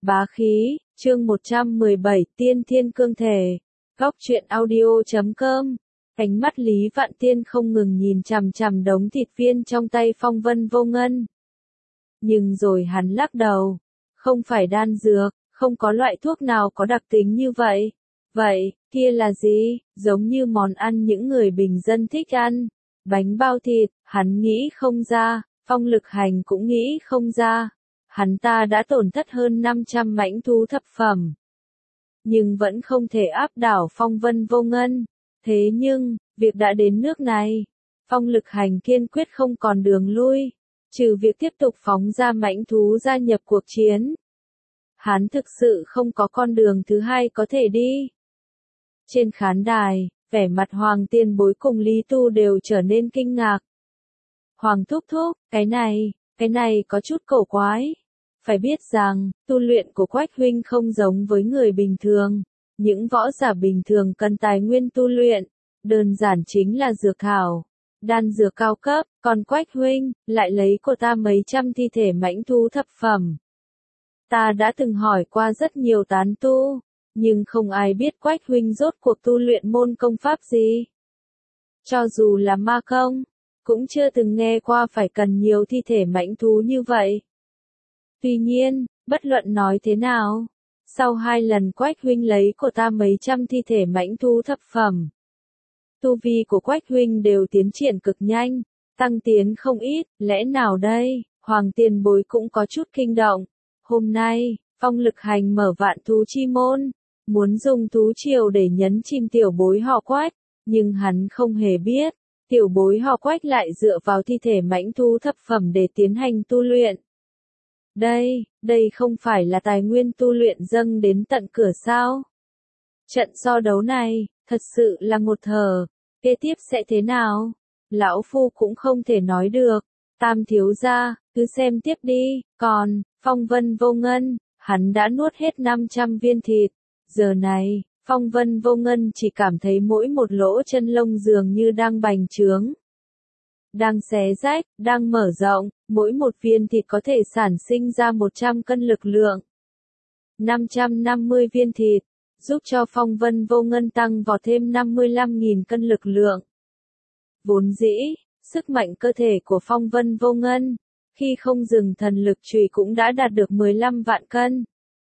Bá khí, chương 117, Tiên Thiên Cương Thể. Góc truyện audio.com. Ánh mắt Lý Vạn Tiên không ngừng nhìn chằm chằm đống thịt viên trong tay Phong Vân Vô Ngân. Nhưng rồi hắn lắc đầu. Không phải đan dược, không có loại thuốc nào có đặc tính như vậy. Vậy, kia là gì? Giống như món ăn những người bình dân thích ăn. Bánh bao thịt, hắn nghĩ không ra, Phong Lực Hành cũng nghĩ không ra. Hắn ta đã tổn thất hơn 500 mãnh thú thập phẩm. Nhưng vẫn không thể áp đảo Phong Vân Vô Ngân. Thế nhưng, việc đã đến nước này. Phong Lực Hành kiên quyết không còn đường lui. Trừ việc tiếp tục phóng ra mãnh thú gia nhập cuộc chiến. Hắn thực sự không có con đường thứ hai có thể đi. Trên khán đài, vẻ mặt Hoàng Tiền Bối cùng Lý Tu đều trở nên kinh ngạc. Hoàng thúc thúc, cái này có chút cổ quái. Phải biết rằng, tu luyện của Quách huynh không giống với người bình thường. Những võ giả bình thường cần tài nguyên tu luyện, đơn giản chính là dược thảo, đan dược cao cấp, còn Quách huynh lại lấy của ta mấy trăm thi thể mãnh thú thập phẩm. Ta đã từng hỏi qua rất nhiều tán tu, nhưng không ai biết Quách huynh rốt cuộc tu luyện môn công pháp gì. Cho dù là ma công, cũng chưa từng nghe qua phải cần nhiều thi thể mãnh thú như vậy. Tuy nhiên, bất luận nói thế nào, sau 2 lần Quách huynh lấy của ta mấy trăm thi thể mãnh thú thập phẩm, tu vi của Quách huynh đều tiến triển cực nhanh, tăng tiến không ít, lẽ nào đây? Hoàng Tiền Bối cũng có chút kinh động. Hôm nay, Phong Lực Hành mở vạn thú chi môn, muốn dùng thú triều để nhấn chìm tiểu bối họ Quách, nhưng hắn không hề biết, tiểu bối họ Quách lại dựa vào thi thể mãnh thú thập phẩm để tiến hành tu luyện. Đây không phải là tài nguyên tu luyện dâng đến tận cửa sao? Trận so đấu này, thật sự là ngột thở, kế tiếp sẽ thế nào? Lão Phu cũng không thể nói được, Tam thiếu gia, cứ xem tiếp đi, còn, Phong Vân Vô Ngân, hắn đã nuốt hết 500 viên thịt, giờ này, Phong Vân Vô Ngân chỉ cảm thấy mỗi một lỗ chân lông dường như đang bành trướng. Đang xé rách, đang mở rộng, mỗi một viên thịt có thể sản sinh ra 100 cân lực lượng. 550 viên thịt, giúp cho Phong Vân Vô Ngân tăng vọt thêm 55.000 cân lực lượng. Vốn dĩ, sức mạnh cơ thể của Phong Vân Vô Ngân, khi không dừng thần lực chùy cũng đã đạt được 15 vạn cân.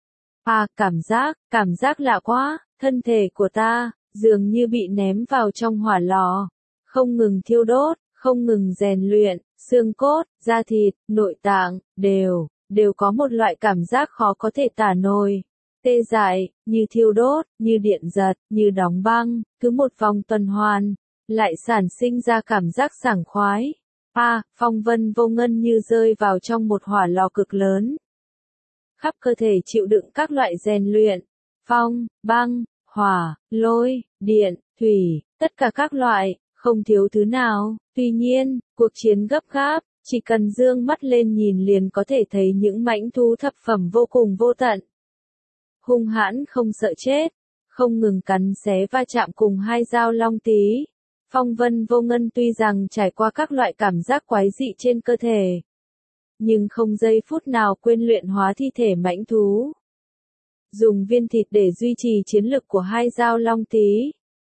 Cảm giác lạ quá, thân thể của ta, dường như bị ném vào trong hỏa lò, không ngừng thiêu đốt, không ngừng rèn luyện, xương cốt, da thịt, nội tạng, đều có một loại cảm giác khó có thể tả nổi. Tê dại, như thiêu đốt, như điện giật, như đóng băng, cứ một vòng tuần hoàn, lại sản sinh ra cảm giác sảng khoái. Phong Vân Vô Ngân như rơi vào trong một hỏa lò cực lớn. Khắp cơ thể chịu đựng các loại rèn luyện, phong, băng, hỏa, lôi, điện, thủy, tất cả các loại, không thiếu thứ nào. Tuy nhiên, cuộc chiến gấp gáp, chỉ cần dương mắt lên nhìn liền có thể thấy những mãnh thú thập phẩm vô cùng vô tận. Hung hãn không sợ chết, không ngừng cắn xé va chạm cùng 2 dao long tí. Phong Vân Vô Ngân tuy rằng trải qua các loại cảm giác quái dị trên cơ thể, nhưng không giây phút nào quên luyện hóa thi thể mãnh thú. Dùng viên thịt để duy trì chiến lực của 2 dao long tí.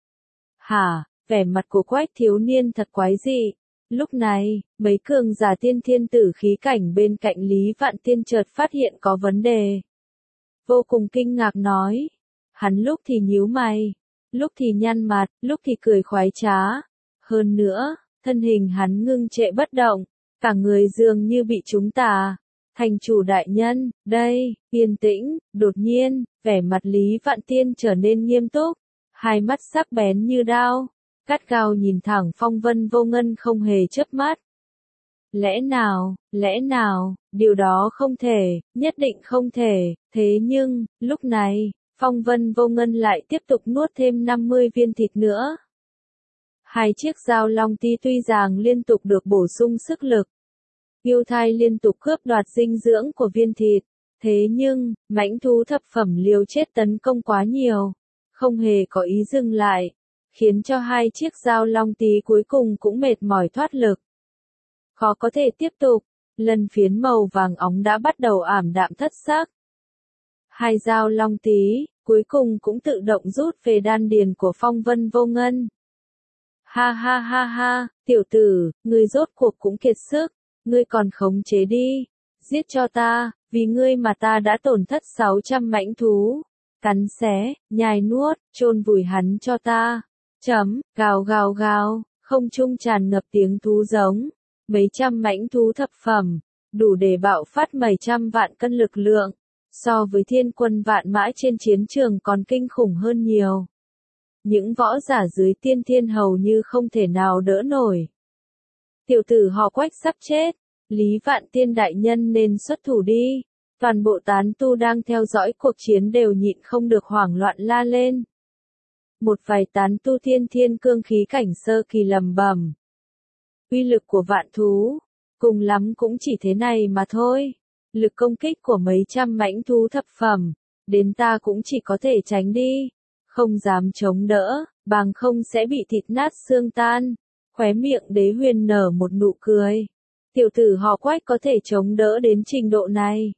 Vẻ mặt của Quách thiếu niên thật quái dị. Lúc này, mấy cường giả tiên thiên tử khí cảnh bên cạnh Lý Vạn Tiên chợt phát hiện có vấn đề. Vô cùng kinh ngạc nói. Hắn lúc thì nhíu mày, lúc thì nhăn mặt, lúc thì cười khoái trá. Hơn nữa, thân hình hắn ngưng trệ bất động, cả người dường như bị trúng tà. Thành chủ đại nhân, yên tĩnh, đột nhiên, vẻ mặt Lý Vạn Tiên trở nên nghiêm túc, 2 mắt sắc bén như đao, gắt gao nhìn thẳng Phong Vân Vô Ngân không hề chớp mắt. Lẽ nào, điều đó không thể, nhất định không thể, thế nhưng, lúc này, Phong Vân Vô Ngân lại tiếp tục nuốt thêm 50 viên thịt nữa. 2 chiếc dao long tí tuy rằng liên tục được bổ sung sức lực, yêu thai liên tục cướp đoạt dinh dưỡng của viên thịt, thế nhưng, mãnh thú thập phẩm liều chết tấn công quá nhiều, không hề có ý dừng lại, khiến cho 2 chiếc dao long tí cuối cùng cũng mệt mỏi thoát lực. Khó có thể tiếp tục, lân phiến màu vàng óng đã bắt đầu ảm đạm thất sắc. Hai dao long tí, cuối cùng cũng tự động rút về đan điền của phong vân vô ngân. Ha ha ha ha, tiểu tử, ngươi rốt cuộc cũng kiệt sức, ngươi còn khống chế đi, giết cho ta, vì ngươi mà ta đã tổn thất 600 mãnh thú, cắn xé, nhai nuốt, chôn vùi hắn cho ta. Gào gào gào, không trung tràn ngập tiếng thú giống, mấy trăm mãnh thú thập phẩm, đủ để bạo phát mấy trăm vạn cân lực lượng, so với thiên quân vạn mã trên chiến trường còn kinh khủng hơn nhiều. Những võ giả dưới tiên thiên hầu như không thể nào đỡ nổi. Tiểu tử họ Quách sắp chết, Lý Vạn Tiên đại nhân nên xuất thủ đi. Toàn bộ tán tu đang theo dõi cuộc chiến đều nhịn không được hoảng loạn la lên. Một vài tán tu thiên cương khí cảnh sơ kỳ lầm bầm. Uy lực của vạn thú, cùng lắm cũng chỉ thế này mà thôi. Lực công kích của mấy trăm mãnh thú thập phẩm, đến ta cũng chỉ có thể tránh đi. Không dám chống đỡ, bằng không sẽ bị thịt nát xương tan. Khóe miệng Đế Huyền nở một nụ cười. Tiểu tử họ Quách có thể chống đỡ đến trình độ này.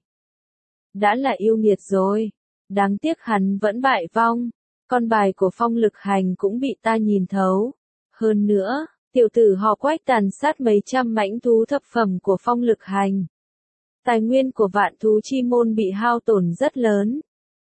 Đã là yêu nghiệt rồi. Đáng tiếc hắn vẫn bại vong. Con bài của Phong Lực Hành cũng bị ta nhìn thấu. Hơn nữa, tiểu tử họ Quách tàn sát mấy trăm mãnh thú thập phẩm của Phong Lực Hành. Tài nguyên của vạn thú chi môn bị hao tổn rất lớn.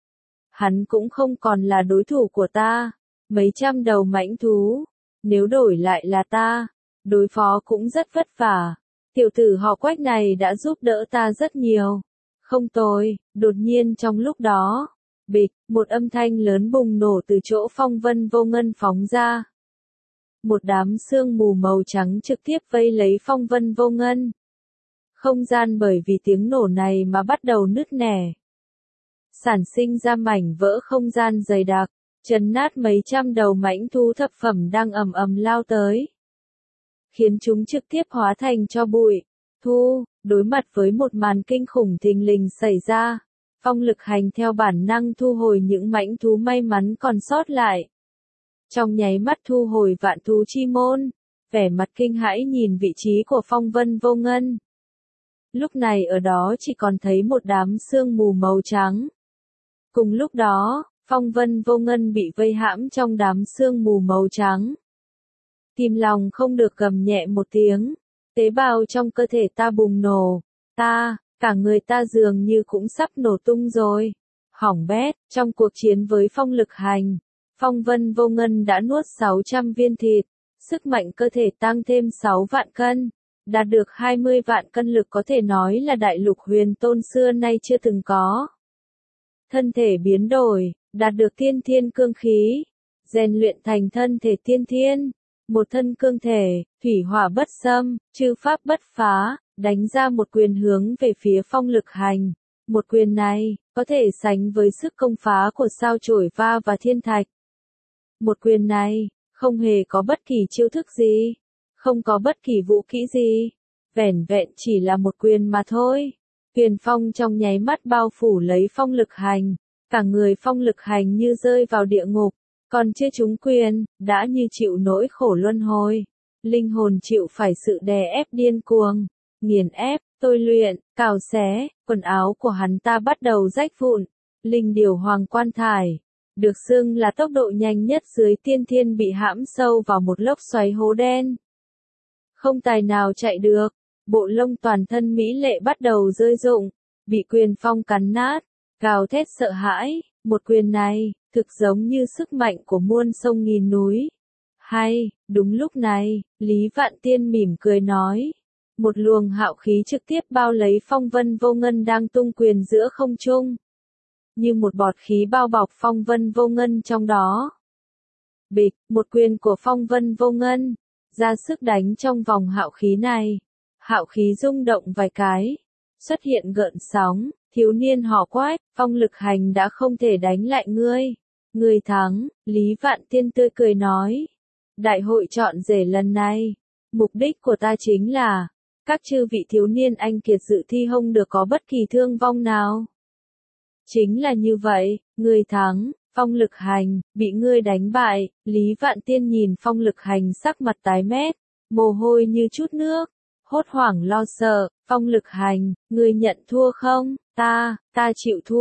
Hắn cũng không còn là đối thủ của ta. Mấy trăm đầu mãnh thú, nếu đổi lại là ta, đối phó cũng rất vất vả. Tiểu tử họ Quách này đã giúp đỡ ta rất nhiều. Không tồi, đột nhiên trong lúc đó, bịch, một âm thanh lớn bùng nổ từ chỗ phong vân vô ngân phóng ra. Một đám sương mù màu trắng trực tiếp vây lấy phong vân vô ngân. Không gian bởi vì tiếng nổ này mà bắt đầu nứt nẻ. Sản sinh ra mảnh vỡ không gian dày đặc, chấn nát mấy trăm đầu mãnh thú thập phẩm đang ầm ầm lao tới. Khiến chúng trực tiếp hóa thành tro bụi. Đối mặt với một màn kinh khủng thình lình xảy ra, Phong Lực Hành theo bản năng thu hồi những mãnh thú may mắn còn sót lại. Trong nháy mắt thu hồi vạn thú chi môn, vẻ mặt kinh hãi nhìn vị trí của phong vân vô ngân. Lúc này ở đó chỉ còn thấy một đám sương mù màu trắng. Cùng lúc đó, phong vân vô ngân bị vây hãm trong đám sương mù màu trắng. Tim lòng không được gầm nhẹ một tiếng, tế bào trong cơ thể ta bùng nổ, cả người ta dường như cũng sắp nổ tung rồi. Hỏng bét, trong cuộc chiến với Phong Lực Hành, Phong Vân Vô Ngân đã nuốt 600 viên thịt, sức mạnh cơ thể tăng thêm 6 vạn cân, đạt được 20 vạn cân lực có thể nói là đại lục huyền tôn xưa nay chưa từng có. Thân thể biến đổi, đạt được tiên thiên cương khí, rèn luyện thành thân thể tiên thiên, một thân cương thể, thủy hỏa bất xâm, chư pháp bất phá, đánh ra một quyền hướng về phía Phong Lực Hành. Một quyền này, có thể sánh với sức công phá của sao chổi va và thiên thạch. Một quyền này, không hề có bất kỳ chiêu thức gì, không có bất kỳ vũ kỹ gì, vẻn vẹn chỉ là một quyền mà thôi. Quyền phong trong nháy mắt bao phủ lấy Phong Lực Hành, cả người Phong Lực Hành như rơi vào địa ngục, còn chưa trúng quyền, đã như chịu nỗi khổ luân hồi. Linh hồn chịu phải sự đè ép điên cuồng, nghiền ép, tôi luyện, cào xé, quần áo của hắn ta bắt đầu rách vụn. Linh điều hoàng quan thải, được xưng là tốc độ nhanh nhất dưới tiên thiên bị hãm sâu vào một lốc xoáy hố đen. Không tài nào chạy được, bộ lông toàn thân mỹ lệ bắt đầu rơi rụng, bị quyền phong cắn nát, gào thét sợ hãi, một quyền này, thực giống như sức mạnh của muôn sông nghìn núi. Đúng lúc này, Lý Vạn Tiên mỉm cười nói. Một luồng hạo khí trực tiếp bao lấy Phong Vân Vô Ngân đang tung quyền giữa không trung. Như một bọt khí bao bọc Phong Vân Vô Ngân trong đó. Bịch, một quyền của Phong Vân Vô Ngân, ra sức đánh trong vòng hạo khí này. Hạo khí rung động vài cái, xuất hiện gợn sóng, thiếu niên họ Quách, Phong Lực Hành đã không thể đánh lại ngươi. Ngươi thắng, Lý Vạn Tiên tươi cười nói. Đại hội chọn rể lần này, mục đích của ta chính là, các chư vị thiếu niên anh kiệt dự thi không được có bất kỳ thương vong nào. Chính là như vậy, ngươi thắng, Phong Lực Hành, bị ngươi đánh bại. Lý Vạn Tiên nhìn Phong Lực Hành sắc mặt tái mét, mồ hôi như chút nước, hốt hoảng lo sợ. Phong Lực Hành, ngươi nhận thua không? Ta chịu thua.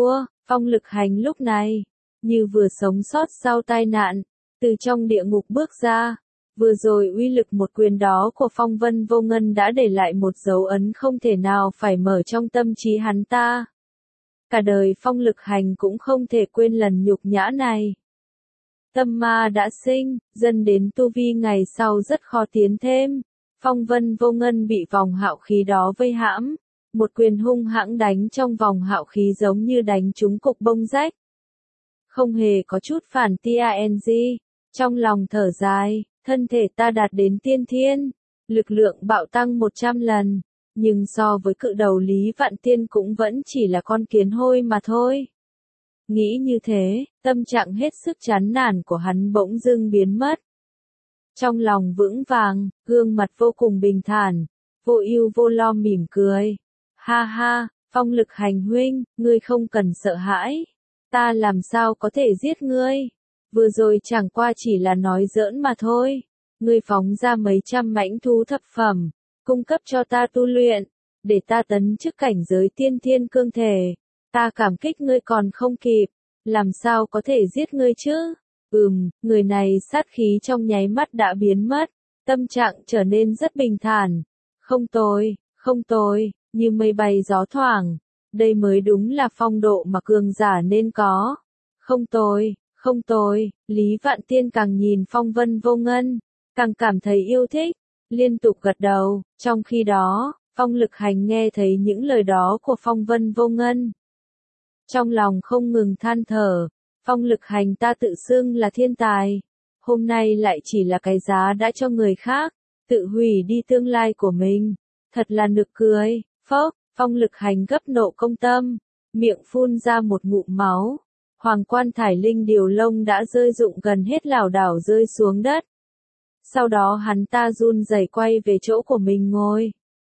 Phong Lực Hành lúc này, như vừa sống sót sau tai nạn, từ trong địa ngục bước ra. Vừa rồi uy lực một quyền đó của Phong Vân Vô Ngân đã để lại một dấu ấn không thể nào phải mở trong tâm trí hắn ta. Cả đời Phong Lực Hành cũng không thể quên lần nhục nhã này. Tâm ma đã sinh, dẫn đến tu vi ngày sau rất khó tiến thêm. Phong Vân Vô Ngân bị vòng hạo khí đó vây hãm, một quyền hung hãng đánh trong vòng hạo khí giống như đánh trúng cục bông rách. Không hề có chút phản TNG, trong lòng thở dài, thân thể ta đạt đến tiên thiên, lực lượng bạo tăng 100 lần, nhưng so với cự đầu Lý Vạn Tiên cũng vẫn chỉ là con kiến hôi mà thôi. Nghĩ như thế, tâm trạng hết sức chán nản của hắn bỗng dưng biến mất. Trong lòng vững vàng, gương mặt vô cùng bình thản, vô ưu vô lo mỉm cười. Ha ha, Phong Lực Hành huynh, ngươi không cần sợ hãi. Ta làm sao có thể giết ngươi? Vừa rồi chẳng qua chỉ là nói giỡn mà thôi. Ngươi phóng ra mấy trăm mãnh thú thập phẩm, cung cấp cho ta tu luyện, để ta tấn chức cảnh giới tiên thiên cương thể. Ta cảm kích ngươi còn không kịp, làm sao có thể giết ngươi chứ? Người này sát khí trong nháy mắt đã biến mất, tâm trạng trở nên rất bình thản. Không tồi, như mây bay gió thoảng, đây mới đúng là phong độ mà cường giả nên có. Không tồi, Lý Vạn Tiên càng nhìn Phong Vân Vô Ngân, càng cảm thấy yêu thích, liên tục gật đầu, trong khi đó, Phong Lực Hành nghe thấy những lời đó của Phong Vân Vô Ngân. Trong lòng không ngừng than thở, Phong Lực Hành ta tự xưng là thiên tài, hôm nay lại chỉ là cái giá đã cho người khác, tự hủy đi tương lai của mình, thật là nực cười. Phong Lực Hành gấp nộ công tâm, miệng phun ra một ngụm máu, hoàng quan thải linh điều lông đã rơi rụng gần hết lảo đảo rơi xuống đất. Sau đó hắn ta run rẩy quay về chỗ của mình ngồi.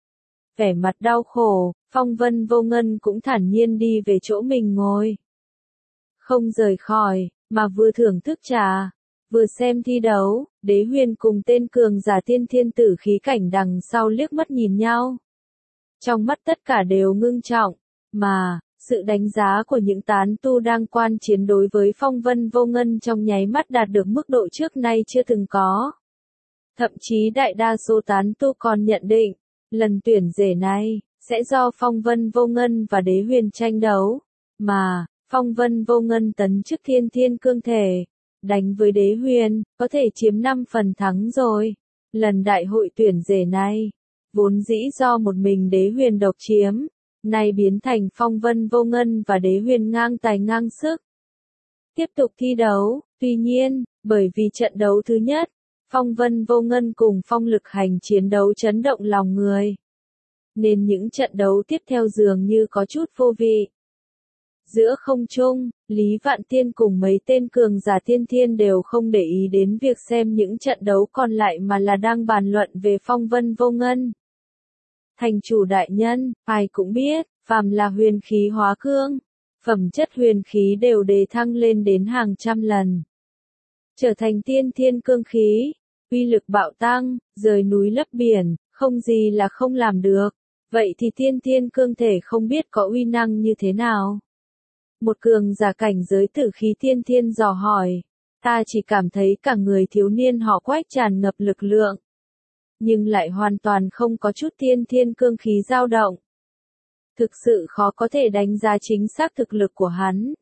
Vẻ mặt đau khổ, Phong Vân Vô Ngân cũng thản nhiên đi về chỗ mình ngồi. Không rời khỏi, mà vừa thưởng thức trà, vừa xem thi đấu, Đế Huyền cùng tên cường giả tiên thiên tử khí cảnh đằng sau liếc mắt nhìn nhau. Trong mắt tất cả đều ngưng trọng, mà, sự đánh giá của những tán tu đang quan chiến đối với Phong Vân Vô Ngân trong nháy mắt đạt được mức độ trước nay chưa từng có. Thậm chí đại đa số tán tu còn nhận định, lần tuyển rể này, sẽ do Phong Vân Vô Ngân và Đế Huyền tranh đấu, mà, Phong Vân Vô Ngân tấn chức thiên thiên cương thể, đánh với Đế Huyền, có thể chiếm 5 phần thắng rồi. Lần đại hội tuyển rể này, vốn dĩ do một mình Đế Huyền độc chiếm, nay biến thành Phong Vân Vô Ngân và Đế Huyền ngang tài ngang sức. Tiếp tục thi đấu, tuy nhiên, bởi vì trận đấu thứ nhất, Phong Vân Vô Ngân cùng Phong Lực Hành chiến đấu chấn động lòng người, nên những trận đấu tiếp theo dường như có chút vô vị. Giữa không trung, Lý Vạn Tiên cùng mấy tên cường giả tiên thiên đều không để ý đến việc xem những trận đấu còn lại mà là đang bàn luận về Phong Vân Vô Ngân. Thành chủ đại nhân, ai cũng biết, phàm là huyền khí hóa cương, phẩm chất huyền khí đều đề thăng lên đến hàng trăm lần. Trở thành tiên thiên cương khí, uy lực bạo tăng, rời núi lấp biển, không gì là không làm được. Vậy thì tiên thiên cương thể không biết có uy năng như thế nào? Một cường giả cảnh giới tử khí tiên thiên dò hỏi. Ta chỉ cảm thấy cả người thiếu niên họ Quách tràn ngập lực lượng, nhưng lại hoàn toàn không có chút tiên thiên cương khí dao động. Thực sự khó có thể đánh giá chính xác thực lực của hắn.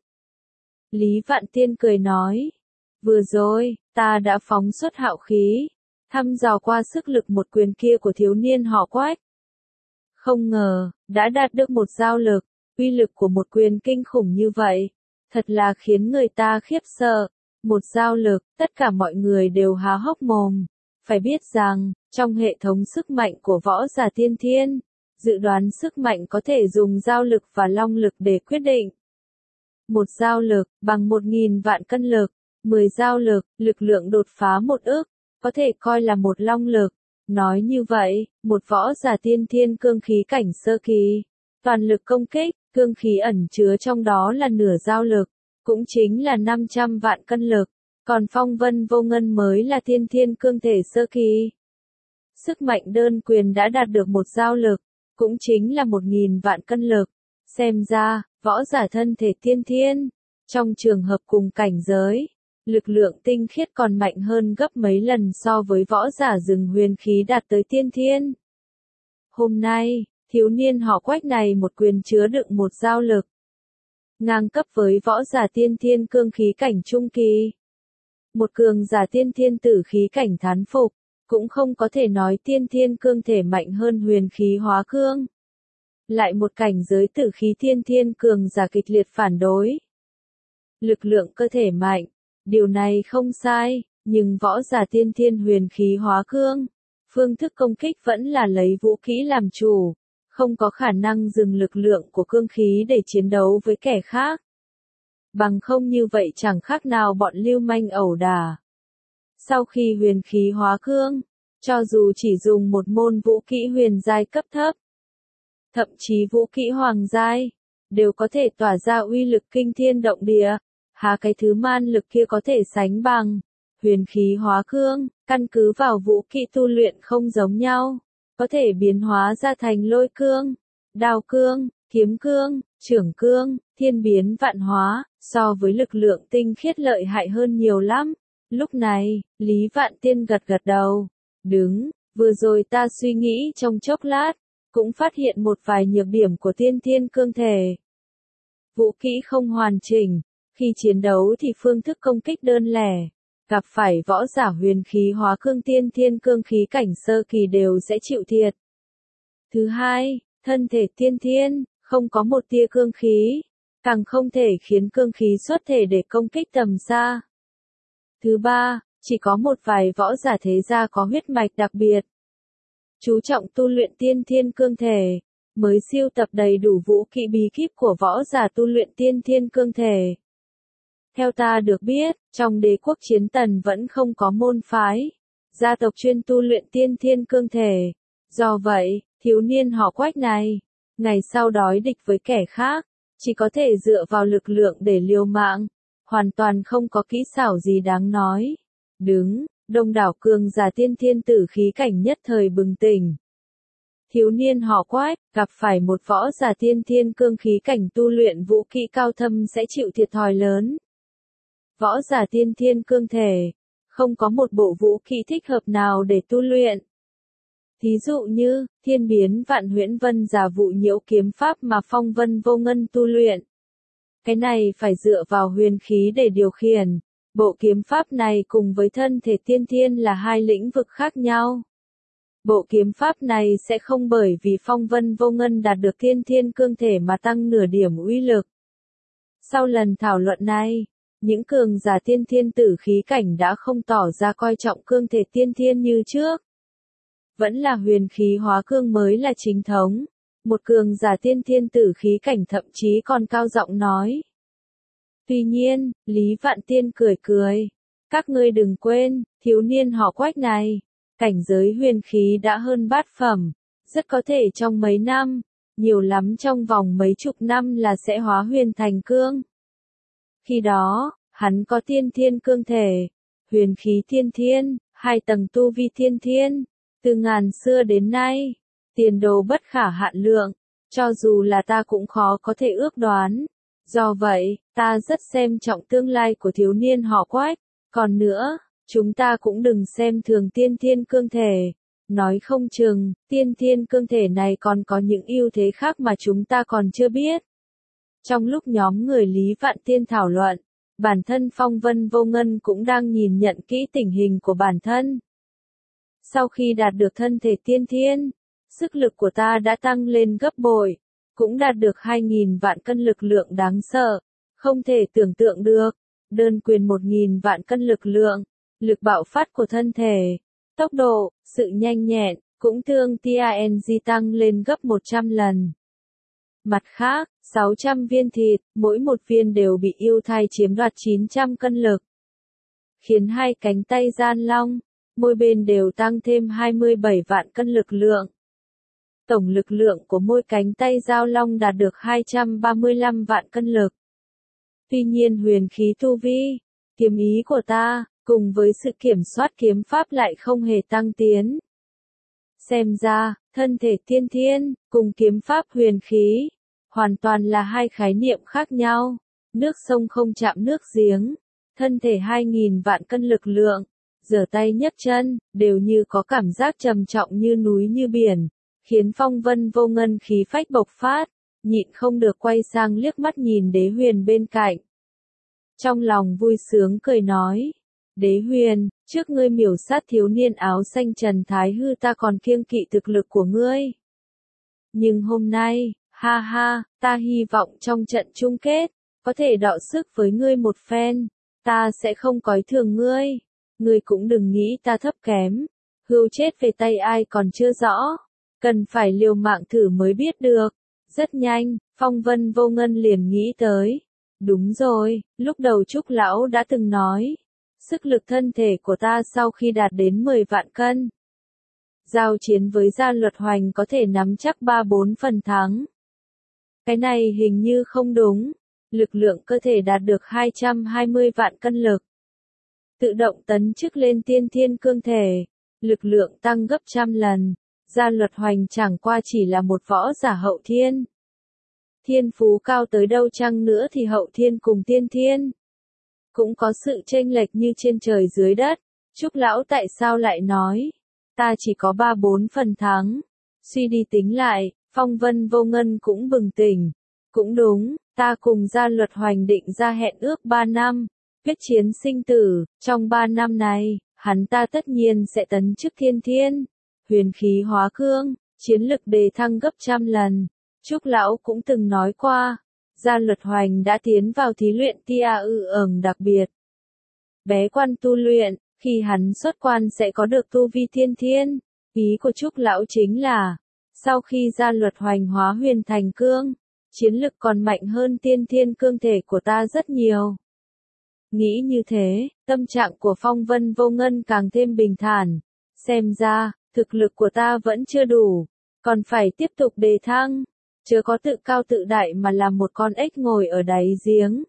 Lý Vạn Tiên cười nói. Vừa rồi, ta đã phóng xuất hạo khí, thăm dò qua sức lực một quyền kia của thiếu niên họ Quách. Không ngờ, đã đạt được một giao lực, uy lực của một quyền kinh khủng như vậy, thật là khiến người ta khiếp sợ. Một giao lực, tất cả mọi người đều há hốc mồm. Phải biết rằng, trong hệ thống sức mạnh của võ giả tiên thiên, dự đoán sức mạnh có thể dùng giao lực và long lực để quyết định. Một giao lực, bằng 1.000 vạn cân lực, 10 giao lực, lực lượng đột phá 1 ức, có thể coi là một long lực. Nói như vậy, một võ giả tiên thiên cương khí cảnh sơ kỳ, toàn lực công kích, cương khí ẩn chứa trong đó là nửa giao lực, cũng chính là 500 vạn cân lực. Còn Phong Vân Vô Ngân mới là tiên thiên cương thể sơ kỳ. Sức mạnh đơn quyền đã đạt được một giao lực, cũng chính là 1.000 vạn cân lực. Xem ra, Võ giả thân thể tiên thiên, trong trường hợp cùng cảnh giới, lực lượng tinh khiết còn mạnh hơn gấp mấy lần so với võ giả rừng huyền khí đạt tới tiên thiên. Hôm nay, thiếu niên họ Quách này một quyền chứa đựng một giao lực ngang cấp với võ giả tiên thiên cương khí cảnh trung kỳ. Một cường giả tiên thiên tử khí cảnh thán phục, cũng không có thể nói tiên thiên cương thể mạnh hơn huyền khí hóa cương. Lại một cảnh giới tử khí tiên thiên cường giả kịch liệt phản đối. Lực lượng cơ thể mạnh, điều này không sai, nhưng võ giả tiên thiên huyền khí hóa cương, phương thức công kích vẫn là lấy vũ khí làm chủ, không có khả năng dừng lực lượng của cương khí để chiến đấu với kẻ khác. Bằng không như vậy chẳng khác nào bọn lưu manh ẩu đả. Sau khi huyền khí hóa cương, cho dù chỉ dùng một môn vũ kỹ huyền giai cấp thấp, thậm chí vũ kỹ hoàng giai, đều có thể tỏa ra uy lực kinh thiên động địa. Há cái thứ man lực kia có thể sánh bằng. Huyền khí hóa cương, căn cứ vào vũ kỹ tu luyện không giống nhau, có thể biến hóa ra thành lôi cương, đao cương, kiếm cương, chưởng cương, thiên biến vạn hóa, so với lực lượng tinh khiết lợi hại hơn nhiều lắm. Lúc này, Lý Vạn Tiên gật gật đầu. Vừa rồi ta suy nghĩ trong chốc lát, cũng phát hiện một vài nhược điểm của tiên thiên cương thể. Vũ kỹ không hoàn chỉnh, khi chiến đấu thì phương thức công kích đơn lẻ, gặp phải võ giả huyền khí hóa cương tiên thiên cương khí cảnh sơ kỳ đều sẽ chịu thiệt. Thứ hai, thân thể tiên thiên, không có một tia cương khí, càng không thể khiến cương khí xuất thể để công kích tầm xa. Thứ ba, chỉ có một vài võ giả thế gia có huyết mạch đặc biệt, chú trọng tu luyện tiên thiên cương thể, mới siêu tập đầy đủ vũ kỹ bí kíp của võ giả tu luyện tiên thiên cương thể. Theo ta được biết, trong đế quốc Chiến Tần vẫn không có môn phái, gia tộc chuyên tu luyện tiên thiên cương thể. Do vậy, thiếu niên họ Quách này, ngày sau đối địch với kẻ khác, chỉ có thể dựa vào lực lượng để liều mạng, hoàn toàn không có kỹ xảo gì đáng nói. Đông đảo cường giả tiên thiên tử khí cảnh nhất thời bừng tỉnh. Thiếu niên họ Quách, gặp phải một võ giả tiên thiên cương khí cảnh tu luyện vũ kỹ cao thâm sẽ chịu thiệt thòi lớn. Võ giả tiên thiên cương thể, không có một bộ vũ kỹ thích hợp nào để tu luyện. Thí dụ như, thiên biến vạn huyễn vân giả vụ nhiễu kiếm pháp mà Phong Vân Vô Ngân tu luyện. Cái này phải dựa vào huyền khí để điều khiển. Bộ kiếm pháp này cùng với thân thể tiên thiên là hai lĩnh vực khác nhau. Bộ kiếm pháp này sẽ không bởi vì Phong Vân Vô Ngân đạt được tiên thiên cương thể mà tăng nửa điểm uy lực. Sau lần thảo luận này, những cường giả tiên thiên tử khí cảnh đã không tỏ ra coi trọng cương thể tiên thiên như trước. Vẫn là huyền khí hóa cương mới là chính thống. Một cường giả tiên thiên tử khí cảnh thậm chí còn cao giọng nói. Tuy nhiên, Lý Vạn Tiên cười cười. Các ngươi đừng quên, thiếu niên họ Quách này, cảnh giới huyền khí đã hơn bát phẩm, rất có thể trong mấy năm, nhiều lắm trong vòng mấy chục năm là sẽ hóa huyền thành cương. Khi đó, hắn có tiên thiên cương thể, huyền khí tiên thiên, 2 tầng tu vi tiên thiên, từ ngàn xưa đến nay, tiền đồ bất khả hạn lượng, cho dù là ta cũng khó có thể ước đoán. Do vậy, ta rất xem trọng tương lai của thiếu niên họ Quách. Còn nữa, chúng ta cũng đừng xem thường tiên thiên cương thể. Nói không chừng, tiên thiên cương thể này còn có những ưu thế khác mà chúng ta còn chưa biết. Trong lúc nhóm người Lý Vạn Tiên thảo luận, bản thân Phong Vân Vô Ngân cũng đang nhìn nhận kỹ tình hình của bản thân. Sau khi đạt được thân thể tiên thiên, sức lực của ta đã tăng lên gấp bội, cũng đạt được 2.000 vạn cân lực lượng đáng sợ, không thể tưởng tượng được. Đơn quyền 1.000 vạn cân lực lượng, lực bạo phát của thân thể, tốc độ, sự nhanh nhẹn, cũng tương TNG tăng lên gấp 100 lần. Mặt khác, 600 viên thịt, mỗi một viên đều bị yêu thai chiếm đoạt 900 cân lực. Khiến hai cánh tay gian long, mỗi bên đều tăng thêm 27 vạn cân lực lượng. Tổng lực lượng của mỗi cánh tay giao long đạt được 235 vạn cân lực. Tuy nhiên huyền khí tu vi, kiếm ý của ta, cùng với sự kiểm soát kiếm pháp lại không hề tăng tiến. Xem ra, thân thể tiên thiên, cùng kiếm pháp huyền khí, hoàn toàn là hai khái niệm khác nhau. Nước sông không chạm nước giếng, thân thể 2.000 vạn cân lực lượng, giở tay nhấc chân, đều như có cảm giác trầm trọng như núi như biển, khiến Phong Vân Vô Ngân khí phách bộc phát, nhịn không được quay sang liếc mắt nhìn Đế Huyền bên cạnh. Trong lòng vui sướng cười nói, Đế Huyền, trước ngươi miểu sát thiếu niên áo xanh Trần Thái Hư ta còn kiêng kỵ thực lực của ngươi. Nhưng hôm nay, ha ha, ta hy vọng trong trận chung kết, có thể đọ sức với ngươi một phen, ta sẽ không coi thường ngươi. Ngươi cũng đừng nghĩ ta thấp kém, hưu chết về tay ai còn chưa rõ, cần phải liều mạng thử mới biết được. Rất nhanh, Phong Vân Vô Ngân liền nghĩ tới. Đúng rồi, lúc đầu Trúc Lão đã từng nói, sức lực thân thể của ta sau khi đạt đến 10 vạn cân. Giao chiến với Gia Luật Hoành có thể nắm chắc 3-4 phần thắng. Cái này hình như không đúng, lực lượng cơ thể đạt được 220 vạn cân lực. Tự động tấn chức lên tiên thiên cương thể, lực lượng tăng gấp trăm lần. Gia Luật Hoành chẳng qua chỉ là một võ giả hậu thiên. Thiên phú cao tới đâu chăng nữa thì hậu thiên cùng tiên thiên cũng có sự chênh lệch như trên trời dưới đất. Trúc Lão tại sao lại nói, ta chỉ có 3-4 phần thắng. Suy đi tính lại, Phong Vân Vô Ngân cũng bừng tỉnh. Cũng đúng, ta cùng Gia Luật Hoành định ra hẹn ước 3 năm, quyết chiến sinh tử, trong 3 năm này, hắn ta tất nhiên sẽ tấn chức thiên thiên, huyền khí hóa cương, chiến lực đề thăng gấp trăm lần. Trúc Lão cũng từng nói qua, Gia Luật Hoành đã tiến vào thí luyện tia đặc biệt. Bế quan tu luyện, khi hắn xuất quan sẽ có được tu vi thiên thiên. Ý của Trúc Lão chính là, sau khi Gia Luật Hoành hóa huyền thành cương, chiến lực còn mạnh hơn tiên thiên cương thể của ta rất nhiều. Nghĩ như thế, tâm trạng của Phong Vân Vô Ngân càng thêm bình thản. Xem ra, thực lực của ta vẫn chưa đủ, còn phải tiếp tục đề thăng, chớ có tự cao tự đại mà làm một con ếch ngồi ở đáy giếng.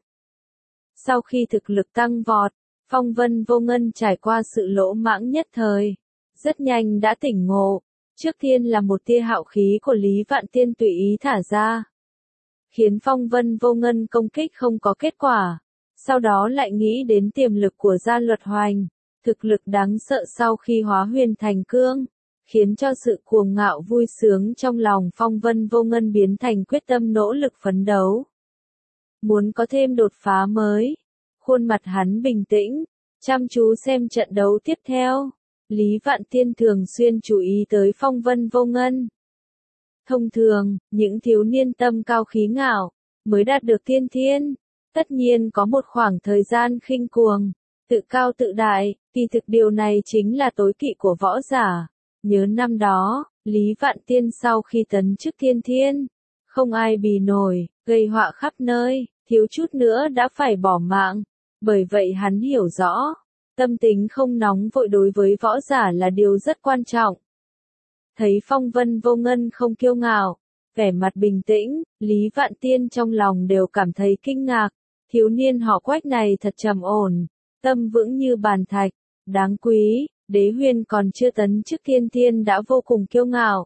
Sau khi thực lực tăng vọt, Phong Vân Vô Ngân trải qua sự lỗ mãng nhất thời, rất nhanh đã tỉnh ngộ. Trước tiên là một tia hạo khí của Lý Vạn Tiên tùy ý thả ra, khiến Phong Vân Vô Ngân công kích không có kết quả. Sau đó lại nghĩ đến tiềm lực của Gia Luật Hoành, thực lực đáng sợ sau khi hóa huyền thành cương, khiến cho sự cuồng ngạo vui sướng trong lòng Phong Vân Vô Ngân biến thành quyết tâm nỗ lực phấn đấu. Muốn có thêm đột phá mới, khuôn mặt hắn bình tĩnh, chăm chú xem trận đấu tiếp theo. Lý Vạn Tiên thường xuyên chú ý tới Phong Vân Vô Ngân. Thông thường, những thiếu niên tâm cao khí ngạo, mới đạt được tiên thiên, tất nhiên có một khoảng thời gian khinh cuồng, tự cao tự đại, kỳ thực điều này chính là tối kỵ của võ giả. Nhớ năm đó, Lý Vạn Tiên sau khi tấn chức tiên thiên, không ai bì nổi, gây họa khắp nơi, thiếu chút nữa đã phải bỏ mạng. Bởi vậy hắn hiểu rõ, tâm tính không nóng vội đối với võ giả là điều rất quan trọng. Thấy Phong Vân Vô Ngân không kiêu ngạo, vẻ mặt bình tĩnh, Lý Vạn Tiên trong lòng đều cảm thấy kinh ngạc. Thiếu niên họ Quách này thật trầm ổn, tâm vững như bàn thạch, đáng quý. Đế Huyền còn chưa tấn chức tiên thiên đã vô cùng kiêu ngạo.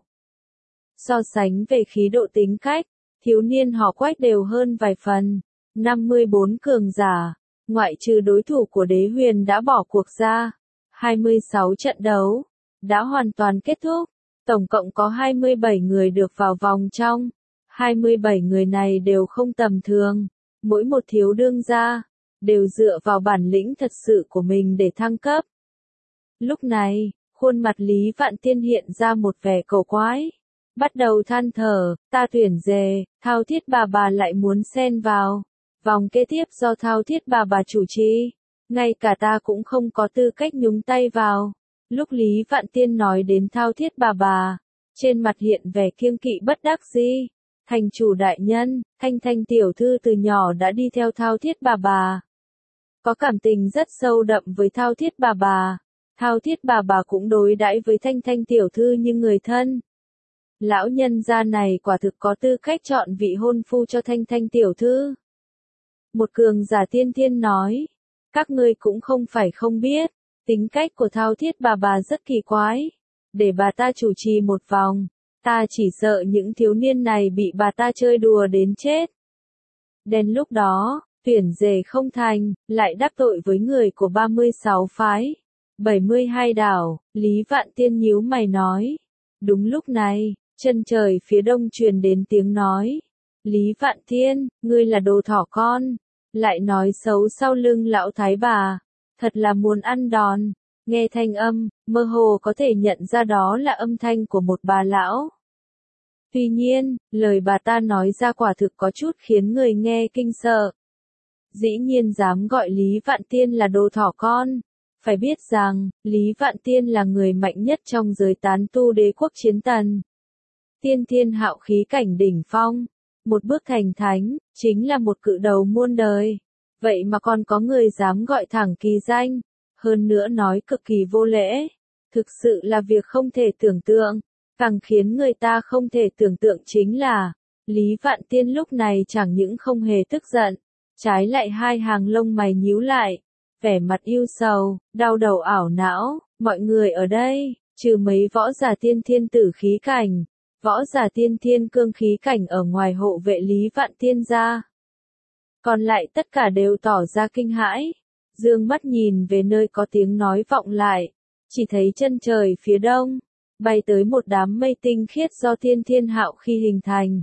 So sánh về khí độ tính cách, thiếu niên họ Quách đều hơn vài phần. 54 cường giả, ngoại trừ đối thủ của Đế Huyền đã bỏ cuộc ra. 26 trận đấu, đã hoàn toàn kết thúc. Tổng cộng có 27 người được vào vòng trong. 27 người này đều không tầm thường. Mỗi một thiếu đương gia, đều dựa vào bản lĩnh thật sự của mình để thăng cấp. Lúc này, khuôn mặt Lý Vạn Tiên hiện ra một vẻ cầu quái. Bắt đầu than thở, ta tuyển dề, Thao Thiết bà lại muốn xen vào. Vòng kế tiếp do Thao Thiết bà chủ trì, ngay cả ta cũng không có tư cách nhúng tay vào. Lúc Lý Vạn Tiên nói đến Thao Thiết bà, trên mặt hiện vẻ kiêng kỵ bất đắc dĩ. Thành chủ đại nhân, Thanh Thanh tiểu thư từ nhỏ đã đi theo Thao Thiết bà. Có cảm tình rất sâu đậm với Thao Thiết bà. Thao Thiết bà cũng đối đãi với Thanh Thanh tiểu thư như người thân. Lão nhân gia này quả thực có tư cách chọn vị hôn phu cho Thanh Thanh tiểu thư. Một cường giả tiên thiên nói, các ngươi cũng không phải không biết, tính cách của Thao Thiết bà rất kỳ quái. Để bà ta chủ trì một vòng, Ta chỉ sợ những thiếu niên này bị bà ta chơi đùa đến chết. Đến lúc đó, tuyển rể không thành, lại đắc tội với người của 36 phái, 72 đảo, Lý Vạn Tiên nhíu mày nói. Đúng lúc này, chân trời phía đông truyền đến tiếng nói. Lý Vạn Tiên, ngươi là đồ thỏ con, lại nói xấu sau lưng lão thái bà, thật là muốn ăn đòn. Nghe thanh âm, mơ hồ có thể nhận ra đó là âm thanh của một bà lão. Tuy nhiên, lời bà ta nói ra quả thực có chút khiến người nghe kinh sợ. Dĩ nhiên dám gọi Lý Vạn Tiên là đồ thỏ con. Phải biết rằng, Lý Vạn Tiên là người mạnh nhất trong giới tán tu đế quốc chiến tần. Tiên thiên hạo khí cảnh đỉnh phong. Một bước thành thánh, chính là một cự đầu muôn đời. Vậy mà còn có người dám gọi thẳng kỳ danh. Hơn nữa nói cực kỳ vô lễ. Thực sự là việc không thể tưởng tượng. Càng khiến người ta không thể tưởng tượng chính là, Lý Vạn Tiên lúc này chẳng những không hề tức giận, trái lại hai hàng lông mày nhíu lại, vẻ mặt ưu sầu, đau đầu ảo não. Mọi người ở đây, trừ mấy võ giả tiên thiên tử khí cảnh, võ giả tiên thiên cương khí cảnh ở ngoài hộ vệ Lý Vạn Tiên ra, còn lại tất cả đều tỏ ra kinh hãi, dương mắt nhìn về nơi có tiếng nói vọng lại, chỉ thấy chân trời phía đông bay tới một đám mây tinh khiết do tiên thiên hạo khí hình thành.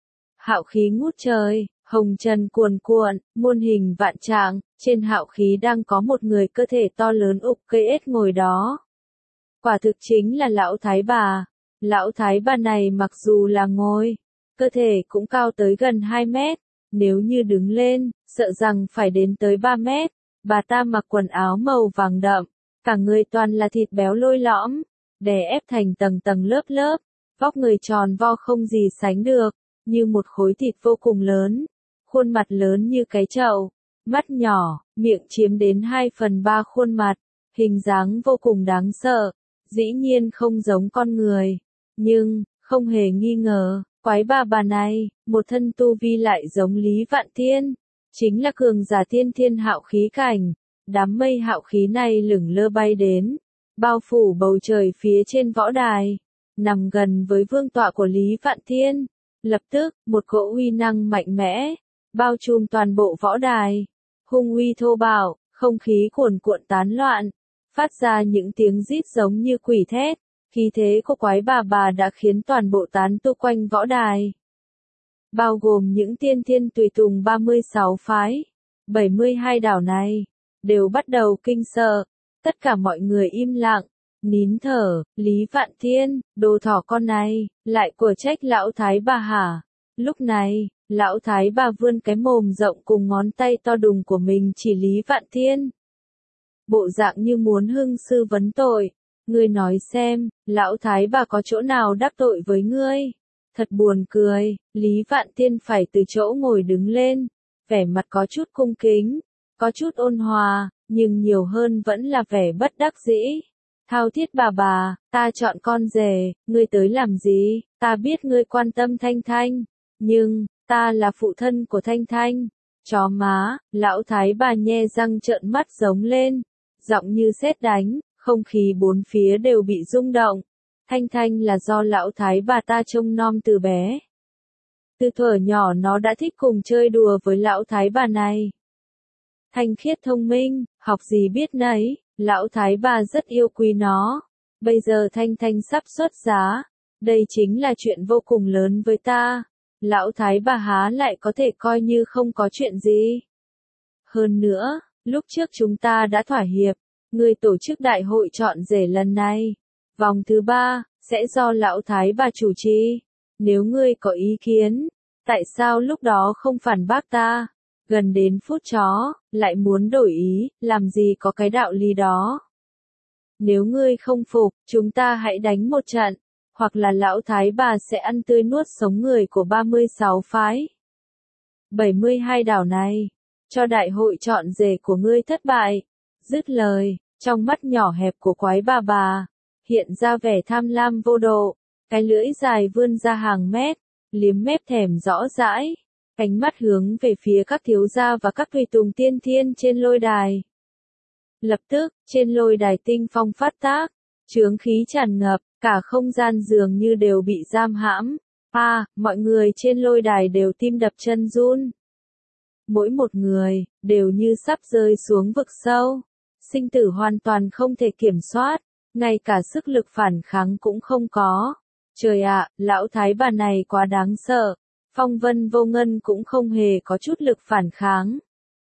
Hạo khí ngút trời, hồng trần cuồn cuộn, muôn hình vạn trạng, trên hạo khí đang có một người cơ thể to lớn ục cây ếch ngồi đó. Quả thực chính là lão thái bà. Lão thái bà này mặc dù là ngồi, cơ thể cũng cao tới gần 2 mét, nếu như đứng lên, sợ rằng phải đến tới 3 mét. Bà ta mặc quần áo màu vàng đậm, cả người toàn là thịt béo lôi lõm, đè ép thành tầng tầng lớp lớp, vóc người tròn vo không gì sánh được, như một khối thịt vô cùng lớn, khuôn mặt lớn như cái chậu, mắt nhỏ, miệng chiếm đến 2/3 khuôn mặt, hình dáng vô cùng đáng sợ, dĩ nhiên không giống con người, nhưng, không hề nghi ngờ, quái bà này, một thân tu vi lại giống Lý Vạn Tiên, chính là cường giả tiên thiên hạo khí cảnh, đám mây hạo khí này lửng lơ bay đến, bao phủ bầu trời phía trên võ đài, nằm gần với vương tọa của Lý Vạn Tiên. Lập tức, một cỗ uy năng mạnh mẽ, bao trùm toàn bộ võ đài, hung uy thô bạo, không khí cuồn cuộn tán loạn, phát ra những tiếng rít giống như quỷ thét, khí thế của quái bà đã khiến toàn bộ tán tu quanh võ đài, bao gồm những tiên thiên tùy tùng 36 phái, 72 đảo này, đều bắt đầu kinh sợ. Tất cả mọi người im lặng, nín thở. Lý Vạn Tiên, đồ thỏ con này, lại của trách lão thái bà hả? Lúc này, lão thái bà vươn cái mồm rộng cùng ngón tay to đùng của mình chỉ Lý Vạn Tiên. Bộ dạng như muốn hưng sư vấn tội. Ngươi nói xem, lão thái bà có chỗ nào đắc tội với ngươi? Thật buồn cười, Lý Vạn Tiên phải từ chỗ ngồi đứng lên, vẻ mặt có chút cung kính, có chút ôn hòa, nhưng nhiều hơn vẫn là vẻ bất đắc dĩ. Thao Thiết bà, ta chọn con rể, ngươi tới làm gì? Ta biết ngươi quan tâm Thanh Thanh, nhưng, ta là phụ thân của Thanh Thanh. Chó má, lão thái bà nhe răng trợn mắt giống lên, giọng như sét đánh, không khí bốn phía đều bị rung động. Thanh Thanh là do lão thái bà ta trông nom từ bé. Từ thuở nhỏ nó đã thích cùng chơi đùa với lão thái bà này. Thanh khiết thông minh, học gì biết nấy, lão thái bà rất yêu quý nó. Bây giờ Thanh Thanh sắp xuất giá, đây chính là chuyện vô cùng lớn với ta. Lão thái bà há lại có thể coi như không có chuyện gì. Hơn nữa, lúc trước chúng ta đã thỏa hiệp, người tổ chức đại hội chọn rể lần này, vòng thứ 3, sẽ do lão thái bà chủ trì. Nếu ngươi có ý kiến, tại sao lúc đó không phản bác ta? Gần đến phút chó, lại muốn đổi ý, làm gì có cái đạo lý đó. Nếu ngươi không phục, chúng ta hãy đánh một trận, hoặc là lão thái bà sẽ ăn tươi nuốt sống người của 36 phái. 72 đảo này, cho đại hội chọn rể của ngươi thất bại. Dứt lời, trong mắt nhỏ hẹp của quái bà, hiện ra vẻ tham lam vô độ, cái lưỡi dài vươn ra hàng mét, liếm mép thèm rõ rãi. Ánh mắt hướng về phía các thiếu gia và các tùy tùng tiên thiên trên lôi đài. Lập tức, trên lôi đài tinh phong phát tác, chướng khí tràn ngập, cả không gian dường như đều bị giam hãm. Mọi người trên lôi đài đều tim đập chân run. Mỗi một người, đều như sắp rơi xuống vực sâu. Sinh tử hoàn toàn không thể kiểm soát, ngay cả sức lực phản kháng cũng không có. Trời ạ, lão thái bà này quá đáng sợ. Phong Vân Vô Ngân cũng không hề có chút lực phản kháng.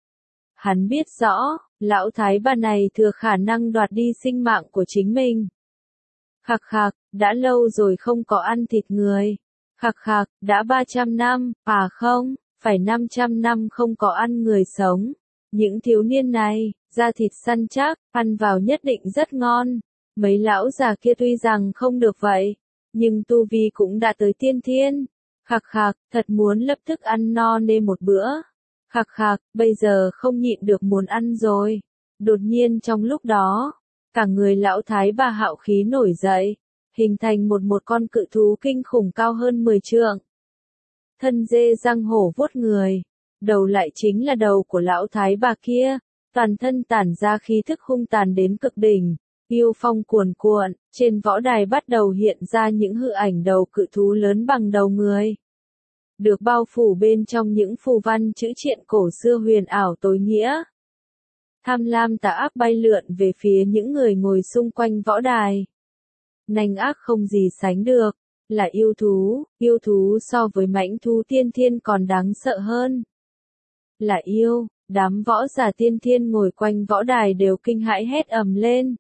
Hắn biết rõ, lão thái bà này thừa khả năng đoạt đi sinh mạng của chính mình. Khạc khạc, đã lâu rồi không có ăn thịt người. Khạc khạc, đã 300 năm, không, phải 500 năm không có ăn người sống. Những thiếu niên này, da thịt săn chắc, ăn vào nhất định rất ngon. Mấy lão già kia tuy rằng không được vậy, nhưng tu vi cũng đã tới tiên thiên. Khạc khạc, thật muốn lập tức ăn no nê một bữa. Khạc khạc, bây giờ không nhịn được muốn ăn rồi. Đột nhiên trong lúc đó, cả người lão thái bà hạo khí nổi dậy, hình thành một con cự thú kinh khủng cao hơn 10 trượng. Thân dê răng hổ vuốt người, đầu lại chính là đầu của lão thái bà kia, toàn thân tản ra khí thức hung tàn đến cực đỉnh, yêu phong cuồn cuộn, trên võ đài bắt đầu hiện ra những hư ảnh đầu cự thú lớn bằng đầu người. Được bao phủ bên trong những phù văn chữ triện cổ xưa huyền ảo tối nghĩa. Tham lam tà ác bay lượn về phía những người ngồi xung quanh võ đài. Nanh ác không gì sánh được, là yêu thú so với mãnh thú tiên thiên còn đáng sợ hơn. Là yêu, đám võ giả tiên thiên ngồi quanh võ đài đều kinh hãi hét ầm lên.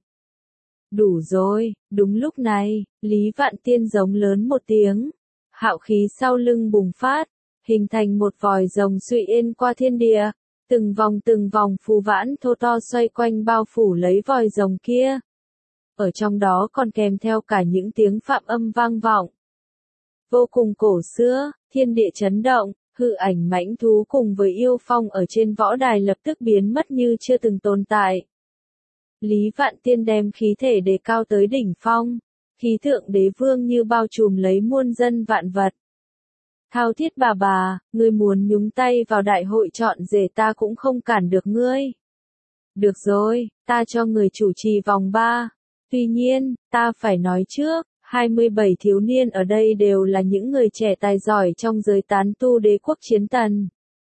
Đủ rồi, đúng lúc này, Lý Vạn Tiên giống lớn một tiếng. Hạo khí sau lưng bùng phát, hình thành một vòi rồng suy yên qua thiên địa. Từng vòng phù vãn thô to xoay quanh bao phủ lấy vòi rồng kia. Ở trong đó còn kèm theo cả những tiếng phạm âm vang vọng. Vô cùng cổ xưa, thiên địa chấn động, hư ảnh mãnh thú cùng với yêu phong ở trên võ đài lập tức biến mất như chưa từng tồn tại. Lý Vạn Tiên đem khí thể đề cao tới đỉnh phong, khí thượng đế vương như bao trùm lấy muôn dân vạn vật. Thao Thiết bà, ngươi muốn nhúng tay vào đại hội chọn rể ta cũng không cản được ngươi. Được rồi, ta cho người chủ trì vòng 3. Tuy nhiên, ta phải nói trước, 27 thiếu niên ở đây đều là những người trẻ tài giỏi trong giới tán tu đế quốc chiến tần.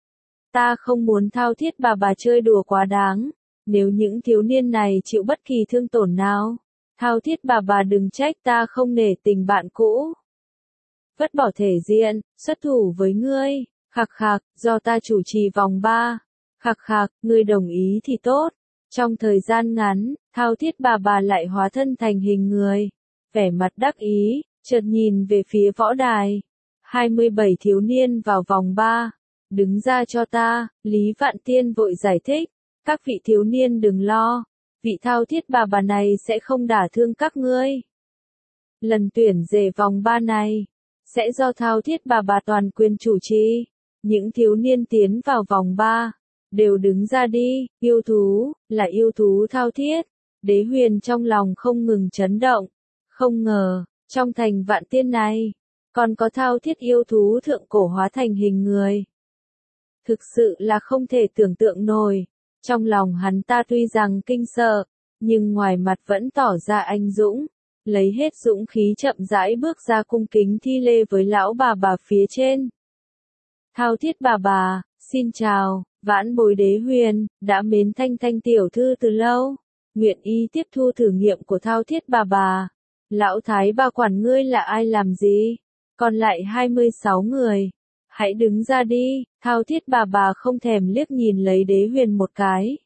Ta không muốn Thao Thiết bà chơi đùa quá đáng. Nếu những thiếu niên này chịu bất kỳ thương tổn nào, Thao Thiết bà đừng trách ta không nể tình bạn cũ. Vứt bỏ thể diện, xuất thủ với ngươi. Khạc khạc, do ta chủ trì vòng 3. Khạc khạc, ngươi đồng ý thì tốt. Trong thời gian ngắn, Thao Thiết bà lại hóa thân thành hình người. Vẻ mặt đắc ý, chợt nhìn về phía võ đài. 27 thiếu niên vào vòng 3. Đứng ra cho ta, Lý Vạn Tiên vội giải thích. Các vị thiếu niên đừng lo. Vị Thao Thiết bà này sẽ không đả thương các ngươi. Lần tuyển rể vòng 3 này, sẽ do Thao Thiết bà toàn quyền chủ trì. Những thiếu niên tiến vào vòng 3, đều đứng ra đi. Yêu thú, là yêu thú Thao Thiết. Đế Huyền trong lòng không ngừng chấn động. Không ngờ, trong thành Vạn Tiên này, còn có Thao Thiết yêu thú thượng cổ hóa thành hình người. Thực sự là không thể tưởng tượng nổi. Trong lòng hắn ta tuy rằng kinh sợ, nhưng ngoài mặt vẫn tỏ ra anh dũng. Lấy hết dũng khí chậm rãi bước ra cung kính thi lễ với lão bà phía trên. Thao Thiết bà, xin chào, vãn bối Đế Huyền, đã mến Thanh tiểu thư từ lâu. Nguyện y tiếp thu thử nghiệm của Thao Thiết bà. Lão thái bà quản ngươi là ai làm gì? Còn lại 26 người. Hãy đứng ra đi. Thao Thiết bà không thèm liếc nhìn lấy Đế Huyền một cái.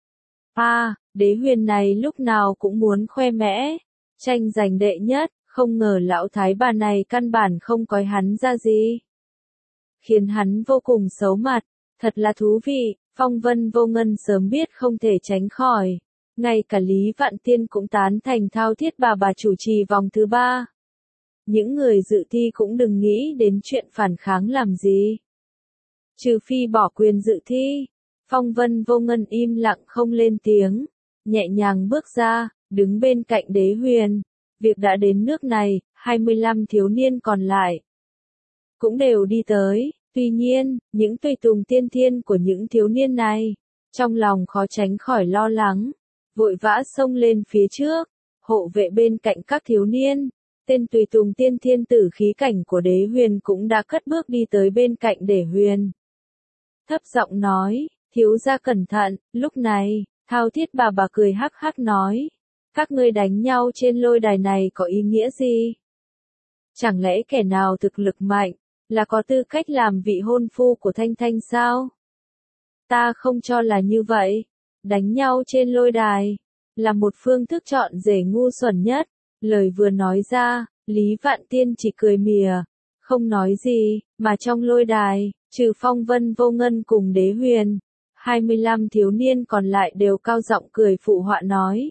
Đế Huyền này lúc nào cũng muốn khoe mẽ, tranh giành đệ nhất, không ngờ lão thái bà này căn bản không coi hắn ra gì. Khiến hắn vô cùng xấu mặt, thật là thú vị. Phong Vân Vô Ngân sớm biết không thể tránh khỏi. Ngay cả Lý Vạn Tiên cũng tán thành Thao Thiết bà chủ trì vòng thứ 3. Những người dự thi cũng đừng nghĩ đến chuyện phản kháng làm gì. Trừ phi bỏ quyền dự thi. Phong Vân Vô Ngân im lặng không lên tiếng, nhẹ nhàng bước ra, đứng bên cạnh Đế Huyền. Việc đã đến nước này, 25 thiếu niên còn lại cũng đều đi tới. Tuy nhiên, những tùy tùng tiên thiên của những thiếu niên này, trong lòng khó tránh khỏi lo lắng, vội vã xông lên phía trước, hộ vệ bên cạnh các thiếu niên. Tên tùy tùng tiên thiên tử khí cảnh của Đế Huyền cũng đã cất bước đi tới bên cạnh Đế Huyền. Thấp giọng nói, thiếu gia cẩn thận. Lúc này, Thao Thiết bà cười hắc hắc nói, các ngươi đánh nhau trên lôi đài này có ý nghĩa gì? Chẳng lẽ kẻ nào thực lực mạnh, là có tư cách làm vị hôn phu của Thanh Thanh sao? Ta không cho là như vậy. Đánh nhau trên lôi đài, là một phương thức chọn rể ngu xuẩn nhất. Lời vừa nói ra, Lý Vạn Tiên chỉ cười mỉa, không nói gì, mà trong lôi đài, trừ Phong Vân Vô Ngân cùng Đế Huyền, 25 thiếu niên còn lại đều cao giọng cười phụ họa nói.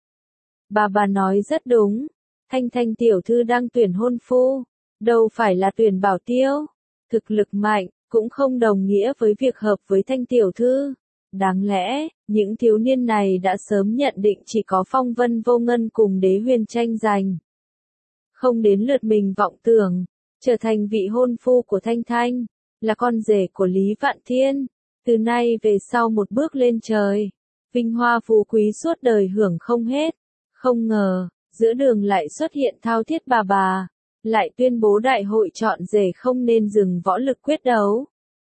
Bà nói rất đúng, Thanh Thanh tiểu thư đang tuyển hôn phu, đâu phải là tuyển bảo tiêu. Thực lực mạnh, cũng không đồng nghĩa với việc hợp với Thanh tiểu thư. Đáng lẽ, những thiếu niên này đã sớm nhận định chỉ có Phong Vân Vô Ngân cùng Đế Huyền tranh giành. Không đến lượt mình vọng tưởng, trở thành vị hôn phu của Thanh Thanh, là con rể của Lý Vạn Thiên, từ nay về sau một bước lên trời, vinh hoa phú quý suốt đời hưởng không hết. Không ngờ, giữa đường lại xuất hiện Thao Thiết bà, lại tuyên bố đại hội chọn rể không nên dừng võ lực quyết đấu.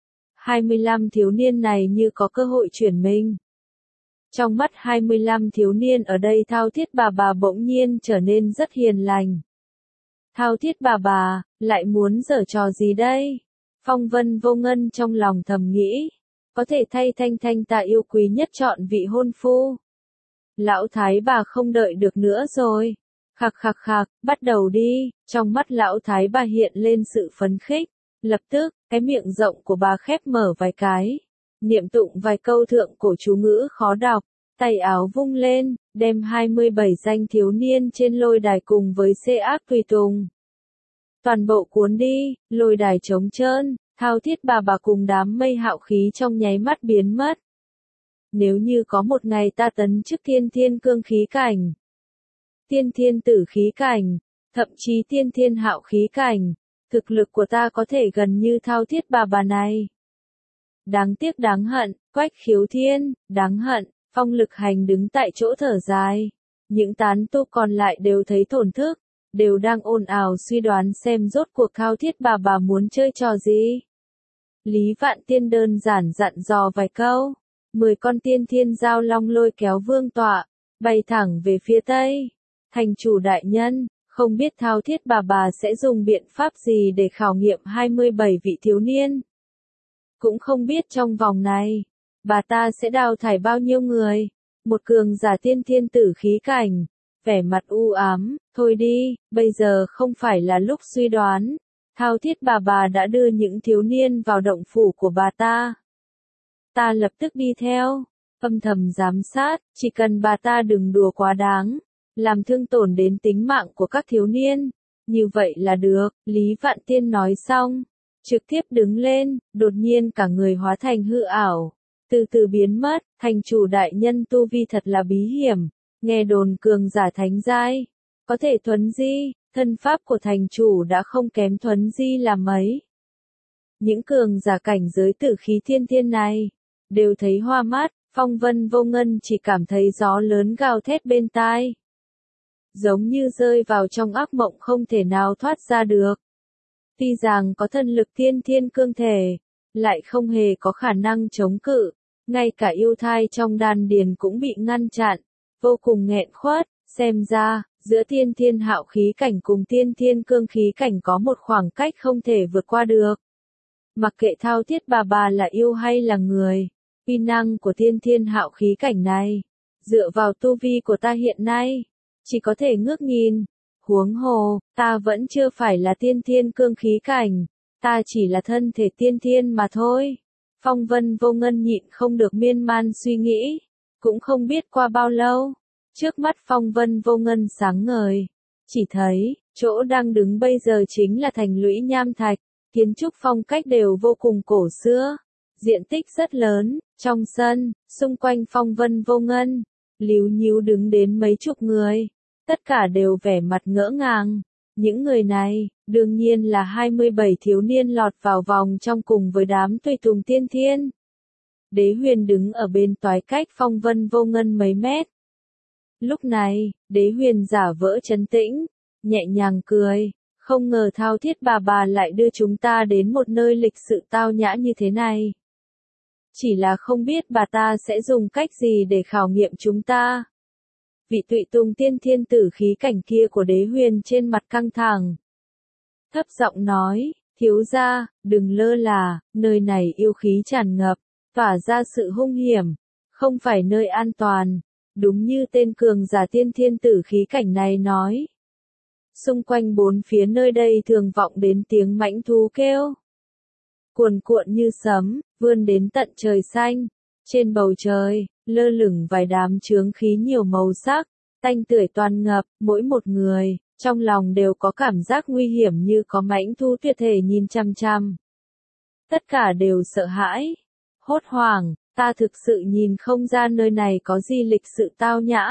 25 thiếu niên này như có cơ hội chuyển mình. Trong mắt 25 thiếu niên ở đây Thao Thiết bà bỗng nhiên trở nên rất hiền lành. Thao Thiết bà, lại muốn giở trò gì đây? Phong Vân Vô Ngân trong lòng thầm nghĩ, có thể thay Thanh Thanh ta yêu quý nhất chọn vị hôn phu. Lão Thái bà không đợi được nữa rồi. Khạc khạc khạc, bắt đầu đi. Trong mắt Lão Thái bà hiện lên sự phấn khích. Lập tức, cái miệng rộng của bà khép mở vài cái. Niệm tụng vài câu thượng cổ chú ngữ khó đọc. Tay áo vung lên, đem 27 danh thiếu niên trên lôi đài cùng với xê ác tùy tùng. Toàn bộ cuốn đi, lôi đài trống trơn, Thao Thiết bà cùng đám mây hạo khí trong nháy mắt biến mất. Nếu như có một ngày ta tấn chức tiên thiên cương khí cảnh, tiên thiên tử khí cảnh, thậm chí tiên thiên hạo khí cảnh, thực lực của ta có thể gần như Thao Thiết bà này. Đáng tiếc đáng hận, Quách Khiếu Thiên, đáng hận, Phong Lực Hành đứng tại chỗ thở dài. Những tán tu còn lại đều thấy thổn thức, đều đang ồn ào suy đoán xem rốt cuộc Thao Thiết bà muốn chơi trò gì. Lý Vạn Tiên đơn giản dặn dò vài câu. 10 con tiên thiên giao long lôi kéo vương tọa, bay thẳng về phía tây. Thành chủ đại nhân, không biết Thao Thiết bà sẽ dùng biện pháp gì để khảo nghiệm 27 vị thiếu niên. Cũng không biết trong vòng này, bà ta sẽ đào thải bao nhiêu người. Một cường giả tiên thiên tử khí cảnh, vẻ mặt u ám, thôi đi, bây giờ không phải là lúc suy đoán. Thao Thiết bà đã đưa những thiếu niên vào động phủ của bà ta. Ta lập tức đi theo, âm thầm giám sát, chỉ cần bà ta đừng đùa quá đáng, làm thương tổn đến tính mạng của các thiếu niên. Như vậy là được, Lý Vạn Tiên nói xong, trực tiếp đứng lên, đột nhiên cả người hóa thành hư ảo, từ từ biến mất. Thành chủ đại nhân tu vi thật là bí hiểm, nghe đồn cường giả thánh giai, có thể thuấn di, thân pháp của thành chủ đã không kém thuấn di là mấy. Những cường giả cảnh giới tử khí thiên thiên này, đều thấy hoa mắt. Phong Vân Vô Ngân chỉ cảm thấy gió lớn gào thét bên tai, giống như rơi vào trong ác mộng không thể nào thoát ra được. Tuy rằng có thân lực tiên thiên cương thể, lại không hề có khả năng chống cự, ngay cả yêu thai trong đan điền cũng bị ngăn chặn, vô cùng nghẹn khuất. Xem ra, giữa tiên thiên hạo khí cảnh cùng tiên thiên cương khí cảnh có một khoảng cách không thể vượt qua được. Mặc kệ Thao Thiết bà là yêu hay là người, uy năng của tiên thiên hạo khí cảnh này, dựa vào tu vi của ta hiện nay, chỉ có thể ngước nhìn. Huống hồ, ta vẫn chưa phải là tiên thiên cương khí cảnh, ta chỉ là thân thể tiên thiên mà thôi. Phong Vân Vô Ngân nhịn không được miên man suy nghĩ, cũng không biết qua bao lâu, trước mắt Phong Vân Vô Ngân sáng ngời, chỉ thấy, chỗ đang đứng bây giờ chính là thành lũy nham thạch, kiến trúc phong cách đều vô cùng cổ xưa, diện tích rất lớn. Trong sân, xung quanh Phong Vân Vô Ngân, líu nhíu đứng đến mấy chục người, tất cả đều vẻ mặt ngỡ ngàng. Những người này, đương nhiên là 27 thiếu niên lọt vào vòng trong cùng với đám tùy tùng tiên thiên. Đế Huyền đứng ở bên toái cách Phong Vân Vô Ngân mấy mét. Lúc này, Đế Huyền giả vỡ trấn tĩnh, nhẹ nhàng cười. Không ngờ Thao Thiết bà lại đưa chúng ta đến một nơi lịch sự tao nhã như thế này. Chỉ là không biết bà ta sẽ dùng cách gì để khảo nghiệm chúng ta. Vị Tụy Tùng Tiên Thiên Tử khí cảnh kia của Đế Huyền trên mặt căng thẳng. Thấp giọng nói, thiếu gia, đừng lơ là, nơi này yêu khí tràn ngập, tỏa ra sự hung hiểm, không phải nơi an toàn, đúng như tên cường giả tiên thiên tử khí cảnh này nói. Xung quanh bốn phía nơi đây thường vọng đến tiếng mãnh thú kêu. Cuồn cuộn như sấm, vươn đến tận trời xanh. Trên bầu trời, lơ lửng vài đám chướng khí nhiều màu sắc, tanh tưởi toàn ngập, mỗi một người, trong lòng đều có cảm giác nguy hiểm như có mãnh thú tuyệt thể nhìn chăm chăm. Tất cả đều sợ hãi, hốt hoảng, ta thực sự nhìn không ra nơi này có gì lịch sự tao nhã.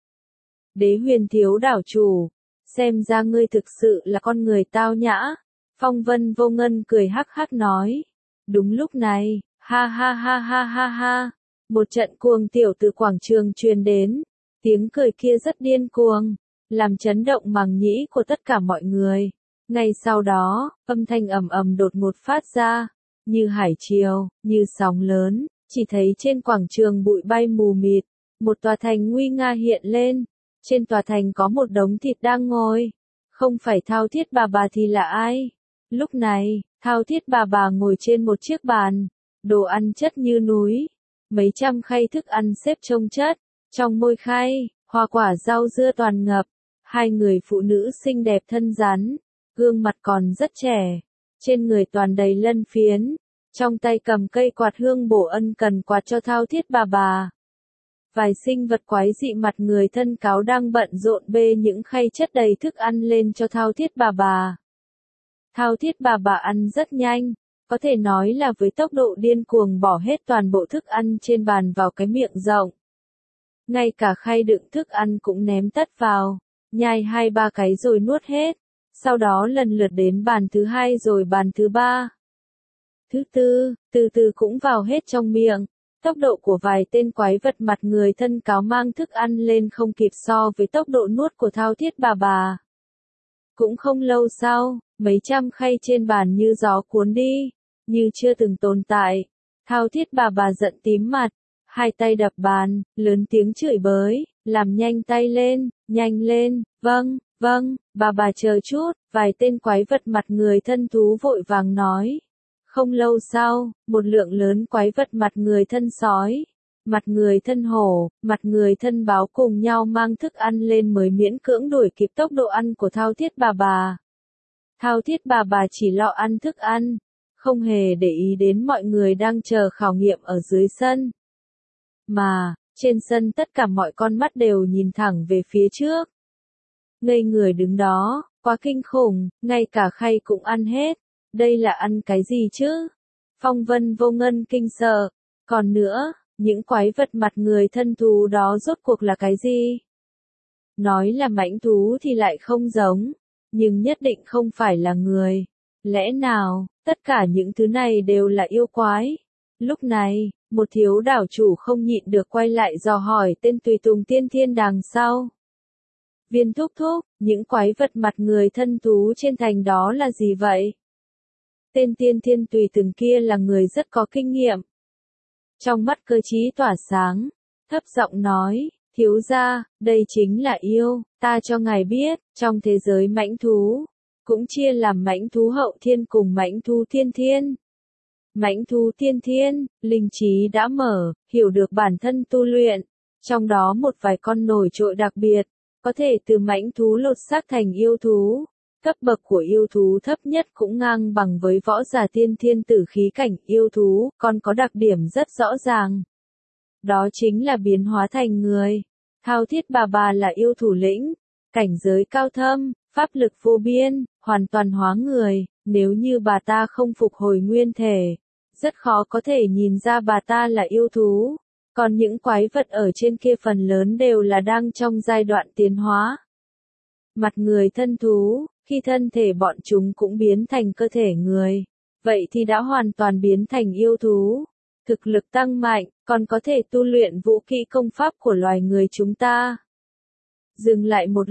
Đế Huyền thiếu đảo chủ, xem ra ngươi thực sự là con người tao nhã. Phong Vân Vô Ngân cười hắc hắc nói. Đúng lúc này, ha ha ha ha ha ha, một trận cuồng tiểu từ quảng trường truyền đến. Tiếng cười kia rất điên cuồng, làm chấn động màng nhĩ của tất cả mọi người. Ngay sau đó, âm thanh ầm ầm đột ngột phát ra, như hải triều, như sóng lớn, chỉ thấy trên quảng trường bụi bay mù mịt, một tòa thành nguy nga hiện lên. Trên tòa thành có một đống thịt đang ngồi. Không phải Thao Thiết bà thì là ai? Lúc này, Thao Thiết bà ngồi trên một chiếc bàn, đồ ăn chất như núi, mấy trăm khay thức ăn xếp chồng chất, trong môi khay, hoa quả rau dưa toàn ngập, hai người phụ nữ xinh đẹp thân rắn, gương mặt còn rất trẻ, trên người toàn đầy lân phiến, trong tay cầm cây quạt hương bổ ân cần quạt cho Thao Thiết bà. Vài sinh vật quái dị mặt người thân cáo đang bận rộn bê những khay chất đầy thức ăn lên cho Thao Thiết bà. Thao Thiết bà ăn rất nhanh, có thể nói là với tốc độ điên cuồng bỏ hết toàn bộ thức ăn trên bàn vào cái miệng rộng. Ngay cả khay đựng thức ăn cũng ném tất vào, nhai 2-3 cái rồi nuốt hết, sau đó lần lượt đến bàn thứ 2 rồi bàn thứ 3. Thứ tư, từ từ cũng vào hết trong miệng. Tốc độ của vài tên quái vật mặt người thân cáo mang thức ăn lên không kịp so với tốc độ nuốt của Thao Thiết bà. Cũng không lâu sau, mấy trăm khay trên bàn như gió cuốn đi, như chưa từng tồn tại. Thao Thiết bà giận tím mặt, hai tay đập bàn, lớn tiếng chửi bới, làm nhanh tay lên, nhanh lên, vâng, bà chờ chút, vài tên quái vật mặt người thân thú vội vàng nói. Không lâu sau, một lượng lớn quái vật mặt người thân sói, mặt người thân hổ, mặt người thân báo cùng nhau mang thức ăn lên mới miễn cưỡng đuổi kịp tốc độ ăn của Thao Thiết bà. Thao Thiết bà chỉ lo ăn thức ăn, không hề để ý đến mọi người đang chờ khảo nghiệm ở dưới sân. Mà, trên sân tất cả mọi con mắt đều nhìn thẳng về phía trước. Ngây người đứng đó, quá kinh khủng, ngay cả khay cũng ăn hết. Đây là ăn cái gì chứ? Phong Vân Vô Ngân kinh sợ. Còn nữa, những quái vật mặt người thân thú đó rốt cuộc là cái gì? Nói là mãnh thú thì lại không giống, nhưng nhất định không phải là người. Lẽ nào, tất cả những thứ này đều là yêu quái? Lúc này, một thiếu đảo chủ không nhịn được quay lại dò hỏi tên tùy tùng tiên thiên đằng sau. Viên thúc thúc, những quái vật mặt người thân thú trên thành đó là gì vậy? Tên tiên thiên tùy tùng kia là người rất có kinh nghiệm. Trong mắt cơ trí tỏa sáng, thấp giọng nói, thiếu gia, đây chính là yêu, ta cho ngài biết, trong thế giới mãnh thú, cũng chia làm mãnh thú hậu thiên cùng mãnh thú thiên thiên. Mãnh thú thiên thiên, linh trí đã mở, hiểu được bản thân tu luyện, trong đó một vài con nổi trội đặc biệt, có thể từ mãnh thú lột xác thành yêu thú. Cấp bậc của yêu thú thấp nhất cũng ngang bằng với võ giả tiên thiên tử khí cảnh yêu thú, còn có đặc điểm rất rõ ràng. Đó chính là biến hóa thành người. Thao Thiết bà là yêu thủ lĩnh, cảnh giới cao thâm, pháp lực vô biên, hoàn toàn hóa người, nếu như bà ta không phục hồi nguyên thể, rất khó có thể nhìn ra bà ta là yêu thú. Còn những quái vật ở trên kia phần lớn đều là đang trong giai đoạn tiến hóa. Mặt người thân thú, khi thân thể bọn chúng cũng biến thành cơ thể người, vậy thì đã hoàn toàn biến thành yêu thú. Thực lực tăng mạnh, còn có thể tu luyện vũ kỹ công pháp của loài người chúng ta. Dừng lại một lúc,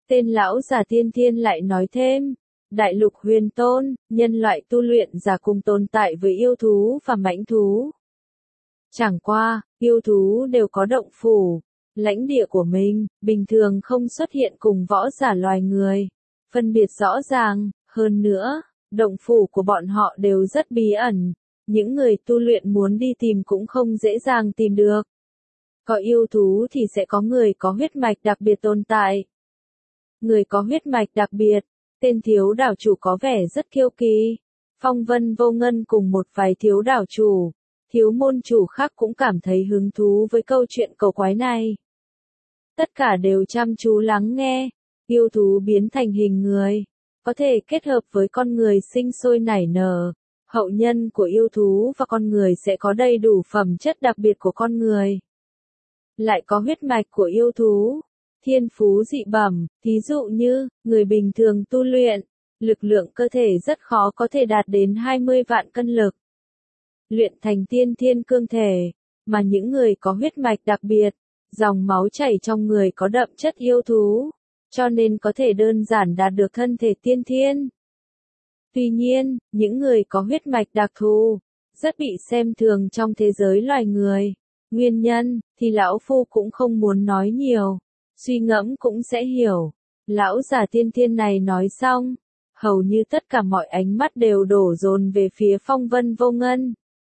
Tên lão già tiên thiên lại nói thêm, đại lục huyền tôn, nhân loại tu luyện giả cùng tồn tại với yêu thú và mãnh thú. Chẳng qua, yêu thú đều có động phủ, lãnh địa của mình, bình thường không xuất hiện cùng võ giả loài người. Phân biệt rõ ràng, hơn nữa, động phủ của bọn họ đều rất bí ẩn, những người tu luyện muốn đi tìm cũng không dễ dàng tìm được. Có yêu thú thì sẽ có người có huyết mạch đặc biệt tồn tại. Người có huyết mạch đặc biệt, tên thiếu đảo chủ có vẻ rất kiêu kỳ. Phong Vân Vô Ngân cùng một vài thiếu đảo chủ, thiếu môn chủ khác cũng cảm thấy hứng thú với câu chuyện cầu quái này. Tất cả đều chăm chú lắng nghe. Yêu thú biến thành hình người, có thể kết hợp với con người sinh sôi nảy nở. Hậu nhân của yêu thú và con người sẽ có đầy đủ phẩm chất đặc biệt của con người. Lại có huyết mạch của yêu thú, thiên phú dị bẩm, thí dụ như, người bình thường tu luyện, lực lượng cơ thể rất khó có thể đạt đến 20 vạn cân lực. Luyện thành tiên thiên cương thể, mà những người có huyết mạch đặc biệt, dòng máu chảy trong người có đậm chất yêu thú, cho nên có thể đơn giản đạt được thân thể tiên thiên. Tuy nhiên, những người có huyết mạch đặc thù, rất bị xem thường trong thế giới loài người. Nguyên nhân, thì lão phu cũng không muốn nói nhiều, suy ngẫm cũng sẽ hiểu. Lão già tiên thiên này nói xong, hầu như tất cả mọi ánh mắt đều đổ dồn về phía Phong Vân Vô Ngân.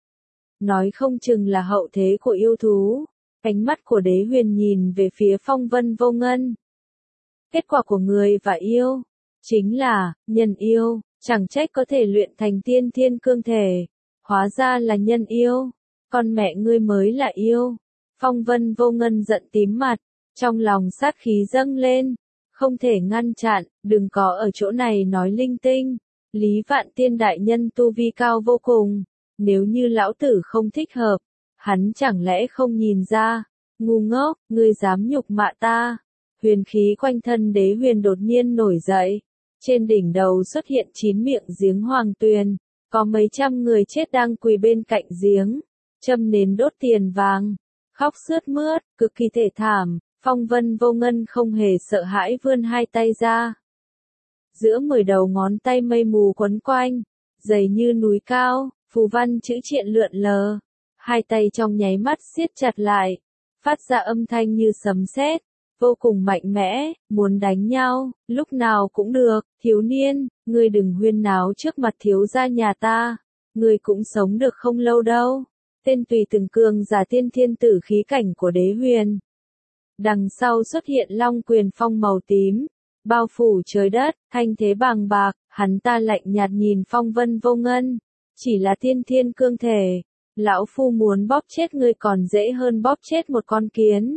Nói không chừng là hậu thế của yêu thú, ánh mắt của Đế Huyền nhìn về phía Phong Vân Vô Ngân. Kết quả của người và yêu, chính là, nhân yêu, chẳng trách có thể luyện thành tiên thiên cương thể, hóa ra là nhân yêu, con mẹ ngươi mới là yêu. Phong Vân Vô Ngân giận tím mặt, trong lòng sát khí dâng lên, không thể ngăn chặn, đừng có ở chỗ này nói linh tinh. Lý Vạn Tiên đại nhân tu vi cao vô cùng, nếu như lão tử không thích hợp, hắn chẳng lẽ không nhìn ra, ngu ngốc, ngươi dám nhục mạ ta. Huyền khí quanh thân Đế Huyền đột nhiên nổi dậy, trên đỉnh đầu xuất hiện 9 miệng giếng hoàng tuyền, có mấy trăm người chết đang quỳ bên cạnh giếng, châm nến đốt tiền vàng, khóc sướt mướt, cực kỳ thê thảm. Phong Vân Vô Ngân không hề sợ hãi vươn hai tay ra. Giữa 10 đầu ngón tay mây mù quấn quanh, dày như núi cao, phù văn chữ triện lượn lờ. Hai tay trong nháy mắt siết chặt lại, phát ra âm thanh như sấm sét, vô cùng mạnh mẽ, muốn đánh nhau, lúc nào cũng được. Thiếu niên, ngươi đừng huyên náo trước mặt thiếu gia nhà ta, ngươi cũng sống được không lâu đâu. Tên tùy từng cường giả tiên thiên tử khí cảnh của Đế Huyền. Đằng sau xuất hiện long quyền phong màu tím, bao phủ trời đất, thanh thế bàng bạc, hắn ta lạnh nhạt nhìn Phong Vân Vô Ngân, chỉ là tiên thiên cương thể, lão phu muốn bóp chết ngươi còn dễ hơn bóp chết một con kiến.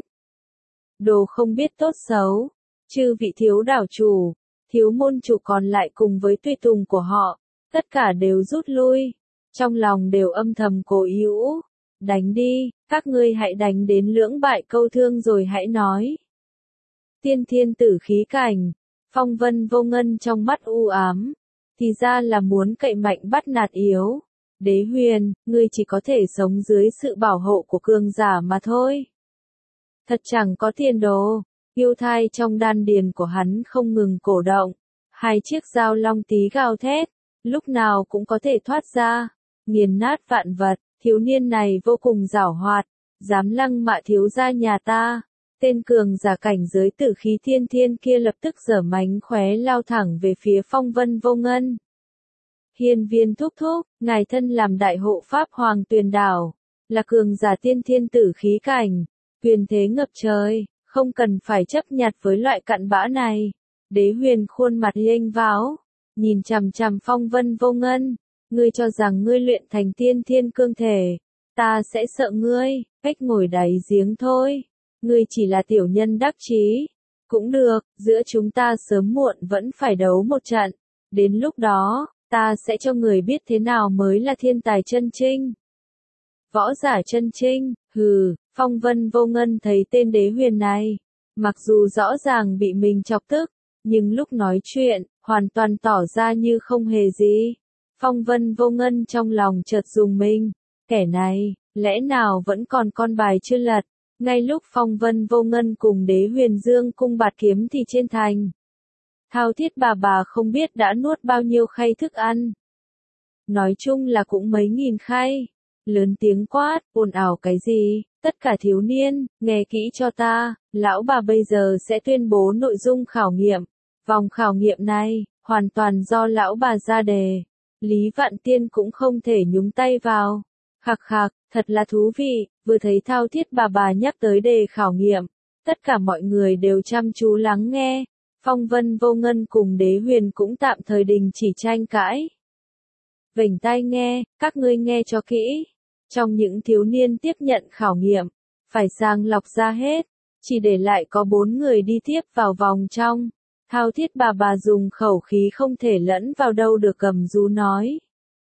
Đồ không biết tốt xấu, chư vị thiếu đảo chủ, thiếu môn chủ còn lại cùng với tùy tùng của họ, tất cả đều rút lui, trong lòng đều âm thầm cố yếu. Đánh đi, các ngươi hãy đánh đến lưỡng bại câu thương rồi hãy nói. Tiên thiên tử khí cảnh, Phong Vân Vô Ngân trong mắt u ám, thì ra là muốn cậy mạnh bắt nạt yếu. Đế Huyền, ngươi chỉ có thể sống dưới sự bảo hộ của cường giả mà thôi. Thật chẳng có tiền đồ, yêu thai trong đan điền của hắn không ngừng cổ động, hai chiếc dao long tí gào thét, lúc nào cũng có thể thoát ra, nghiền nát vạn vật. Thiếu niên này vô cùng giảo hoạt, dám lăng mạ thiếu gia nhà ta. Tên cường giả cảnh giới tử khí thiên thiên kia lập tức giở mánh khóe lao thẳng về phía Phong Vân Vô Ngân. Hiên Viên thúc thúc, ngài thân làm đại hộ pháp Hoàng Tuyền Đảo, là cường giả tiên thiên tử khí cảnh, quyền thế ngập trời, không cần phải chấp nhặt với loại cặn bã này. Đế Huyền khuôn mặt lênh váo, nhìn chằm chằm Phong Vân Vô Ngân. Ngươi cho rằng ngươi luyện thành tiên thiên cương thể, ta sẽ sợ ngươi, cách ngồi đáy giếng thôi. Ngươi chỉ là tiểu nhân đắc chí. Cũng được, giữa chúng ta sớm muộn vẫn phải đấu một trận. Đến lúc đó, ta sẽ cho người biết thế nào mới là thiên tài chân chính. Võ giả chân chính, hừ. Phong Vân Vô Ngân thấy tên Đế Huyền này, mặc dù rõ ràng bị mình chọc tức, nhưng lúc nói chuyện, hoàn toàn tỏ ra như không hề gì. Phong Vân Vô Ngân trong lòng chợt rùng mình, kẻ này, lẽ nào vẫn còn con bài chưa lật. Ngay lúc Phong Vân Vô Ngân cùng Đế Huyền dương cung bạt kiếm thì trên thành, Thao thiết bà không biết đã nuốt bao nhiêu khay thức ăn. Nói chung là cũng mấy nghìn khay. Lớn tiếng quát, ồn ào cái gì, tất cả thiếu niên, nghe kỹ cho ta, lão bà bây giờ sẽ tuyên bố nội dung khảo nghiệm. Vòng khảo nghiệm này, hoàn toàn do lão bà ra đề. Lý Vạn Tiên cũng không thể nhúng tay vào. Khạc khạc, thật là thú vị, vừa thấy thao thiết bà nhắc tới đề khảo nghiệm. Tất cả mọi người đều chăm chú lắng nghe. Phong Vân Vô Ngân cùng Đế Huyền cũng tạm thời đình chỉ tranh cãi. Vểnh tai nghe, các ngươi nghe cho kỹ. Trong những thiếu niên tiếp nhận khảo nghiệm, phải sàng lọc ra hết, chỉ để lại có 4 người đi tiếp vào vòng trong. Thao thiết bà dùng khẩu khí không thể lẫn vào đâu được cầm rú nói.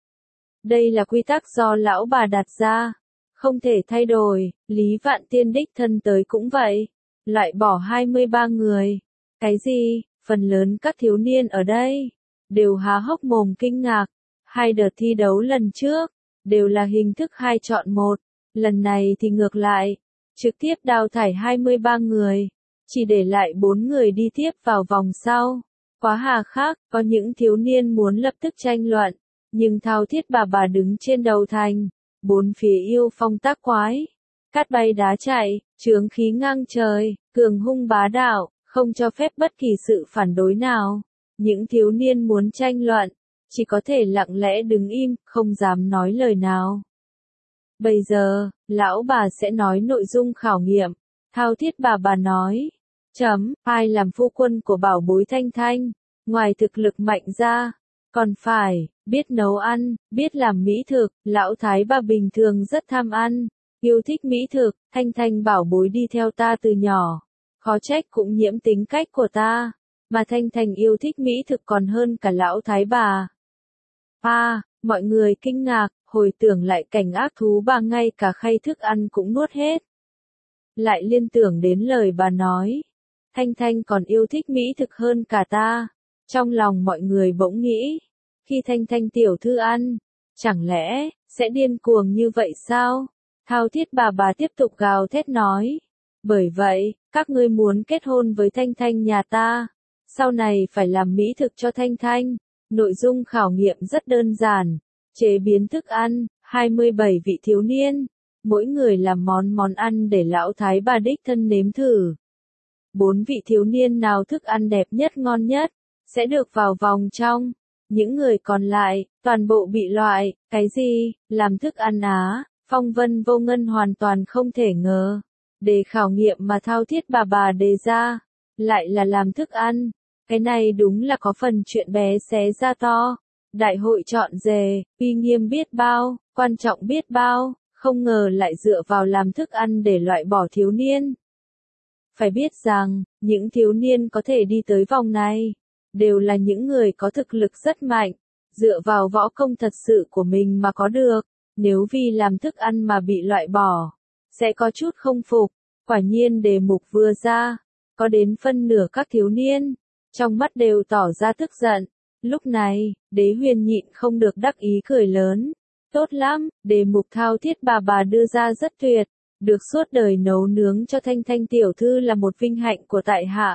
Đây là quy tắc do lão bà đặt ra, không thể thay đổi, Lý Vạn Tiên đích thân tới cũng vậy, loại bỏ 23 người. Cái gì, phần lớn các thiếu niên ở đây, đều há hốc mồm kinh ngạc, 2 đợt thi đấu lần trước, đều là hình thức 2 chọn 1, lần này thì ngược lại, trực tiếp đào thải 23 người, chỉ để lại 4 người đi tiếp vào vòng sau. Quá hà khắc, có những thiếu niên muốn lập tức tranh luận, nhưng thao thiết bà đứng trên đầu thành, 4 phía yêu phong tác quái, cát bay đá chạy, chướng khí ngang trời, cường hung bá đạo, không cho phép bất kỳ sự phản đối nào. Những thiếu niên muốn tranh luận, chỉ có thể lặng lẽ đứng im, không dám nói lời nào. Bây giờ, lão bà sẽ nói nội dung khảo nghiệm. Thao thiết bà nói. Ai làm phu quân của bảo bối Thanh Thanh, ngoài thực lực mạnh ra, còn phải, biết nấu ăn, biết làm mỹ thực, lão thái bà bình thường rất tham ăn, yêu thích mỹ thực, Thanh Thanh bảo bối đi theo ta từ nhỏ. Khó trách cũng nhiễm tính cách của ta, mà Thanh Thanh yêu thích mỹ thực còn hơn cả lão thái bà. Mọi người kinh ngạc, hồi tưởng lại cảnh ác thú bà ngay cả khay thức ăn cũng nuốt hết. Lại liên tưởng đến lời bà nói, Thanh Thanh còn yêu thích mỹ thực hơn cả ta. Trong lòng mọi người bỗng nghĩ, khi Thanh Thanh tiểu thư ăn, chẳng lẽ, sẽ điên cuồng như vậy sao? Thao thiết bà tiếp tục gào thét nói, bởi vậy, các ngươi muốn kết hôn với Thanh Thanh nhà ta, sau này phải làm mỹ thực cho Thanh Thanh. Nội dung khảo nghiệm rất đơn giản, chế biến thức ăn, 27 vị thiếu niên, mỗi người làm món ăn để lão thái bà đích thân nếm thử. 4 vị thiếu niên nào thức ăn đẹp nhất ngon nhất, sẽ được vào vòng trong. Những người còn lại, toàn bộ bị loại, cái gì, làm thức ăn á, Phong Vân Vô Ngân hoàn toàn không thể ngờ. Đề khảo nghiệm mà thao thiết bà đề ra, lại là làm thức ăn. Cái này đúng là có phần chuyện bé xé ra to. Đại hội chọn dề, uy nghiêm biết bao, quan trọng biết bao, không ngờ lại dựa vào làm thức ăn để loại bỏ thiếu niên. Phải biết rằng, những thiếu niên có thể đi tới vòng này, đều là những người có thực lực rất mạnh, dựa vào võ công thật sự của mình mà có được. Nếu vì làm thức ăn mà bị loại bỏ, sẽ có chút không phục. Quả nhiên đề mục vừa ra, có đến phân nửa các thiếu niên, trong mắt đều tỏ ra tức giận. Lúc này, Đế Huyền nhịn không được đắc ý cười lớn. Tốt lắm, đề mục thao thiết bà đưa ra rất tuyệt. Được suốt đời nấu nướng cho Thanh Thanh tiểu thư là một vinh hạnh của tại hạ.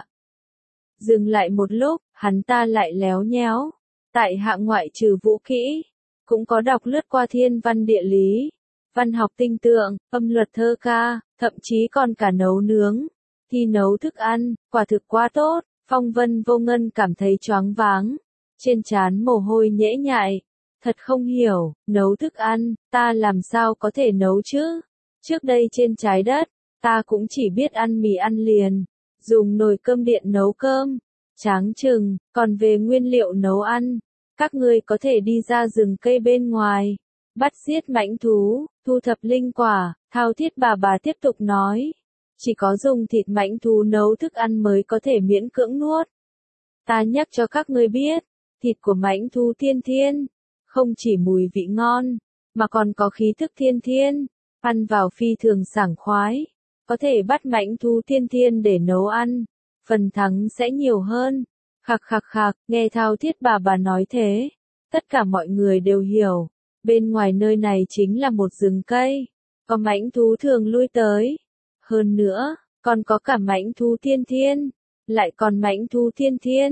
Dừng lại một lúc, hắn ta lại léo nhéo. Tại hạ ngoại trừ vũ kỹ, cũng có đọc lướt qua thiên văn địa lý, văn học tinh tượng, âm luật thơ ca, thậm chí còn cả nấu nướng. Thì nấu thức ăn, quả thực quá tốt. Phong Vân Vô Ngân cảm thấy choáng váng, trên trán mồ hôi nhễ nhại. Thật không hiểu, nấu thức ăn, ta làm sao có thể nấu chứ? Trước đây trên trái đất, ta cũng chỉ biết ăn mì ăn liền, dùng nồi cơm điện nấu cơm, tráng chừng, còn về nguyên liệu nấu ăn, các ngươi có thể đi ra rừng cây bên ngoài, bắt giết mãnh thú, thu thập linh quả. Thao thiết bà tiếp tục nói. Chỉ có dùng thịt mãnh thú nấu thức ăn mới có thể miễn cưỡng nuốt. Ta nhắc cho các ngươi biết, thịt của mãnh thú thiên thiên, không chỉ mùi vị ngon, mà còn có khí thức thiên thiên, ăn vào phi thường sảng khoái, có thể bắt mãnh thú thiên thiên để nấu ăn, phần thắng sẽ nhiều hơn. Khạc khạc khạc, nghe thao thiết bà nói thế, tất cả mọi người đều hiểu, bên ngoài nơi này chính là một rừng cây, có mãnh thú thường lui tới. Hơn nữa, còn có cả mãnh thú thiên thiên, lại còn mãnh thú thiên thiên,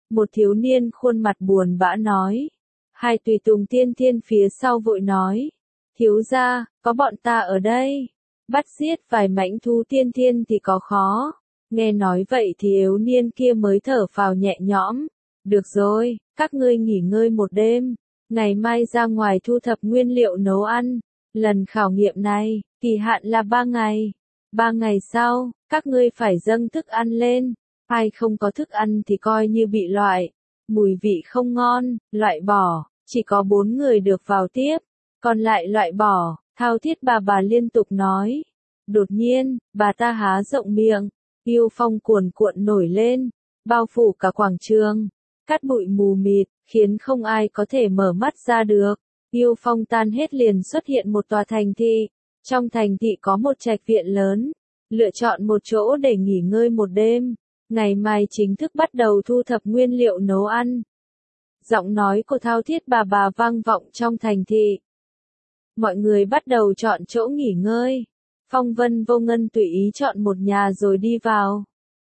Một thiếu niên khuôn mặt buồn bã nói. Hai tùy tùng tiên thiên phía sau vội nói. Thiếu gia, có bọn ta ở đây. Bắt giết vài mãnh thú tiên thiên thì có khó. Nghe nói vậy thì yếu niên kia mới thở phào nhẹ nhõm. Được rồi, các ngươi nghỉ ngơi một đêm. Ngày mai ra ngoài thu thập nguyên liệu nấu ăn. Lần khảo nghiệm này, kỳ hạn là 3 ngày. 3 ngày sau, các ngươi phải dâng thức ăn lên. Ai không có thức ăn thì coi như bị loại. Mùi vị không ngon, loại bỏ. Chỉ có 4 người được vào tiếp. Còn lại loại bỏ, Thao Thiết bà liên tục nói. Đột nhiên, bà ta há rộng miệng. Yêu phong cuồn cuộn nổi lên. Bao phủ cả quảng trường. Cát bụi mù mịt, khiến không ai có thể mở mắt ra được. Yêu phong tan hết liền xuất hiện một tòa thành thị. Trong thành thị có một trạch viện lớn. Lựa chọn một chỗ để nghỉ ngơi một đêm. Ngày mai chính thức bắt đầu thu thập nguyên liệu nấu ăn. Giọng nói của Thao Thiết bà vang vọng trong thành thị. Mọi người bắt đầu chọn chỗ nghỉ ngơi. Phong Vân Vô Ngân tùy ý chọn một nhà rồi đi vào.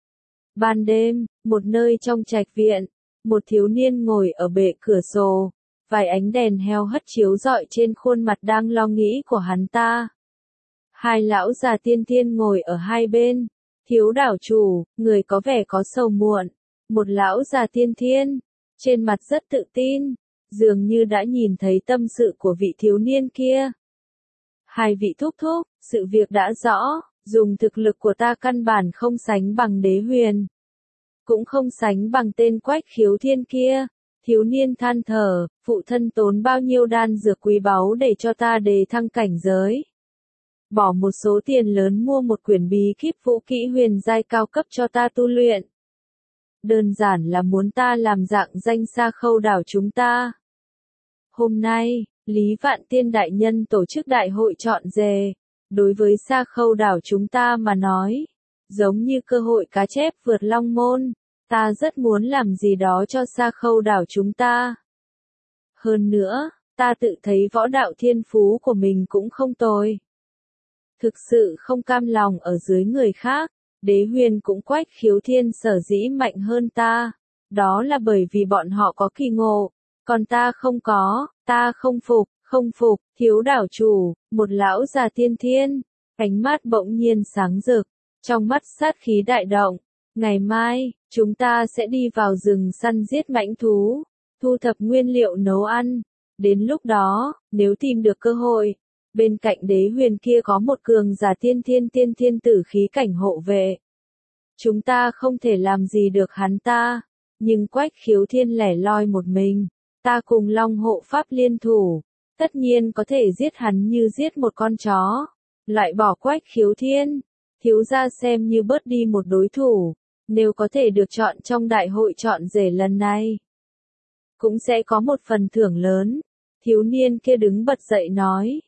Ban đêm, một nơi trong trạch viện, một thiếu niên ngồi ở bệ cửa sổ, vài ánh đèn heo hắt chiếu rọi trên khuôn mặt đang lo nghĩ của hắn ta. Hai lão già tiên thiên ngồi ở hai bên. Thiếu đảo chủ, người có vẻ có sầu muộn. Một lão già tiên thiên, trên mặt rất tự tin, dường như đã nhìn thấy tâm sự của vị thiếu niên kia. Hai vị thúc thúc, sự việc đã rõ, dùng thực lực của ta căn bản không sánh bằng Đế Huyền. Cũng không sánh bằng tên Quách Khiếu Thiên kia. Thiếu niên than thở, phụ thân tốn bao nhiêu đan dược quý báu để cho ta đề thăng cảnh giới. Bỏ một số tiền lớn mua một quyển bí kíp vũ kỹ huyền giai cao cấp cho ta tu luyện. Đơn giản là muốn ta làm dạng danh Sa Khâu đảo chúng ta. Hôm nay, Lý Vạn Tiên đại nhân tổ chức đại hội chọn rể. Đối với Sa Khâu đảo chúng ta mà nói, giống như cơ hội cá chép vượt long môn. Ta rất muốn làm gì đó cho Sa Khâu đảo chúng ta. Hơn nữa, ta tự thấy võ đạo thiên phú của mình cũng không tồi. Thực sự không cam lòng ở dưới người khác. Đế Huyền cũng Quách Khiếu Thiên sở dĩ mạnh hơn ta. Đó là bởi vì bọn họ có kỳ ngộ. Còn ta không có, ta không phục, thiếu đảo chủ, một lão già tiên thiên. Ánh mắt bỗng nhiên sáng rực, trong mắt sát khí đại động. Ngày mai, chúng ta sẽ đi vào rừng săn giết mãnh thú, thu thập nguyên liệu nấu ăn. Đến lúc đó, nếu tìm được cơ hội, bên cạnh Đế Huyền kia có một cường giả tiên thiên tử khí cảnh hộ vệ. Chúng ta không thể làm gì được hắn ta, nhưng Quách Khiếu Thiên lẻ loi một mình, ta cùng Long Hộ Pháp liên thủ, tất nhiên có thể giết hắn như giết một con chó. Loại bỏ Quách Khiếu Thiên, thiếu gia xem như bớt đi một đối thủ, nếu có thể được chọn trong đại hội chọn rể lần này, cũng sẽ có một phần thưởng lớn. Thiếu niên kia đứng bật dậy nói.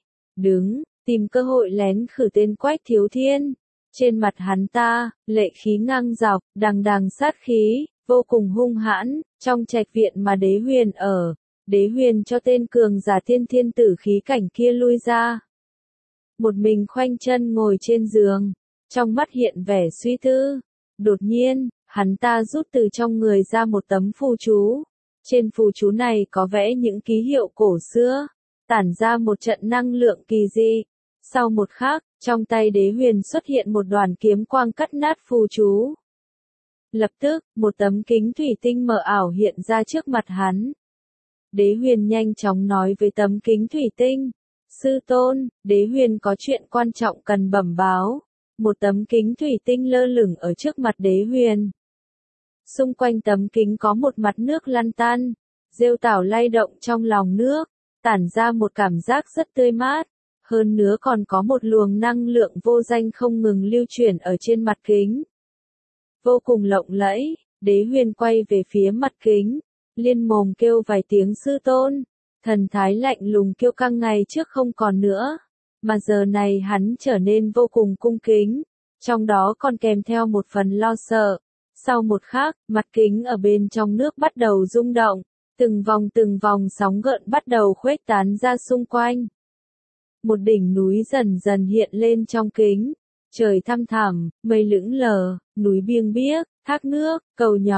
Tìm cơ hội lén khử tên Quách Thiếu Thiên. Trên mặt hắn ta, lệ khí ngang dọc, đằng đằng sát khí, vô cùng hung hãn. Trong trạch viện mà Đế Huyền ở, Đế Huyền cho tên cường giả tiên thiên tử khí cảnh kia lui ra. Một mình khoanh chân ngồi trên giường, trong mắt hiện vẻ suy tư. Đột nhiên, hắn ta rút từ trong người ra một tấm phù chú. Trên phù chú này có vẽ những ký hiệu cổ xưa, tản ra một trận năng lượng kỳ dị. Sau một khắc, trong tay Đế Huyền xuất hiện một đoàn kiếm quang cắt nát phù chú. Lập tức, một tấm kính thủy tinh mờ ảo hiện ra trước mặt hắn. Đế Huyền nhanh chóng nói với tấm kính thủy tinh. Sư tôn, Đế Huyền có chuyện quan trọng cần bẩm báo. Một tấm kính thủy tinh lơ lửng ở trước mặt Đế Huyền. Xung quanh tấm kính có một mặt nước lăn tăn, rêu tảo lay động trong lòng nước, tản ra một cảm giác rất tươi mát. Hơn nữa còn có một luồng năng lượng vô danh không ngừng lưu chuyển ở trên mặt kính. Vô cùng lộng lẫy, Đế Huyền quay về phía mặt kính, liên mồm kêu vài tiếng sư tôn. Thần thái lạnh lùng kiêu căng ngày trước không còn nữa, mà giờ này hắn trở nên vô cùng cung kính, trong đó còn kèm theo một phần lo sợ. Sau một khắc, mặt kính ở bên trong nước bắt đầu rung động, từng vòng sóng gợn bắt đầu khuếch tán ra xung quanh. Một đỉnh núi dần dần hiện lên trong kính, trời thăm thẳm, mây lững lờ, núi biêng biếc, thác nước, cầu nhỏ,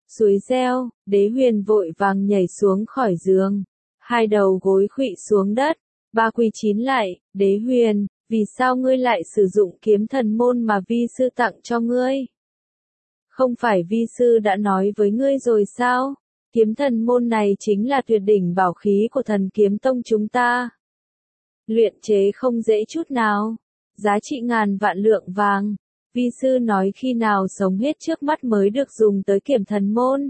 Suối reo, Đế Huyền vội vàng nhảy xuống khỏi giường, hai đầu gối khuỵu xuống đất, ba quỳ chín lại, Đế Huyền, vì sao ngươi lại sử dụng kiếm thần môn mà vi sư tặng cho ngươi? Không phải vi sư đã nói với ngươi rồi sao? Kiếm thần môn này chính là tuyệt đỉnh bảo khí của thần kiếm tông chúng ta. Luyện chế không dễ chút nào, giá trị ngàn vạn lượng vàng. Vi sư nói khi nào sống hết trước mắt mới được dùng tới kiếm thần môn.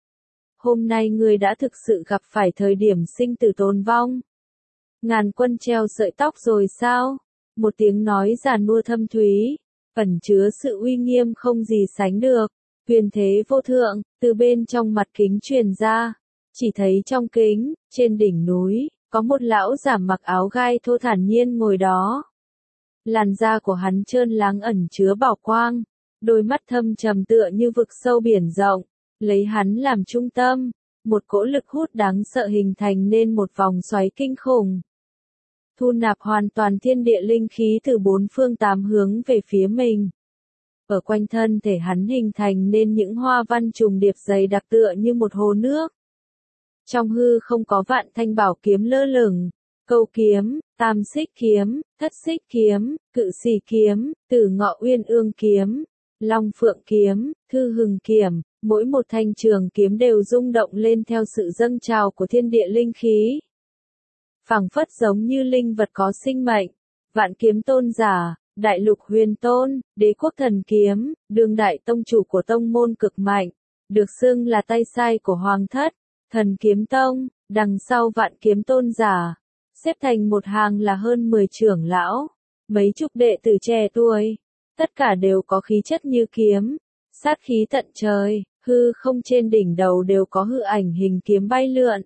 Hôm nay ngươi đã thực sự gặp phải thời điểm sinh tử tồn vong. Ngàn quân treo sợi tóc rồi sao? Một tiếng nói già nua thâm thúy, ẩn chứa sự uy nghiêm không gì sánh được. Huyền thế vô thượng, từ bên trong mặt kính truyền ra. Chỉ thấy trong kính, trên đỉnh núi, có một lão giả mặc áo gai thô thản nhiên ngồi đó. Làn da của hắn trơn láng ẩn chứa bảo quang, đôi mắt thâm trầm tựa như vực sâu biển rộng, lấy hắn làm trung tâm, một cỗ lực hút đáng sợ hình thành nên một vòng xoáy kinh khủng. Thu nạp hoàn toàn thiên địa linh khí từ bốn phương tám hướng về phía mình. Ở quanh thân thể hắn hình thành nên những hoa văn trùng điệp dày đặc tựa như một hồ nước. Trong hư không có vạn thanh bảo kiếm lơ lửng, câu kiếm, tam xích kiếm, thất xích kiếm, cự xỉ kiếm, tử ngọ uyên ương kiếm, long phượng kiếm, thư hừng kiếm, mỗi một thanh trường kiếm đều rung động lên theo sự dâng trào của thiên địa linh khí. Phảng phất giống như linh vật có sinh mệnh, vạn kiếm tôn giả, đại lục huyền tôn, đế quốc thần kiếm, đương đại tông chủ của tông môn cực mạnh, được xưng là tay sai của hoàng thất, thần kiếm tông, đằng sau vạn kiếm tôn giả, xếp thành một hàng là hơn 10 trưởng lão, mấy chục đệ tử trẻ tuổi, tất cả đều có khí chất như kiếm, sát khí tận trời, hư không trên đỉnh đầu đều có hư ảnh hình kiếm bay lượn.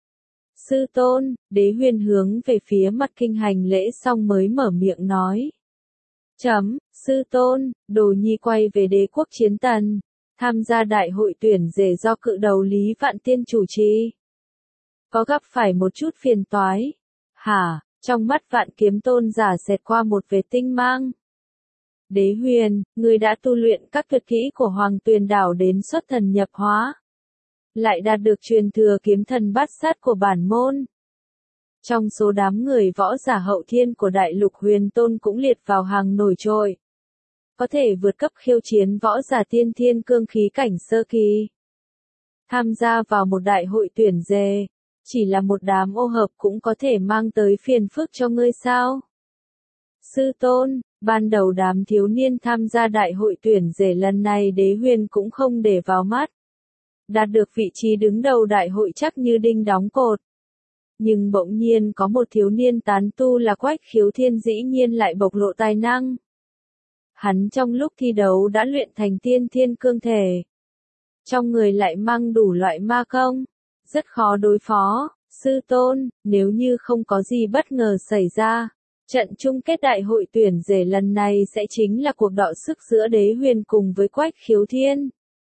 Sư tôn, Đế Huyền hướng về phía mặt kinh hành lễ xong mới mở miệng nói. Sư tôn, Đồ Nhi quay về đế quốc Chiến Tần, tham gia đại hội tuyển rể do cự đầu Lý Vạn Tiên chủ trì. Có gặp phải một chút phiền toái? Hả? Trong mắt Vạn Kiếm tôn giả xẹt qua một vệt tinh mang. Đế Huyền, ngươi đã tu luyện các tuyệt kỹ của Hoàng Tuyền Đảo đến xuất thần nhập hóa. Lại đạt được truyền thừa kiếm thần bát sát của bản môn. Trong số đám người võ giả hậu thiên của đại lục huyền tôn cũng liệt vào hàng nổi trội. Có thể vượt cấp khiêu chiến võ giả tiên thiên cương khí cảnh sơ kỳ. Tham gia vào một đại hội tuyển rể, chỉ là một đám ô hợp cũng có thể mang tới phiền phức cho ngươi sao? Sư tôn, ban đầu đám thiếu niên tham gia đại hội tuyển rể lần này Đế Huyền cũng không để vào mắt. Đạt được vị trí đứng đầu đại hội chắc như đinh đóng cột. Nhưng bỗng nhiên có một thiếu niên tán tu là Quách Khiếu Thiên dĩ nhiên lại bộc lộ tài năng. Hắn trong lúc thi đấu đã luyện thành tiên thiên cương thể. Trong người lại mang đủ loại ma công, rất khó đối phó. Sư tôn, nếu như không có gì bất ngờ xảy ra, trận chung kết đại hội tuyển rể lần này sẽ chính là cuộc đọ sức giữa Đế Huyền cùng với Quách Khiếu Thiên.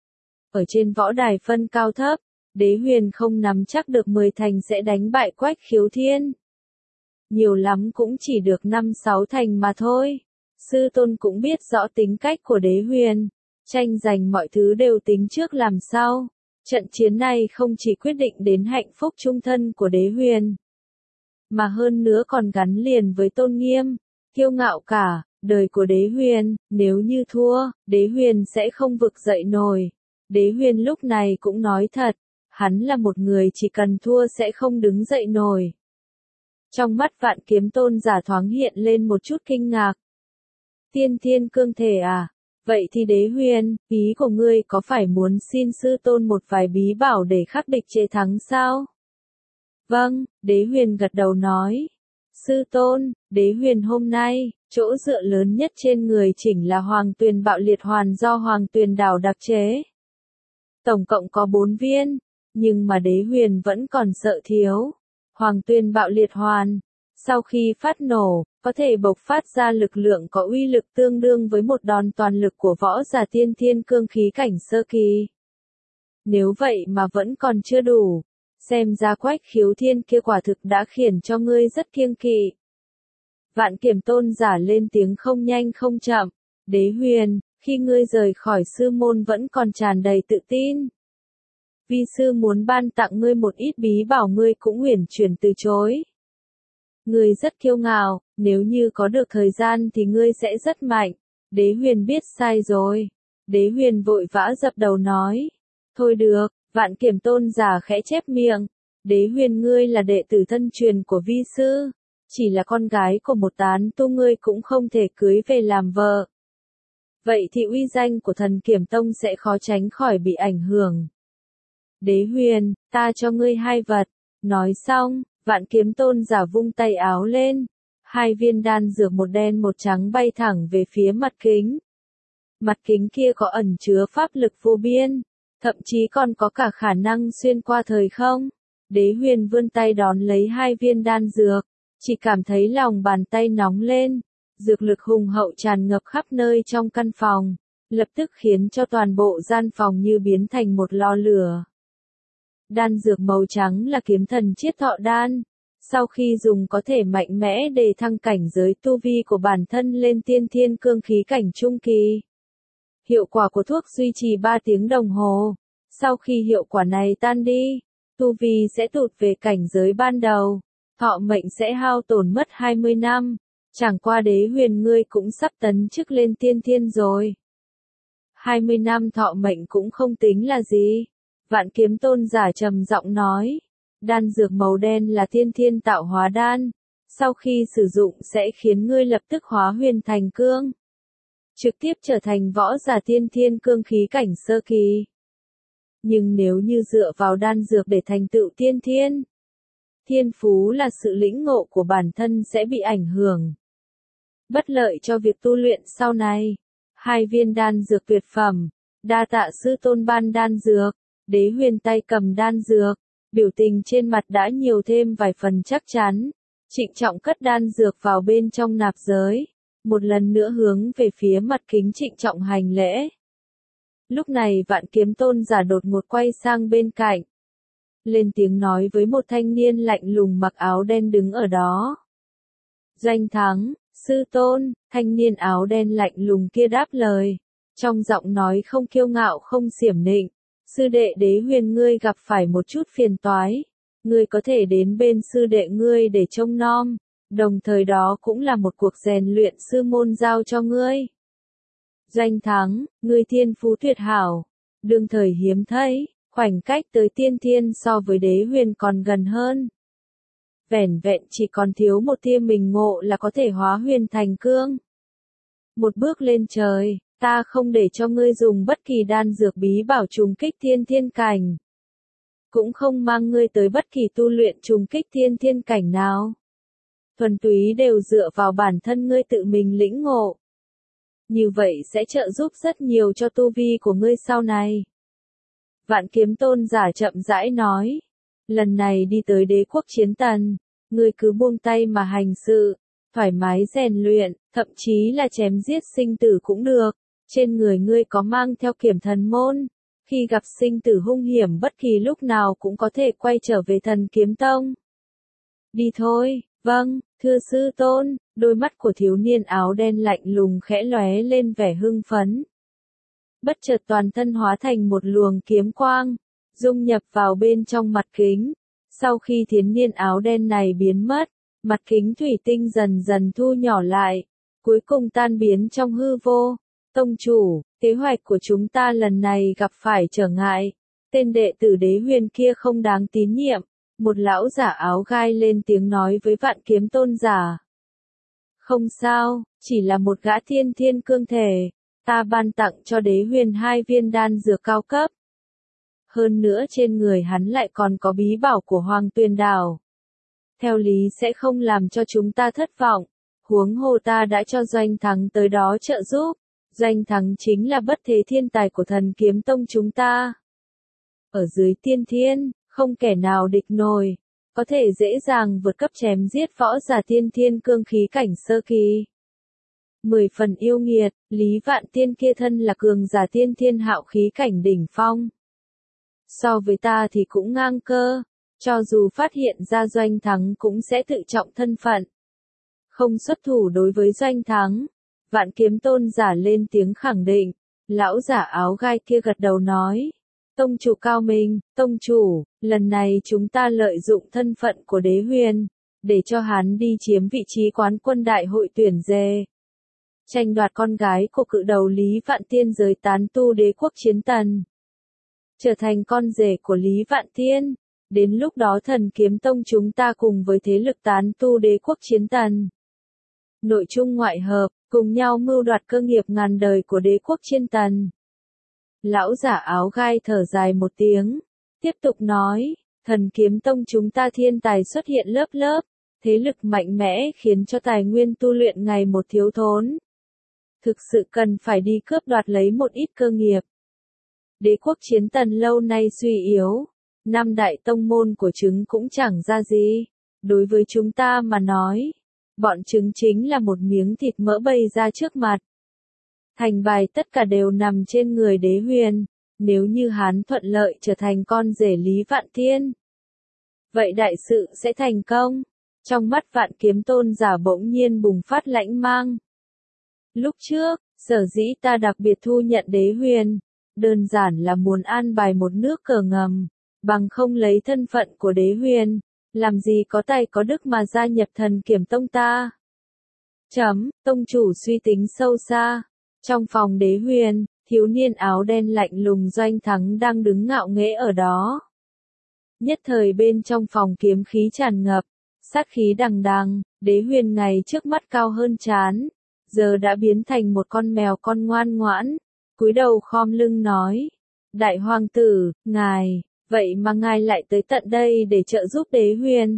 Ở trên võ đài phân cao thấp, Đế Huyền không nắm chắc được 10 thành sẽ đánh bại Quách Khiếu Thiên. Nhiều lắm cũng chỉ được 5-6 thành mà thôi. Sư tôn cũng biết rõ tính cách của Đế Huyền, tranh giành mọi thứ đều tính trước làm sau. Trận chiến này không chỉ quyết định đến hạnh phúc chung thân của Đế Huyền, mà hơn nữa còn gắn liền với tôn nghiêm, kiêu ngạo cả đời của Đế Huyền. Nếu như thua, Đế Huyền sẽ không vực dậy nổi. Đế Huyền lúc này cũng nói thật, hắn là một người chỉ cần thua sẽ không đứng dậy nổi. Trong mắt Vạn Kiếm tôn giả thoáng hiện lên một chút kinh ngạc. Tiên thiên cương thể à? Vậy thì Đế Huyền, ý của ngươi có phải muốn xin sư tôn một vài bí bảo để khắc địch chế thắng sao? Vâng, Đế Huyền gật đầu nói. Sư tôn, Đế Huyền hôm nay, chỗ dựa lớn nhất trên người chỉnh là Hoàng Tuyền Bạo Liệt Hoàn do Hoàng Tuyền Đảo đặc chế. Tổng cộng có 4 viên, nhưng mà Đế Huyền vẫn còn sợ thiếu. Hoàng Tuyền Bạo Liệt Hoàn, sau khi phát nổ, có thể bộc phát ra lực lượng có uy lực tương đương với một đòn toàn lực của võ giả tiên thiên cương khí cảnh sơ kỳ. Nếu vậy mà vẫn còn chưa đủ, xem ra Quách Khiếu Thiên kia quả thực đã khiến cho ngươi rất kiêng kỵ. Vạn Kiếm tôn giả lên tiếng không nhanh không chậm. Đế Huyền, khi ngươi rời khỏi sư môn vẫn còn tràn đầy tự tin. vi sư muốn ban tặng ngươi một ít bí bảo ngươi cũng uyển chuyển từ chối. Ngươi rất kiêu ngạo, nếu như có được thời gian thì ngươi sẽ rất mạnh. Đế huyền biết sai rồi. Đế huyền vội vã dập đầu nói. Thôi được, Vạn Kiểm tôn giả khẽ chép miệng. Đế huyền ngươi là đệ tử thân truyền của vi sư. Chỉ là con gái của một tán tu ngươi cũng không thể cưới về làm vợ. Vậy thì uy danh của thần Kiểm tông sẽ khó tránh khỏi bị ảnh hưởng. Đế huyền, ta cho ngươi 2 vật. Nói xong, Vạn Kiếm tôn giả vung tay áo lên. 2 viên đan dược một đen một trắng bay thẳng về phía mặt kính. Mặt kính kia có ẩn chứa pháp lực vô biên, thậm chí còn có cả khả năng xuyên qua thời không. Đế huyền vươn tay đón lấy 2 viên đan dược, chỉ cảm thấy lòng bàn tay nóng lên, dược lực hùng hậu tràn ngập khắp nơi trong căn phòng, lập tức khiến cho toàn bộ gian phòng như biến thành một lò lửa. Đan dược màu trắng là kiếm thần chiết thọ đan. Sau khi dùng có thể mạnh mẽ đề thăng cảnh giới tu vi của bản thân lên tiên thiên cương khí cảnh trung kỳ. Hiệu quả của thuốc duy trì 3 tiếng đồng hồ. Sau khi hiệu quả này tan đi, tu vi sẽ tụt về cảnh giới ban đầu. Thọ mệnh sẽ hao tổn mất 20 năm. Chẳng qua đế huyền ngươi cũng sắp tấn chức lên tiên thiên rồi. 20 năm thọ mệnh cũng không tính là gì. Vạn Kiếm tôn giả trầm giọng nói. Đan dược màu đen là tiên thiên tạo hóa đan. Sau khi sử dụng sẽ khiến ngươi lập tức hóa huyền thành cương. Trực tiếp trở thành võ giả tiên thiên cương khí cảnh sơ kỳ. Nhưng nếu như dựa vào đan dược để thành tựu tiên thiên, thiên phú là sự lĩnh ngộ của bản thân sẽ bị ảnh hưởng. Bất lợi cho việc tu luyện sau này. 2 viên đan dược tuyệt phẩm. Đa tạ sư tôn ban đan dược. Đế huyền tay cầm đan dược. Biểu tình trên mặt đã nhiều thêm vài phần chắc chắn. Trịnh trọng cất đan dược vào bên trong nạp giới. Một lần nữa hướng về phía mặt kính trịnh trọng hành lễ. Lúc này Vạn Kiếm tôn giả đột ngột quay sang bên cạnh. Lên tiếng nói với một thanh niên lạnh lùng mặc áo đen đứng ở đó. Doanh Thắng, sư tôn, thanh niên áo đen lạnh lùng kia đáp lời. Trong giọng nói không kiêu ngạo không xiểm nịnh. Sư đệ đế huyền ngươi gặp phải một chút phiền toái. Ngươi có thể đến bên sư đệ ngươi để trông nom. Đồng thời đó cũng là một cuộc rèn luyện sư môn giao cho ngươi. Doanh Thắng, ngươi thiên phú tuyệt hảo. Đương thời hiếm thấy, khoảnh cách tới tiên thiên so với đế huyền còn gần hơn. Vẻn vẹn chỉ còn thiếu một tia mình ngộ là có thể hóa huyền thành cương. Một bước lên trời. Ta không để cho ngươi dùng bất kỳ đan dược bí bảo trùng kích tiên thiên cảnh. Cũng không mang ngươi tới bất kỳ tu luyện trùng kích tiên thiên cảnh nào. Thuần túy đều dựa vào bản thân ngươi tự mình lĩnh ngộ. Như vậy sẽ trợ giúp rất nhiều cho tu vi của ngươi sau này. Vạn Kiếm tôn giả chậm rãi nói. Lần này đi tới đế quốc chiến tần, ngươi cứ buông tay mà hành sự, thoải mái rèn luyện, thậm chí là chém giết sinh tử cũng được. Trên người ngươi có mang theo kiểm thần môn, khi gặp sinh tử hung hiểm bất kỳ lúc nào cũng có thể quay trở về thần kiếm tông. Đi thôi, vâng, thưa sư tôn, đôi mắt của thiếu niên áo đen lạnh lùng khẽ lóe lên vẻ hưng phấn. Bất chợt toàn thân hóa thành một luồng kiếm quang, dung nhập vào bên trong mặt kính. Sau khi thiếu niên áo đen này biến mất, mặt kính thủy tinh dần dần thu nhỏ lại, cuối cùng tan biến trong hư vô. Tông chủ, kế hoạch của chúng ta lần này gặp phải trở ngại. Tên đệ tử đế huyền kia không đáng tín nhiệm. Một lão giả áo gai lên tiếng nói với Vạn Kiếm tôn giả. Không sao, chỉ là một gã tiên thiên cương thể. Ta ban tặng cho đế huyền 2 viên đan dược cao cấp. Hơn nữa trên người hắn lại còn có bí bảo của Hoàng Tuyền Đảo. Theo lý sẽ không làm cho chúng ta thất vọng. Huống hồ ta đã cho Doanh Thắng tới đó trợ giúp. Doanh Thắng chính là bất thế thiên tài của thần kiếm tông chúng ta. Ở dưới tiên thiên, không kẻ nào địch nổi, có thể dễ dàng vượt cấp chém giết võ giả tiên thiên cương khí cảnh sơ kỳ. 10 phần yêu nghiệt, Lý Vạn Tiên kia thân là cường giả tiên thiên hạo khí cảnh đỉnh phong. So với ta thì cũng ngang cơ, cho dù phát hiện ra Doanh Thắng cũng sẽ tự trọng thân phận. Không xuất thủ đối với Doanh Thắng. Vạn Kiếm tôn giả lên tiếng khẳng định, lão giả áo gai kia gật đầu nói. Tông chủ cao minh, tông chủ, lần này chúng ta lợi dụng thân phận của đế huyền, để cho hắn đi chiếm vị trí quán quân đại hội tuyển dê. Tranh đoạt con gái của cự đầu Lý Vạn Tiên giới tán tu đế quốc Chiến Tần. Trở thành con rể của Lý Vạn Tiên. Đến lúc đó Thần Kiếm Tông chúng ta cùng với thế lực tán tu đế quốc Chiến Tần. Nội trung ngoại hợp, cùng nhau mưu đoạt cơ nghiệp ngàn đời của đế quốc Chiến Tần. Lão giả áo gai thở dài một tiếng, tiếp tục nói, Thần Kiếm Tông chúng ta thiên tài xuất hiện lớp lớp, thế lực mạnh mẽ khiến cho tài nguyên tu luyện ngày một thiếu thốn. Thực sự cần phải đi cướp đoạt lấy một ít cơ nghiệp. Đế quốc Chiến Tần lâu nay suy yếu, năm đại tông môn của chúng cũng chẳng ra gì. Đối với chúng ta mà nói, bọn chúng chính là một miếng thịt mỡ bày ra trước mặt. Thành bài tất cả đều nằm trên người đế huyền, nếu như hắn thuận lợi trở thành con rể Lý Vạn Tiên. Vậy đại sự sẽ thành công. Trong mắt Vạn Kiếm Tôn giả bỗng nhiên bùng phát lãnh mang. Lúc trước, sở dĩ ta đặc biệt thu nhận đế huyền, đơn giản là muốn an bài một nước cờ ngầm, bằng không lấy thân phận của đế huyền, làm gì có tài có đức mà gia nhập Thần Kiếm Tông ta. Tông chủ suy tính sâu xa. Trong phòng đế huyền, thiếu niên áo đen lạnh lùng Doanh Thắng đang đứng ngạo nghễ ở đó. Nhất thời bên trong phòng kiếm khí tràn ngập, sát khí đằng đằng, đế huyền ngày trước mắt cao hơn trán, giờ đã biến thành một con mèo con ngoan ngoãn, cúi đầu khom lưng nói, đại hoàng tử, ngài, vậy mà ngài lại tới tận đây để trợ giúp đế huyền.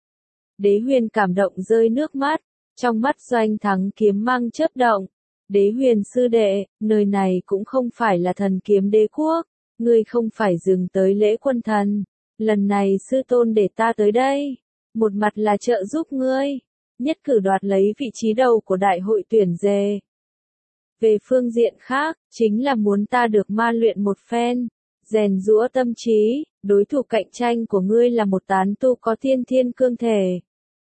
Đế huyền cảm động rơi nước mắt, trong mắt Doanh Thắng kiếm mang chớp động, đế huyền sư đệ, nơi này cũng không phải là Thần Kiếm đế quốc, ngươi không phải dừng tới lễ quân thần, lần này sư tôn để ta tới đây, một mặt là trợ giúp ngươi, nhất cử đoạt lấy vị trí đầu của đại hội tuyển dê. Về phương diện khác, chính là muốn ta được ma luyện một phen, rèn giũa tâm trí, đối thủ cạnh tranh của ngươi là một tán tu có tiên thiên cương thể.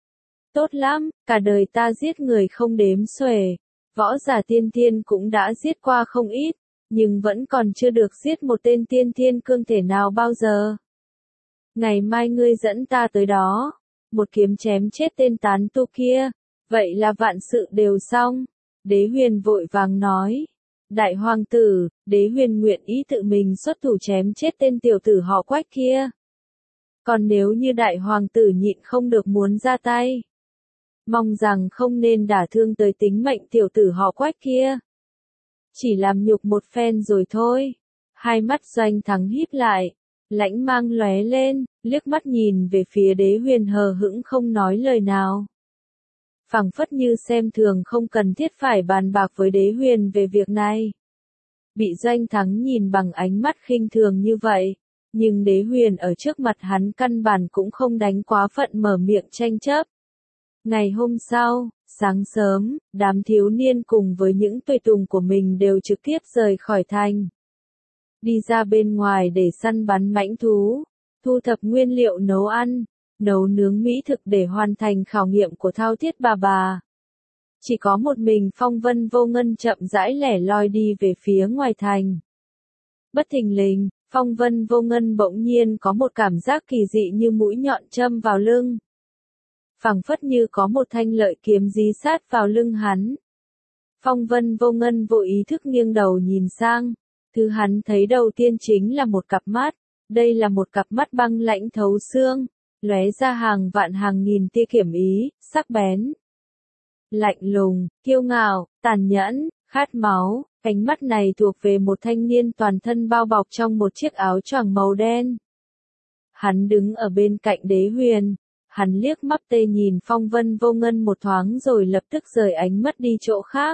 Tốt lắm, cả đời ta giết người không đếm xuể, võ giả tiên thiên cũng đã giết qua không ít, nhưng vẫn còn chưa được giết một tên tiên thiên cương thể nào bao giờ. Ngày mai ngươi dẫn ta tới đó, một kiếm chém chết tên tán tu kia, vậy là vạn sự đều xong. Đế huyền vội vàng nói, đại hoàng tử, đế huyền nguyện ý tự mình xuất thủ chém chết tên tiểu tử họ Quách kia. Còn nếu như đại hoàng tử nhịn không được muốn ra tay, mong rằng không nên đả thương tới tính mệnh tiểu tử họ Quách kia. Chỉ làm nhục một phen rồi thôi. Hai mắt Doanh Thắng híp lại, lãnh mang lóe lên, liếc mắt nhìn về phía đế huyền hờ hững không nói lời nào. Phảng phất như xem thường không cần thiết phải bàn bạc với đế huyền về việc này. Bị Doanh Thắng nhìn bằng ánh mắt khinh thường như vậy, nhưng đế huyền ở trước mặt hắn căn bản cũng không đánh quá phận mở miệng tranh chấp. Ngày hôm sau, sáng sớm, đám thiếu niên cùng với những tùy tùng của mình đều trực tiếp rời khỏi thành. Đi ra bên ngoài để săn bắn mãnh thú, thu thập nguyên liệu nấu ăn, nấu nướng mỹ thực để hoàn thành khảo nghiệm của Thao Thiết bà. Chỉ có một mình Phong Vân Vô Ngân chậm rãi lẻ loi đi về phía ngoài thành. Bất thình lình, Phong Vân Vô Ngân bỗng nhiên có một cảm giác kỳ dị như mũi nhọn châm vào lưng. Phảng phất như có một thanh lợi kiếm dí sát vào lưng hắn. Phong Vân Vô Ngân vô ý thức nghiêng đầu nhìn sang, thứ hắn thấy đầu tiên chính là một cặp mắt, đây là một cặp mắt băng lãnh thấu xương, lóe ra hàng vạn hàng nghìn tia kiểm ý, sắc bén. Lạnh lùng, kiêu ngạo, tàn nhẫn, khát máu, ánh mắt này thuộc về một thanh niên toàn thân bao bọc trong một chiếc áo choàng màu đen. Hắn đứng ở bên cạnh đế huyền, hắn liếc mắt tê nhìn Phong Vân Vô Ngân một thoáng rồi lập tức rời ánh mắt đi chỗ khác.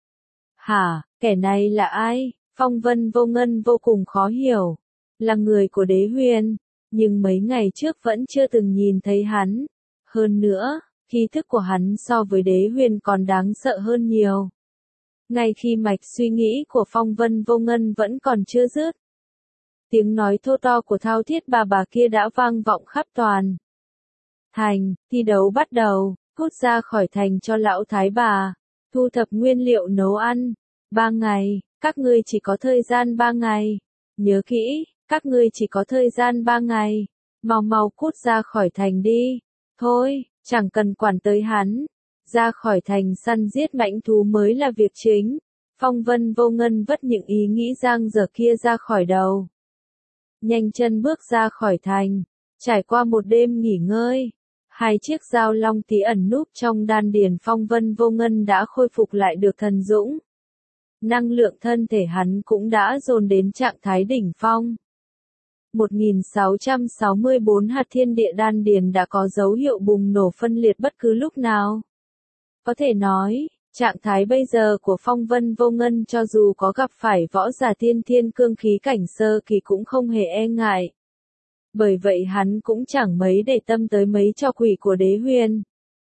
Hả, kẻ này là ai? Phong Vân Vô Ngân vô cùng khó hiểu. Là người của đế huyền, nhưng mấy ngày trước vẫn chưa từng nhìn thấy hắn. Hơn nữa, khí thức của hắn so với đế huyền còn đáng sợ hơn nhiều. Ngay khi mạch suy nghĩ của Phong Vân Vô Ngân vẫn còn chưa dứt, tiếng nói thô to của Thao Thiết bà kia đã vang vọng khắp toàn thành. Thi đấu bắt đầu, cút ra khỏi thành cho lão thái bà, thu thập nguyên liệu nấu ăn. 3 ngày, các ngươi chỉ có thời gian 3 ngày. Nhớ kỹ, Các ngươi chỉ có thời gian 3 ngày, mau mau cút ra khỏi thành đi. Thôi, chẳng cần quản tới hắn. Ra khỏi thành săn giết mãnh thú mới là việc chính. Phong Vân Vô Ngân vất những ý nghĩ dang dở kia ra khỏi đầu. Nhanh chân bước ra khỏi thành. Trải qua một đêm nghỉ ngơi, 2 chiếc dao long tí ẩn núp trong đan điền Phong Vân Vô Ngân đã khôi phục lại được thần dũng. Năng lượng thân thể hắn cũng đã dồn đến trạng thái đỉnh phong. 1664 hạt thiên địa đan điền đã có dấu hiệu bùng nổ phân liệt bất cứ lúc nào. Có thể nói, trạng thái bây giờ của Phong Vân Vô Ngân cho dù có gặp phải võ giả tiên thiên cương khí cảnh sơ kỳ cũng không hề e ngại. Bởi vậy hắn cũng chẳng mấy để tâm tới mấy trò quỷ của Đế Huyền.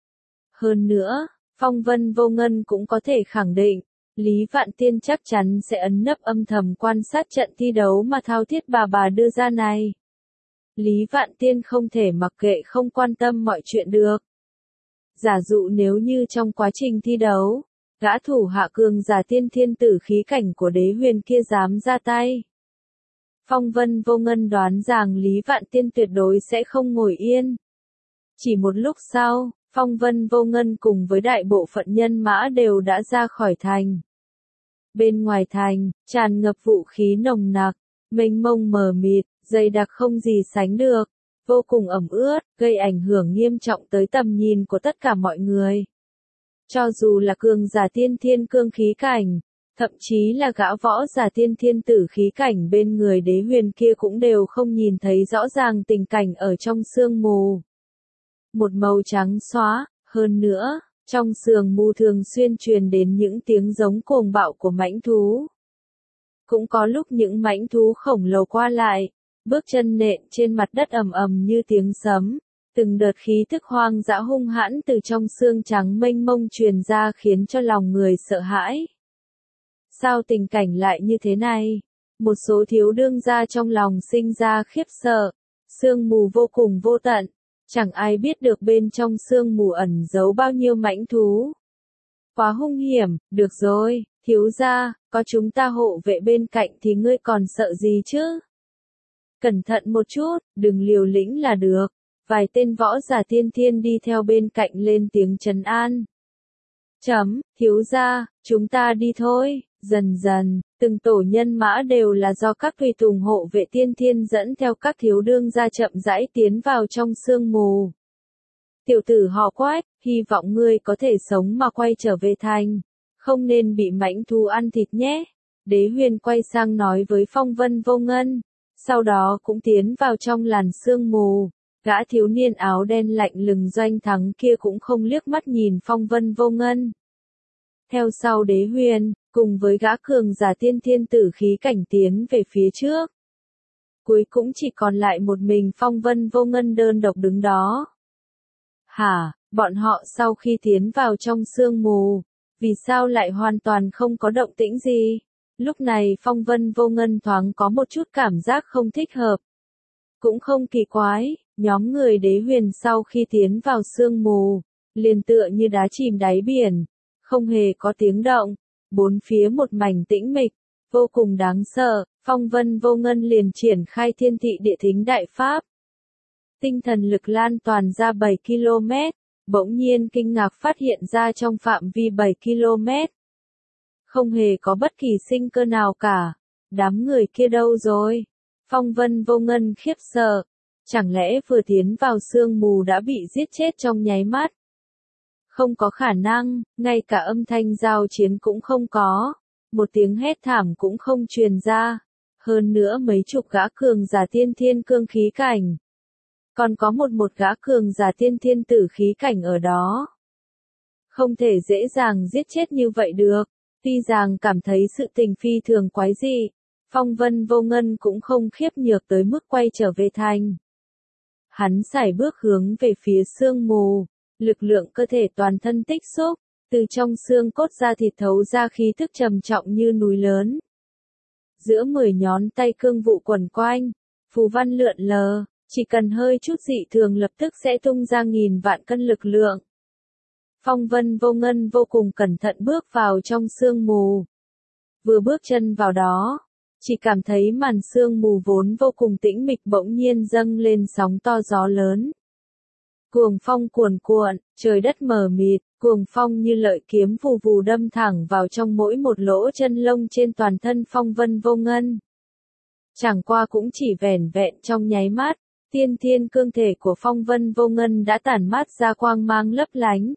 Hơn nữa, Phong Vân Vô Ngân cũng có thể khẳng định, Lý Vạn Tiên chắc chắn sẽ ẩn nấp âm thầm quan sát trận thi đấu mà Thao Thiết bà đưa ra này. Lý Vạn Tiên không thể mặc kệ không quan tâm mọi chuyện được. Giả dụ nếu như trong quá trình thi đấu, gã thủ hạ cường giả tiên thiên tử khí cảnh của Đế Huyền kia dám ra tay. Phong Vân Vô Ngân đoán rằng Lý Vạn Tiên tuyệt đối sẽ không ngồi yên. Chỉ một lúc sau, Phong Vân Vô Ngân cùng với đại bộ phận nhân mã đều đã ra khỏi thành. Bên ngoài thành, tràn ngập vũ khí nồng nặc, mênh mông mờ mịt, dày đặc không gì sánh được, vô cùng ẩm ướt, gây ảnh hưởng nghiêm trọng tới tầm nhìn của tất cả mọi người. Cho dù là cường giả tiên thiên cương khí cảnh, thậm chí là gã võ giả tiên thiên tử khí cảnh bên người Đế Huyền kia cũng đều không nhìn thấy rõ ràng tình cảnh ở trong sương mù. Một màu trắng xóa, hơn nữa, trong sương mù thường xuyên truyền đến những tiếng giống cuồng bạo của mãnh thú. Cũng có lúc những mãnh thú khổng lồ qua lại, bước chân nện trên mặt đất ầm ầm như tiếng sấm. Từng đợt khí thức hoang dã hung hãn từ trong xương trắng mênh mông truyền ra khiến cho lòng người sợ hãi. Sao tình cảnh lại như thế này? Một số thiếu đương gia trong lòng sinh ra khiếp sợ. Sương mù vô cùng vô tận. Chẳng ai biết được bên trong sương mù ẩn giấu bao nhiêu mãnh thú. Quá hung hiểm, được rồi, thiếu gia, có chúng ta hộ vệ bên cạnh thì ngươi còn sợ gì chứ? Cẩn thận một chút, đừng liều lĩnh là được. Vài tên võ giả tiên thiên đi theo bên cạnh lên tiếng trấn an. Thiếu gia, chúng ta đi thôi. Dần dần, từng tổ nhân mã đều là do các tùy tùng hộ vệ tiên thiên dẫn theo các thiếu đương gia chậm rãi tiến vào trong sương mù. Tiểu tử họ Quách, hy vọng ngươi có thể sống mà quay trở về thành. Không nên bị mãnh thú ăn thịt nhé. Đế Huyền quay sang nói với Phong Vân Vô Ngân. Sau đó cũng tiến vào trong làn sương mù. Gã thiếu niên áo đen lạnh lùng Doanh Thắng kia cũng không liếc mắt nhìn Phong Vân Vô Ngân. Theo sau Đế Huyền, cùng với gã cường giả tiên thiên tử khí cảnh tiến về phía trước. Cuối cũng chỉ còn lại một mình Phong Vân Vô Ngân đơn độc đứng đó. Hả, bọn họ sau khi tiến vào trong sương mù, vì sao lại hoàn toàn không có động tĩnh gì? Lúc này Phong Vân Vô Ngân thoáng có một chút cảm giác không thích hợp. Cũng không kỳ quái, nhóm người Đế Huyền sau khi tiến vào sương mù, liền tựa như đá chìm đáy biển, không hề có tiếng động, bốn phía một mảnh tĩnh mịch, vô cùng đáng sợ. Phong Vân Vô Ngân liền triển khai Thiên Thị Địa Thính Đại Pháp. Tinh thần lực lan toàn ra 7 km, bỗng nhiên kinh ngạc phát hiện ra trong phạm vi 7 km. Không hề có bất kỳ sinh cơ nào cả. Đám người kia đâu rồi? Phong Vân Vô Ngân khiếp sợ. Chẳng lẽ vừa tiến vào sương mù đã bị giết chết trong nháy mắt? Không có khả năng, ngay cả âm thanh giao chiến cũng không có. Một tiếng hét thảm cũng không truyền ra. Hơn nữa mấy chục gã cường giả tiên thiên cương khí cảnh. Còn có một gã cường giả tiên thiên tử khí cảnh ở đó. Không thể dễ dàng giết chết như vậy được. Tuy rằng cảm thấy sự tình phi thường quái dị, Phong Vân Vô Ngân cũng không khiếp nhược tới mức quay trở về thành. Hắn sải bước hướng về phía sương mù, lực lượng cơ thể toàn thân tích xúc, từ trong xương cốt ra thịt thấu ra khí thức trầm trọng như núi lớn. Giữa 10 ngón tay cương vụ quẩn quanh, phù văn lượn lờ, chỉ cần hơi chút dị thường lập tức sẽ tung ra nghìn vạn cân lực lượng. Phong Vân Vô Ngân vô cùng cẩn thận bước vào trong sương mù. Vừa bước chân vào đó, Chỉ cảm thấy màn sương mù vốn vô cùng tĩnh mịch bỗng nhiên dâng lên sóng to gió lớn. Cuồng phong cuồn cuộn, trời đất mờ mịt, cuồng phong như lợi kiếm vù vù đâm thẳng vào trong mỗi một lỗ chân lông trên toàn thân Phong Vân Vô Ngân. Chẳng qua cũng chỉ vẻn vẹn trong nháy mắt, tiên thiên cương thể của Phong Vân Vô Ngân đã tản mát ra quang mang lấp lánh.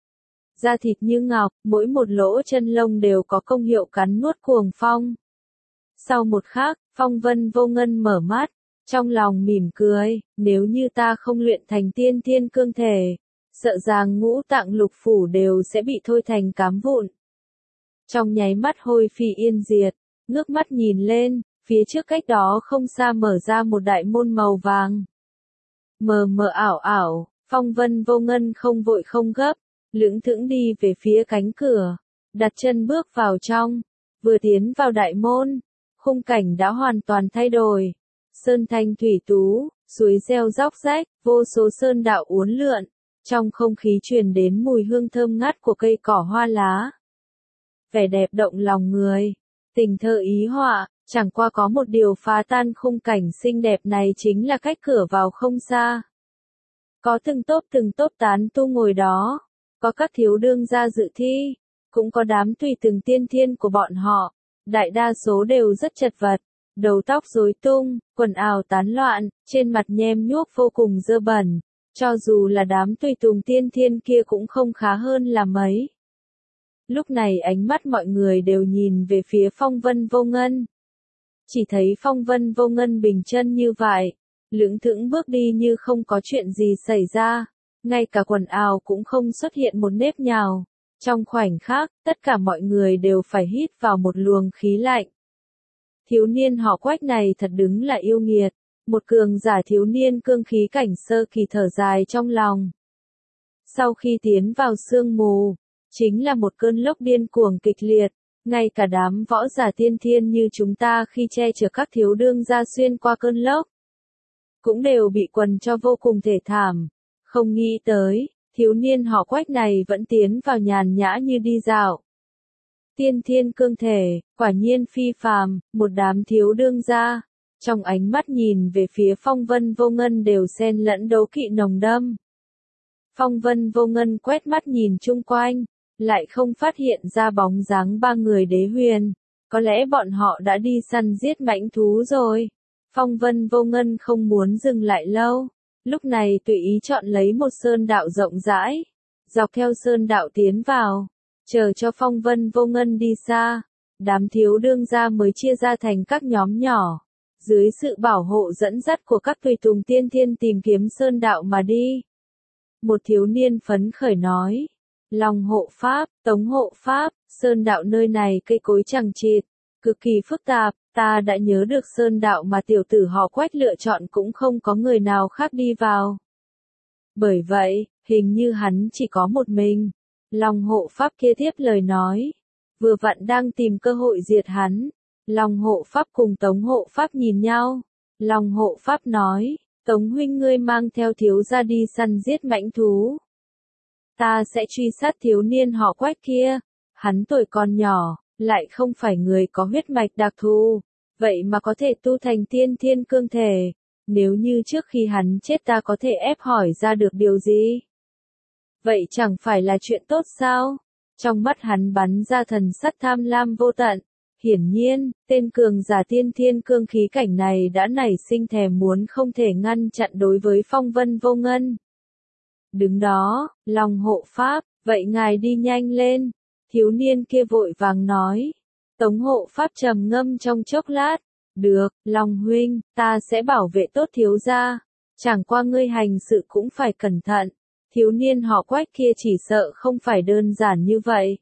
Da thịt như ngọc, mỗi một lỗ chân lông đều có công hiệu cắn nuốt cuồng phong. Sau một khắc, Phong Vân Vô Ngân mở mắt, trong lòng mỉm cười, nếu như ta không luyện thành tiên thiên cương thể, sợ rằng ngũ tạng lục phủ đều sẽ bị thôi thành cám vụn. Trong nháy mắt hôi phi yên diệt, ngước mắt nhìn lên, phía trước cách đó không xa mở ra một đại môn màu vàng. Mờ mờ ảo ảo, Phong Vân Vô Ngân không vội không gấp, lững thững đi về phía cánh cửa, đặt chân bước vào trong, vừa tiến vào đại môn, khung cảnh đã hoàn toàn thay đổi. Sơn thanh thủy tú, suối reo róc rách, vô số sơn đạo uốn lượn, trong không khí truyền đến mùi hương thơm ngát của cây cỏ hoa lá. Vẻ đẹp động lòng người, tình thơ ý họa, chẳng qua có một điều phá tan khung cảnh xinh đẹp này chính là cách cửa vào không xa. Có từng tốp tán tu ngồi đó, có các thiếu đương gia dự thi, cũng có đám tùy từng tiên thiên của bọn họ, đại đa số đều rất chật vật. Đầu tóc rối tung, quần áo tán loạn, trên mặt nhem nhuốc vô cùng dơ bẩn, cho dù là đám tùy tùng tiên thiên kia cũng không khá hơn là mấy. Lúc này ánh mắt mọi người đều nhìn về phía Phong Vân Vô Ngân. Chỉ thấy Phong Vân Vô Ngân bình chân như vậy, lững thững bước đi như không có chuyện gì xảy ra, ngay cả quần áo cũng không xuất hiện một nếp nhào. Trong khoảnh khắc, tất cả mọi người đều phải hít vào một luồng khí lạnh. Thiếu niên họ Quách này thật đứng là yêu nghiệt, một cường giả thiếu niên cương khí cảnh sơ kỳ thở dài trong lòng. Sau khi tiến vào sương mù, chính là một cơn lốc điên cuồng kịch liệt, ngay cả đám võ giả tiên thiên như chúng ta khi che chở các thiếu đương gia xuyên qua cơn lốc, cũng đều bị quần cho vô cùng thê thảm. Không nghĩ tới, thiếu niên họ Quách này vẫn tiến vào nhàn nhã như đi dạo. Tiên thiên cương thể, quả nhiên phi phàm, một đám thiếu đương gia, trong ánh mắt nhìn về phía Phong Vân Vô Ngân đều xen lẫn đố kỵ nồng đâm. Phong Vân Vô Ngân quét mắt nhìn chung quanh, lại không phát hiện ra bóng dáng ba người đế huyền, có lẽ bọn họ đã đi săn giết mãnh thú rồi. Phong Vân Vô Ngân không muốn dừng lại lâu, lúc này tùy ý chọn lấy một sơn đạo rộng rãi, dọc theo sơn đạo tiến vào. Chờ cho Phong Vân Vô Ngân đi xa, đám thiếu đương gia mới chia ra thành các nhóm nhỏ, dưới sự bảo hộ dẫn dắt của các tùy tùng tiên thiên tìm kiếm sơn đạo mà đi. Một thiếu niên phấn khởi nói, Long hộ pháp, Tống hộ pháp, sơn đạo nơi này cây cối chằng chịt, cực kỳ phức tạp, ta đã nhớ được sơn đạo mà tiểu tử họ Quách lựa chọn cũng không có người nào khác đi vào. Bởi vậy, hình như hắn chỉ có một mình. Long hộ pháp kia tiếp lời nói, vừa vặn đang tìm cơ hội diệt hắn. Long hộ pháp cùng Tống hộ pháp nhìn nhau. Long hộ pháp nói, Tống huynh ngươi mang theo thiếu gia đi săn giết mãnh thú. Ta sẽ truy sát thiếu niên họ Quách kia. Hắn tuổi còn nhỏ, lại không phải người có huyết mạch đặc thù, vậy mà có thể tu thành tiên thiên cương thể. Nếu như trước khi hắn chết ta có thể ép hỏi ra được điều gì? Vậy chẳng phải là chuyện tốt sao? Trong mắt hắn bắn ra thần sắc tham lam vô tận. Hiển nhiên, tên cường giả tiên thiên cương khí cảnh này đã nảy sinh thèm muốn không thể ngăn chặn đối với Phong Vân Vô Ngân. Đứng đó, Long hộ pháp, vậy ngài đi nhanh lên. Thiếu niên kia vội vàng nói. Tống hộ pháp trầm ngâm trong chốc lát. Được, Long huynh, ta sẽ bảo vệ tốt thiếu gia. Chẳng qua ngươi hành sự cũng phải cẩn thận. Thiếu niên họ Quách kia chỉ sợ không phải đơn giản như vậy.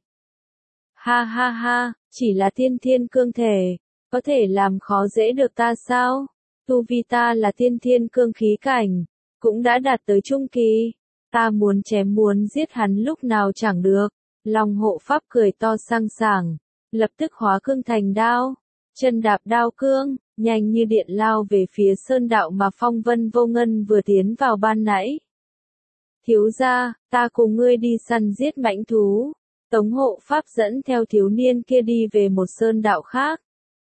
Ha ha ha, chỉ là tiên thiên cương thể, có thể làm khó dễ được ta sao? Tu vi ta là tiên thiên cương khí cảnh, cũng đã đạt tới trung kỳ. Ta muốn chém muốn giết hắn lúc nào chẳng được. Long hộ pháp cười to sang sảng, lập tức hóa cương thành đao, chân đạp đao cương, nhanh như điện lao về phía sơn đạo mà Phong Vân Vô Ngân vừa tiến vào ban nãy. Thiếu gia, ta cùng ngươi đi săn giết mãnh thú. Tống hộ pháp dẫn theo thiếu niên kia đi về một sơn đạo khác.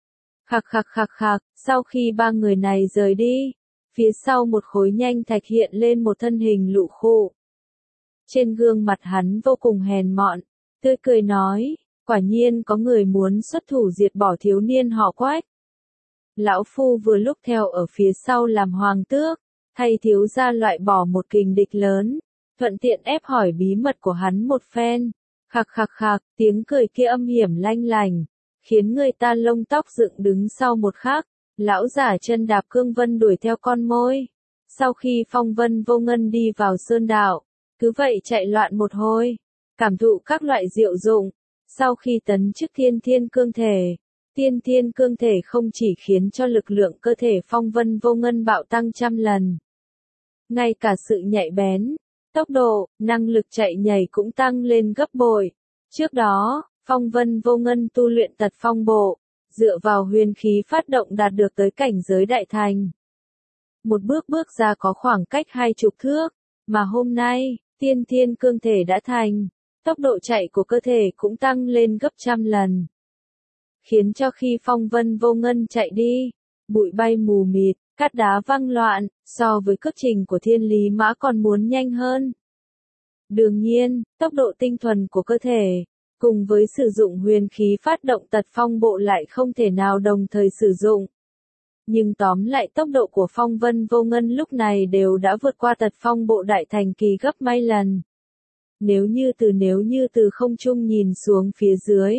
Khạc khạc khạc khạc, sau khi ba người này rời đi, phía sau một khối nhanh thạch hiện lên một thân hình lụ khụ. Trên gương mặt hắn vô cùng hèn mọn, tươi cười nói, quả nhiên có người muốn xuất thủ diệt bỏ thiếu niên họ Quách. Lão phu vừa lúc theo ở phía sau làm hoàng tước, thay thiếu gia loại bỏ một kình địch lớn, thuận tiện ép hỏi bí mật của hắn một phen. Khạc khạc khạc, tiếng cười kia âm hiểm lanh lành, khiến người ta lông tóc dựng đứng sau một khắc. Lão giả chân đạp cương vân đuổi theo con môi. Sau khi phong vân vô ngân đi vào sơn đạo, cứ vậy chạy loạn một hồi, cảm thụ các loại diệu dụng. Sau khi tấn chức thiên thiên cương thể, tiên thiên cương thể không chỉ khiến cho lực lượng cơ thể phong vân vô ngân bạo tăng trăm lần, ngay cả sự nhạy bén, tốc độ, năng lực chạy nhảy cũng tăng lên gấp bội. Trước đó, phong vân vô ngân tu luyện tật phong bộ, dựa vào huyền khí phát động đạt được tới cảnh giới đại thành. Một bước bước ra có khoảng cách 20 thước, mà hôm nay, tiên thiên cương thể đã thành, tốc độ chạy của cơ thể cũng tăng lên gấp trăm lần. Khiến cho khi phong vân vô ngân chạy đi, bụi bay mù mịt, cát đá văng loạn, so với cước trình của thiên lý mã còn muốn nhanh hơn. Đương nhiên, tốc độ tinh thuần của cơ thể, cùng với sử dụng huyền khí phát động tật phong bộ lại không thể nào đồng thời sử dụng. Nhưng tóm lại tốc độ của phong vân vô ngân lúc này đều đã vượt qua tật phong bộ đại thành kỳ gấp may lần. Nếu như từ không trung nhìn xuống phía dưới,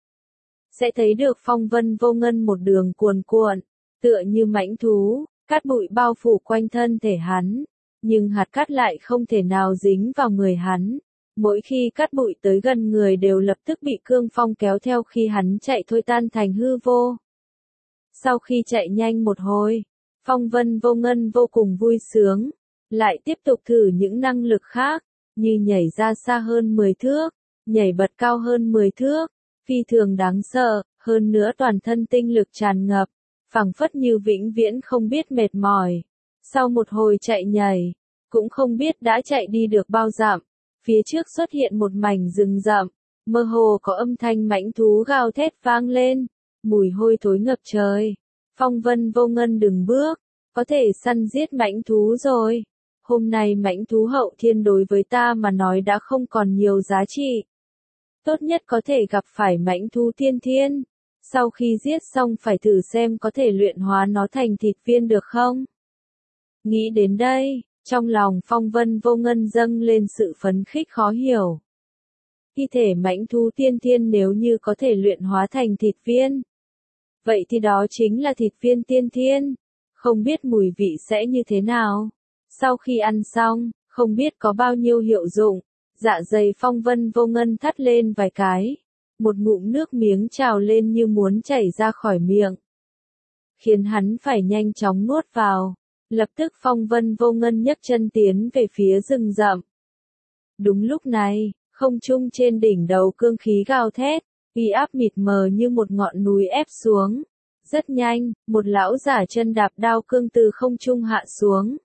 sẽ thấy được phong vân vô ngân một đường cuồn cuộn, tựa như mãnh thú, cát bụi bao phủ quanh thân thể hắn, nhưng hạt cát lại không thể nào dính vào người hắn. Mỗi khi cát bụi tới gần người đều lập tức bị cương phong kéo theo khi hắn chạy thôi tan thành hư vô. Sau khi chạy nhanh một hồi, phong vân vô ngân vô cùng vui sướng, lại tiếp tục thử những năng lực khác, như nhảy ra xa hơn 10 thước, nhảy bật cao hơn 10 thước, phi thường đáng sợ, hơn nữa toàn thân tinh lực tràn ngập, phảng phất như vĩnh viễn không biết mệt mỏi. Sau một hồi chạy nhảy, cũng không biết đã chạy đi được bao dặm, phía trước xuất hiện một mảnh rừng rậm, mơ hồ có âm thanh mãnh thú gào thét vang lên, mùi hôi thối ngập trời. Phong vân vô ngân đừng bước, có thể săn giết mãnh thú rồi. Hôm nay mãnh thú hậu thiên đối với ta mà nói đã không còn nhiều giá trị. Tốt nhất có thể gặp phải mãnh thú tiên thiên. Sau khi giết xong phải thử xem có thể luyện hóa nó thành thịt viên được không? Nghĩ đến đây, trong lòng phong vân vô ngân dâng lên sự phấn khích khó hiểu. Thi thể mãnh thú tiên thiên nếu như có thể luyện hóa thành thịt viên, vậy thì đó chính là thịt viên tiên thiên. Không biết mùi vị sẽ như thế nào. Sau khi ăn xong, không biết có bao nhiêu hiệu dụng. Dạ dày phong vân vô ngân thắt lên vài cái. Một ngụm nước miếng trào lên như muốn chảy ra khỏi miệng, khiến hắn phải nhanh chóng nuốt vào. Lập tức phong vân vô ngân nhấc chân tiến về phía rừng rậm. Đúng lúc này, không trung trên đỉnh đầu cương khí gào thét, uy áp mịt mờ như một ngọn núi ép xuống. Rất nhanh, một lão giả chân đạp đao cương từ không trung hạ xuống.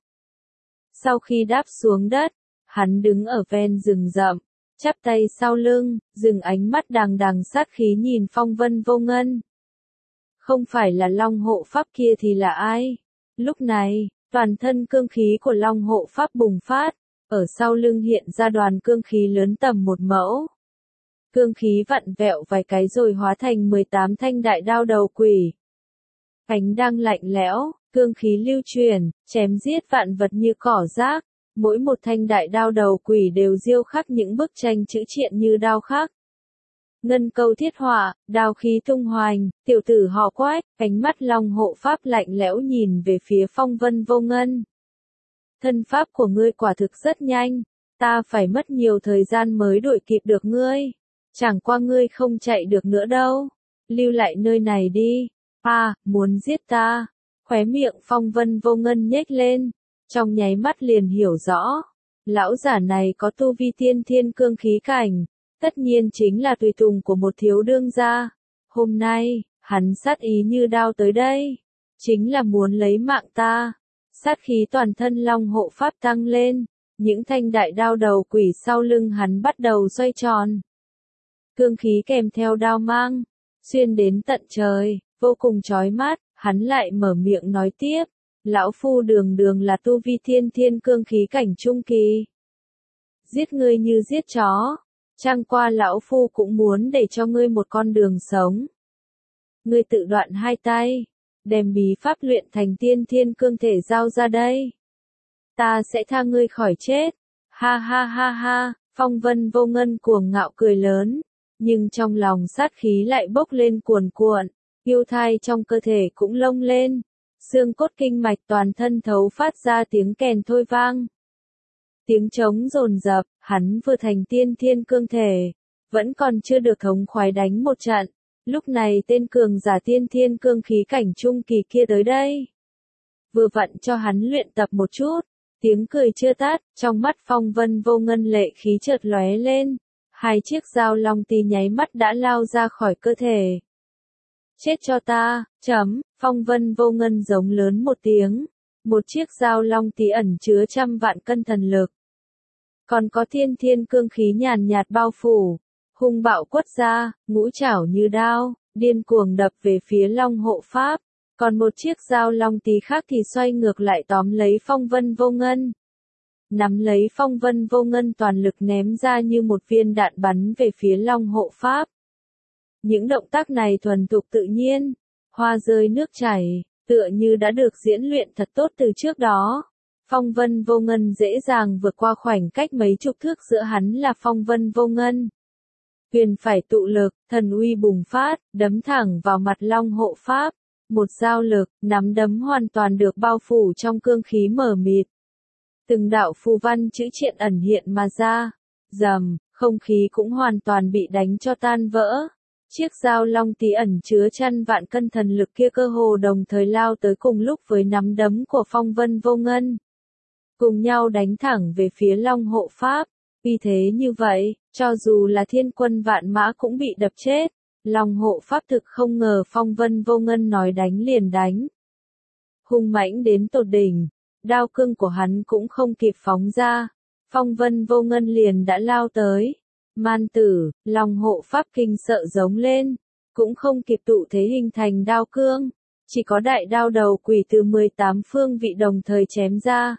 Sau khi đáp xuống đất, hắn đứng ở ven rừng rậm, chắp tay sau lưng, dừng ánh mắt đằng đằng sát khí nhìn phong vân vô ngân. Không phải là Long hộ pháp kia thì là ai? Lúc này, toàn thân cương khí của Long hộ pháp bùng phát, ở sau lưng hiện ra đoàn cương khí lớn tầm một mẫu. Cương khí vặn vẹo vài cái rồi hóa thành 18 thanh đại đao đầu quỷ. Ánh đang lạnh lẽo, cương khí lưu truyền, chém giết vạn vật như cỏ rác. Mỗi một thanh đại đao đầu quỷ đều điêu khắc những bức tranh chữ triện như đao khắc. Ngân câu thiết họa, đao khí tung hoành, tiểu tử họ Quách, ánh mắt Long hộ pháp lạnh lẽo nhìn về phía phong vân vô ngân. Thân pháp của ngươi quả thực rất nhanh, ta phải mất nhiều thời gian mới đuổi kịp được ngươi. Chẳng qua ngươi không chạy được nữa đâu, lưu lại nơi này đi. Muốn giết ta. Khóe miệng phong vân vô ngân nhếch lên, trong nháy mắt liền hiểu rõ. Lão giả này có tu vi tiên thiên cương khí cảnh, tất nhiên chính là tùy tùng của một thiếu đương gia. Hôm nay, hắn sát ý như đao tới đây, chính là muốn lấy mạng ta. Sát khí toàn thân Long hộ pháp tăng lên, những thanh đại đao đầu quỷ sau lưng hắn bắt đầu xoay tròn. Cương khí kèm theo đao mang, xuyên đến tận trời, vô cùng chói mắt, hắn lại mở miệng nói tiếp, lão phu đường đường là tu vi thiên thiên cương khí cảnh trung kỳ. Giết ngươi như giết chó, chẳng qua lão phu cũng muốn để cho ngươi một con đường sống. Ngươi tự đoạn hai tay, đem bí pháp luyện thành tiên thiên cương thể giao ra đây. Ta sẽ tha ngươi khỏi chết. Ha ha ha ha, Phong Vân Vô Ngân cuồng ngạo cười lớn, nhưng trong lòng sát khí lại bốc lên cuồn cuộn, yêu thai trong cơ thể cũng lông lên, xương cốt kinh mạch toàn thân thấu phát ra tiếng kèn thôi vang. Tiếng trống dồn dập, hắn vừa thành tiên thiên cương thể, vẫn còn chưa được thống khoái đánh một trận, lúc này tên cường giả tiên thiên cương khí cảnh trung kỳ kia tới đây. Vừa vặn cho hắn luyện tập một chút. Tiếng cười chưa tắt, trong mắt Phong Vân Vô Ngân lệ khí chợt lóe lên, hai chiếc dao long tí nháy mắt đã lao ra khỏi cơ thể. Chết cho ta, Phong Vân Vô Ngân giống lớn một tiếng, một chiếc dao long tí ẩn chứa trăm vạn cân thần lực. Còn có thiên thiên cương khí nhàn nhạt bao phủ, hung bạo quất ra, ngũ trảo như đao, điên cuồng đập về phía Long Hộ Pháp. Còn một chiếc dao long tí khác thì xoay ngược lại tóm lấy Phong Vân Vô Ngân. Nắm lấy Phong Vân Vô Ngân toàn lực ném ra như một viên đạn bắn về phía Long Hộ Pháp. Những động tác này thuần thục tự nhiên, hoa rơi nước chảy, tựa như đã được diễn luyện thật tốt từ trước đó. Phong Vân Vô Ngân dễ dàng vượt qua khoảnh cách mấy chục thước giữa hắn là Phong Vân Vô Ngân. Huyền phải tụ lực, thần uy bùng phát, đấm thẳng vào mặt Long Hộ Pháp. Một dao lực, nắm đấm hoàn toàn được bao phủ trong cương khí mờ mịt. Từng đạo phù văn chữ triện ẩn hiện mà ra. Rầm, không khí cũng hoàn toàn bị đánh cho tan vỡ. Chiếc dao long tí ẩn chứa trăm vạn cân thần lực kia cơ hồ đồng thời lao tới cùng lúc với nắm đấm của Phong Vân Vô Ngân. Cùng nhau đánh thẳng về phía Long Hộ Pháp. Vì thế như vậy, cho dù là thiên quân vạn mã cũng bị đập chết. Long Hộ Pháp thực không ngờ Phong Vân Vô Ngân nói đánh liền đánh. Hung mãnh đến tột đỉnh, đao cương của hắn cũng không kịp phóng ra. Phong Vân Vô Ngân liền đã lao tới. Man tử, Long Hộ Pháp kinh sợ giống lên, cũng không kịp tụ thế hình thành đao cương. Chỉ có đại đao đầu quỷ từ 18 phương vị đồng thời chém ra.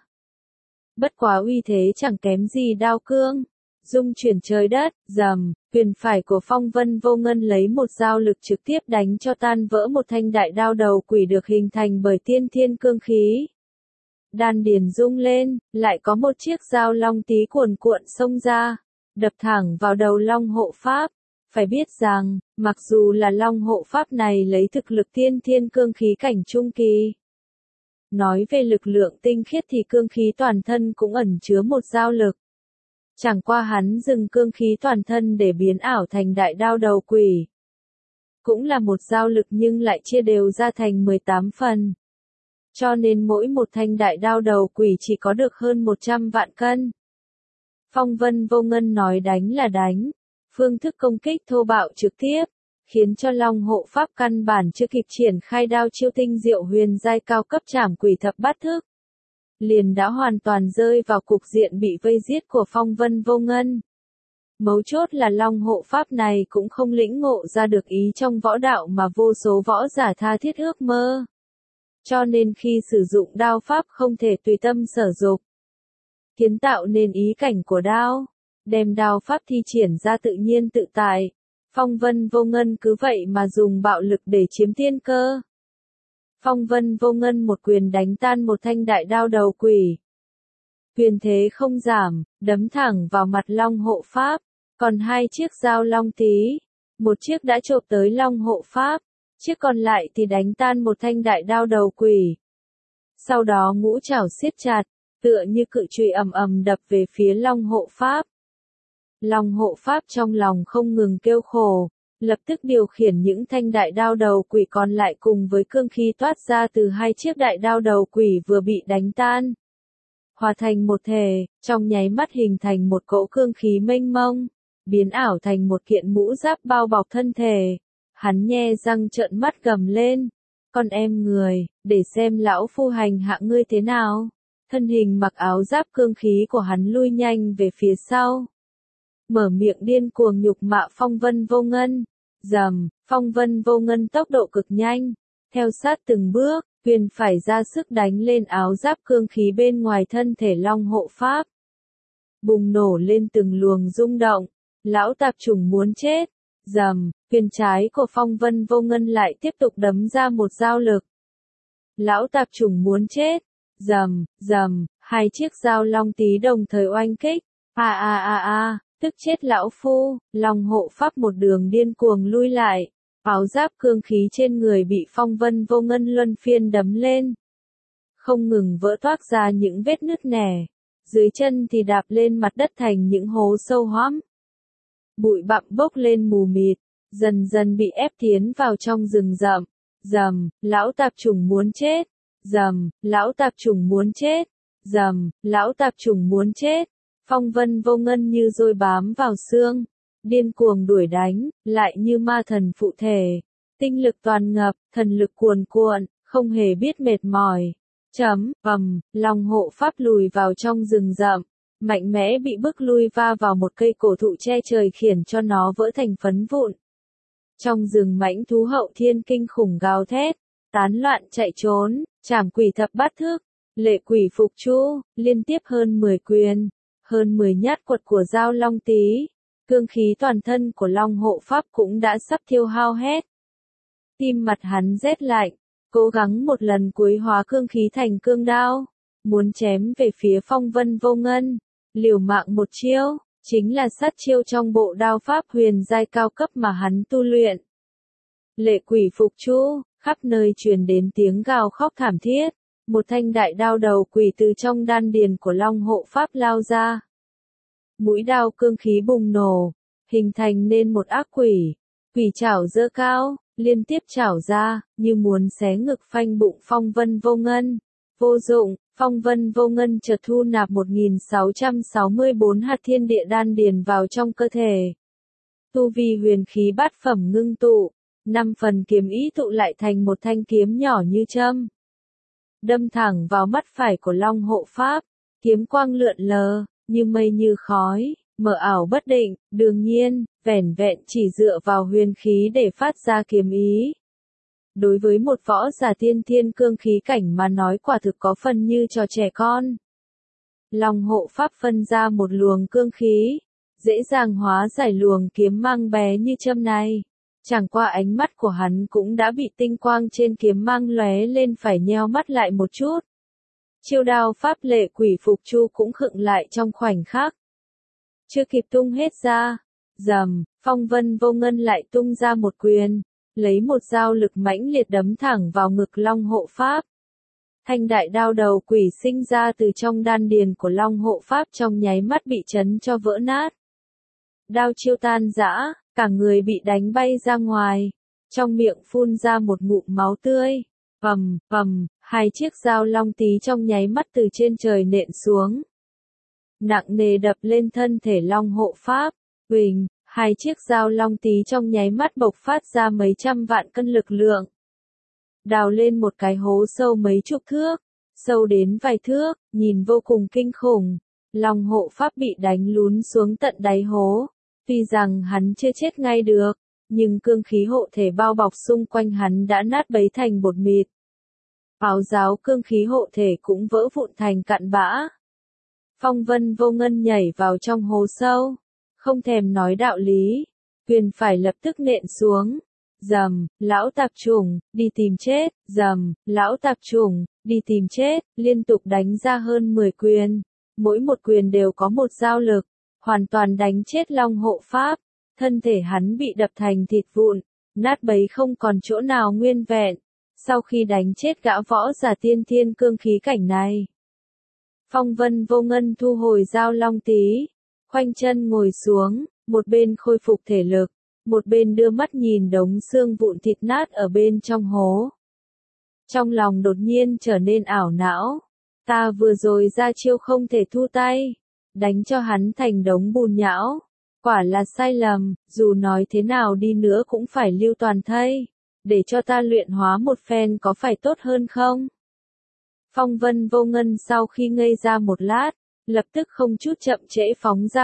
Bất quá uy thế chẳng kém gì đao cương. Dung chuyển trời đất, rầm, huyền phải của Phong Vân Vô Ngân lấy một dao lực trực tiếp đánh cho tan vỡ một thanh đại đao đầu quỷ được hình thành bởi tiên thiên cương khí. Đan điền rung lên, lại có một chiếc dao long tí cuồn cuộn xông ra, đập thẳng vào đầu Long Hộ Pháp. Phải biết rằng, mặc dù là Long Hộ Pháp này lấy thực lực tiên thiên cương khí cảnh trung kỳ. Nói về lực lượng tinh khiết thì cương khí toàn thân cũng ẩn chứa một dao lực. Chẳng qua hắn dừng cương khí toàn thân để biến ảo thành đại đao đầu quỷ. Cũng là một dao lực nhưng lại chia đều ra thành 18 phần. Cho nên mỗi một thanh đại đao đầu quỷ chỉ có được hơn 100 vạn cân. Phong Vân Vô Ngân nói đánh là đánh. Phương thức công kích thô bạo trực tiếp, khiến cho Long Hộ Pháp căn bản chưa kịp triển khai đao chiêu tinh diệu huyền giai cao cấp trảm quỷ thập bát thức. Liền đã hoàn toàn rơi vào cục diện bị vây giết của Phong Vân Vô Ngân. Mấu chốt là Long Hộ Pháp này cũng không lĩnh ngộ ra được ý trong võ đạo mà vô số võ giả tha thiết ước mơ. Cho nên khi sử dụng đao pháp không thể tùy tâm sở dục. Kiến tạo nên ý cảnh của đao, đem đao pháp thi triển ra tự nhiên tự tại. Phong Vân Vô Ngân cứ vậy mà dùng bạo lực để chiếm tiên cơ. Phong Vân Vô Ngân một quyền đánh tan một thanh đại đao đầu quỷ. Huyền thế không giảm, đấm thẳng vào mặt Long Hộ Pháp. Còn hai chiếc dao long tí, một chiếc đã chộp tới Long Hộ Pháp, chiếc còn lại thì đánh tan một thanh đại đao đầu quỷ. Sau đó ngũ trảo siết chặt, tựa như cự chùy ầm ầm đập về phía Long Hộ Pháp. Long Hộ Pháp trong lòng không ngừng kêu khổ, lập tức điều khiển những thanh đại đao đầu quỷ còn lại cùng với cương khí toát ra từ hai chiếc đại đao đầu quỷ vừa bị đánh tan. Hòa thành một thể, trong nháy mắt hình thành một cỗ cương khí mênh mông, biến ảo thành một kiện mũ giáp bao bọc thân thể. Hắn nhe răng trợn mắt gầm lên, con em người, để xem lão phu hành hạ ngươi thế nào. Thân hình mặc áo giáp cương khí của hắn lui nhanh về phía sau. Mở miệng điên cuồng nhục mạ Phong Vân Vô Ngân, Rầm, phong vân vô ngân tốc độ cực nhanh. Theo sát từng bước, Huyền phải ra sức đánh lên áo giáp cương khí bên ngoài thân thể long hộ pháp. Bùng nổ lên từng luồng rung động. Lão tạp chủng muốn chết. Rầm, Huyền trái của phong vân vô ngân lại tiếp tục đấm ra một dao lực. Lão tạp chủng muốn chết. Rầm, rầm, hai chiếc dao long tí đồng thời oanh kích. Tức chết lão phu, long hộ pháp một đường điên cuồng lui lại. Áo giáp cương khí trên người bị phong vân vô ngân luân phiên đấm lên. Không ngừng vỡ toác ra những vết nứt nẻ. Dưới chân thì đạp lên mặt đất thành những hố sâu hoắm. Bụi bặm bốc lên mù mịt, dần dần bị ép tiến vào trong rừng rậm. Rầm, lão tạp chủng muốn chết. Rầm, lão tạp chủng muốn chết. Rầm, lão tạp chủng muốn chết. Phong vân vô ngân như dôi bám vào xương. Điên cuồng đuổi đánh, lại như ma thần phụ thể. Tinh lực toàn ngập, thần lực cuồn cuộn, không hề biết mệt mỏi. Long hộ pháp lùi vào trong rừng rậm. Mạnh mẽ bị bức lui va vào một cây cổ thụ che trời khiến cho nó vỡ thành phấn vụn. Trong rừng mãnh thú hậu thiên kinh khủng gào thét, tán loạn chạy trốn, trảm quỷ thập bát thức, lệ quỷ phục chu, liên tiếp hơn 10 quyền, hơn 10 nhát quật của dao long tí. Cương khí toàn thân của long hộ pháp cũng đã sắp thiêu hao hết. Tim mặt hắn rét lạnh, cố gắng một lần cuối hóa cương khí thành cương đao, muốn chém về phía phong vân vô ngân, liều mạng một chiêu, chính là sát chiêu trong bộ đao pháp huyền giai cao cấp mà hắn tu luyện. Lệ quỷ phục chu, khắp nơi truyền đến tiếng gào khóc thảm thiết, một thanh đại đao đầu quỷ từ trong đan điền của long hộ pháp lao ra. Mũi đao cương khí bùng nổ, hình thành nên một ác quỷ, quỷ chảo giơ cao, liên tiếp chảo ra, như muốn xé ngực phanh bụng phong vân vô ngân. Vô dụng, phong vân vô ngân chợt thu nạp 1664 hạt thiên địa đan điền vào trong cơ thể. Tu vi huyền khí bát phẩm ngưng tụ, 5 phần kiếm ý tụ lại thành một thanh kiếm nhỏ như châm. Đâm thẳng vào mắt phải của long hộ pháp, kiếm quang lượn lờ, như mây như khói, mờ ảo bất định, đương nhiên, vẻn vẹn chỉ dựa vào huyền khí để phát ra kiếm ý. Đối với một võ giả tiên thiên cương khí cảnh mà nói quả thực có phần như trò trẻ con. Long hộ pháp phân ra một luồng cương khí, dễ dàng hóa giải luồng kiếm mang bé như châm này. Chẳng qua ánh mắt của hắn cũng đã bị tinh quang trên kiếm mang lóe lên phải nheo mắt lại một chút. Chiêu đao pháp lệ quỷ phục chu cũng khựng lại trong khoảnh khắc. Chưa kịp tung hết ra, rầm, phong vân vô ngân lại tung ra một quyền, lấy một dao lực mãnh liệt đấm thẳng vào ngực long hộ pháp. Thanh đại đao đầu quỷ sinh ra từ trong đan điền của long hộ pháp trong nháy mắt bị chấn cho vỡ nát. Đao chiêu tan rã, cả người bị đánh bay ra ngoài, trong miệng phun ra một ngụm máu tươi. Hai chiếc dao long tí trong nháy mắt từ trên trời nện xuống. Nặng nề đập lên thân thể long hộ pháp. Huỳnh, hai chiếc dao long tí trong nháy mắt bộc phát ra mấy trăm vạn cân lực lượng. Đào lên một cái hố sâu mấy chục thước, sâu đến vài thước, nhìn vô cùng kinh khủng. Long hộ pháp bị đánh lún xuống tận đáy hố. Tuy rằng hắn chưa chết ngay được, nhưng cương khí hộ thể bao bọc xung quanh hắn đã nát bấy thành bột mịt. Áo giáo cương khí hộ thể cũng vỡ vụn thành cặn bã. Phong vân vô ngân nhảy vào trong hố sâu, không thèm nói đạo lý, quyền phải lập tức nện xuống. Rầm, lão tạp chủng, đi tìm chết, rầm, lão tạp chủng, đi tìm chết, liên tục đánh ra hơn 10 quyền. Mỗi một quyền đều có một dao lực, hoàn toàn đánh chết long hộ pháp. Thân thể hắn bị đập thành thịt vụn, nát bấy không còn chỗ nào nguyên vẹn. Sau khi đánh chết gã võ giả tiên thiên cương khí cảnh này, phong vân vô ngân thu hồi dao long tí, khoanh chân ngồi xuống, một bên khôi phục thể lực, một bên đưa mắt nhìn đống xương vụn thịt nát ở bên trong hố. Trong lòng đột nhiên trở nên ảo não, ta vừa rồi ra chiêu không thể thu tay, đánh cho hắn thành đống bùn nhão, quả là sai lầm, dù nói thế nào đi nữa cũng phải lưu toàn thây, để cho ta luyện hóa một phen có phải tốt hơn không? Phong vân vô ngân sau khi ngây ra một lát, lập tức không chút chậm trễ phóng ra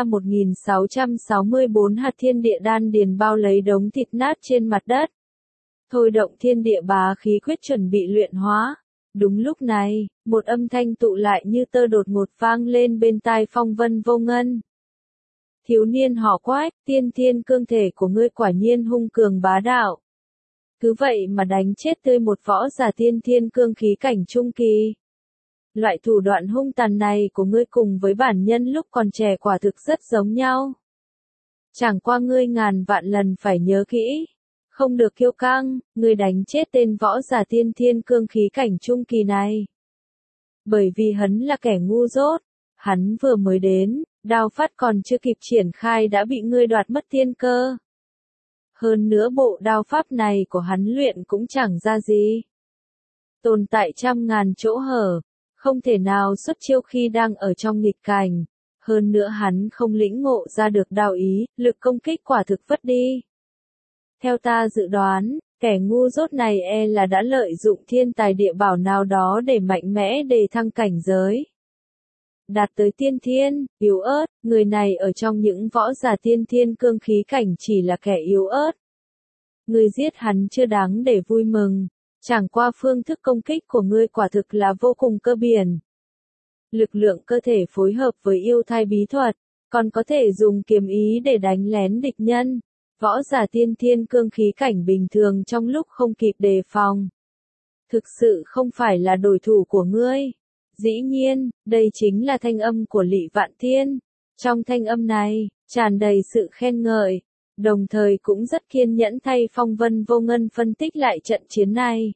1664 hạt thiên địa đan điền bao lấy đống thịt nát trên mặt đất. Thôi động thiên địa bá khí quyết chuẩn bị luyện hóa. Đúng lúc này, một âm thanh tụ lại như tơ đột ngột vang lên bên tai Phong Vân Vô Ngân. Thiếu niên họ Quách, tiên thiên cương thể của ngươi quả nhiên hung cường bá đạo. Cứ vậy mà đánh chết tươi một võ giả tiên thiên cương khí cảnh trung kỳ. Loại thủ đoạn hung tàn này của ngươi cùng với bản nhân lúc còn trẻ quả thực rất giống nhau. Chẳng qua ngươi ngàn vạn lần phải nhớ kỹ. Không được kiêu căng, ngươi đánh chết tên võ giả tiên thiên cương khí cảnh trung kỳ này. Bởi vì hắn là kẻ ngu dốt. Hắn vừa mới đến, đao phát còn chưa kịp triển khai đã bị ngươi đoạt mất tiên cơ. Hơn nữa bộ đao pháp này của hắn luyện cũng chẳng ra gì. Tồn tại trăm ngàn chỗ hở, không thể nào xuất chiêu khi đang ở trong nghịch cảnh. Hơn nữa hắn không lĩnh ngộ ra được đao ý, lực công kích quả thực vất đi. Theo ta dự đoán, kẻ ngu dốt này là đã lợi dụng thiên tài địa bảo nào đó để mạnh mẽ đề thăng cảnh giới. Đạt tới tiên thiên, yếu ớt, người này ở trong những võ giả tiên thiên cương khí cảnh chỉ là kẻ yếu ớt. Ngươi giết hắn chưa đáng để vui mừng, chẳng qua phương thức công kích của ngươi quả thực là vô cùng cơ biển. Lực lượng cơ thể phối hợp với yêu thai bí thuật, còn có thể dùng kiếm ý để đánh lén địch nhân. Võ giả tiên thiên cương khí cảnh bình thường trong lúc không kịp đề phòng. Thực sự không phải là đối thủ của ngươi. Dĩ nhiên, đây chính là thanh âm của Lị Vạn Tiên. Trong thanh âm này, tràn đầy sự khen ngợi, đồng thời cũng rất kiên nhẫn thay Phong Vân Vô Ngân phân tích lại trận chiến này.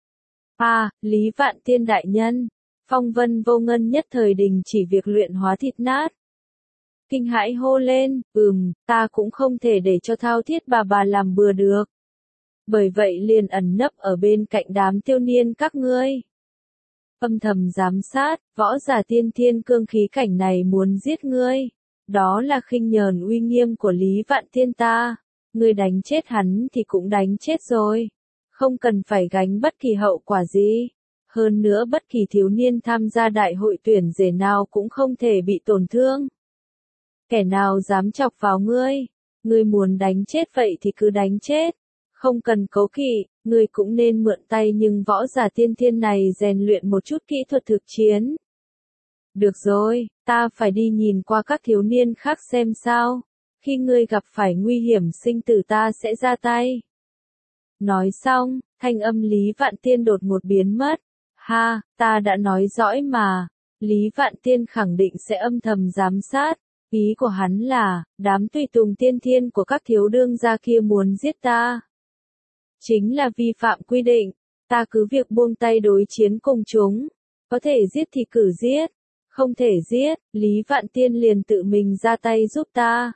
Lý Vạn Tiên đại nhân, Phong Vân Vô Ngân nhất thời đình chỉ việc luyện hóa thịt nát. Kinh hãi hô lên, ta cũng không thể để cho Thao Thiết bà làm bừa được. Bởi vậy liền ẩn nấp ở bên cạnh đám tiêu niên các ngươi. Âm thầm giám sát, võ giả tiên thiên cương khí cảnh này muốn giết ngươi. Đó là khinh nhờn uy nghiêm của Lý Vạn Tiên ta. Ngươi đánh chết hắn thì cũng đánh chết rồi. Không cần phải gánh bất kỳ hậu quả gì. Hơn nữa bất kỳ thiếu niên tham gia đại hội tuyển rể nào cũng không thể bị tổn thương. Kẻ nào dám chọc vào ngươi, ngươi muốn đánh chết vậy thì cứ đánh chết. Không cần cấu kỵ, ngươi cũng nên mượn tay nhưng võ giả tiên thiên này rèn luyện một chút kỹ thuật thực chiến. Được rồi, ta phải đi nhìn qua các thiếu niên khác xem sao. Khi ngươi gặp phải nguy hiểm sinh tử ta sẽ ra tay. Nói xong, thanh âm Lý Vạn Tiên đột ngột biến mất. Ta đã nói rõ mà. Lý Vạn Tiên khẳng định sẽ âm thầm giám sát. Ý của hắn là, đám tùy tùng tiên thiên của các thiếu đương gia kia muốn giết ta. Chính là vi phạm quy định, ta cứ việc buông tay đối chiến cùng chúng. Có thể giết thì cử giết, không thể giết, Lý Vạn Tiên liền tự mình ra tay giúp ta.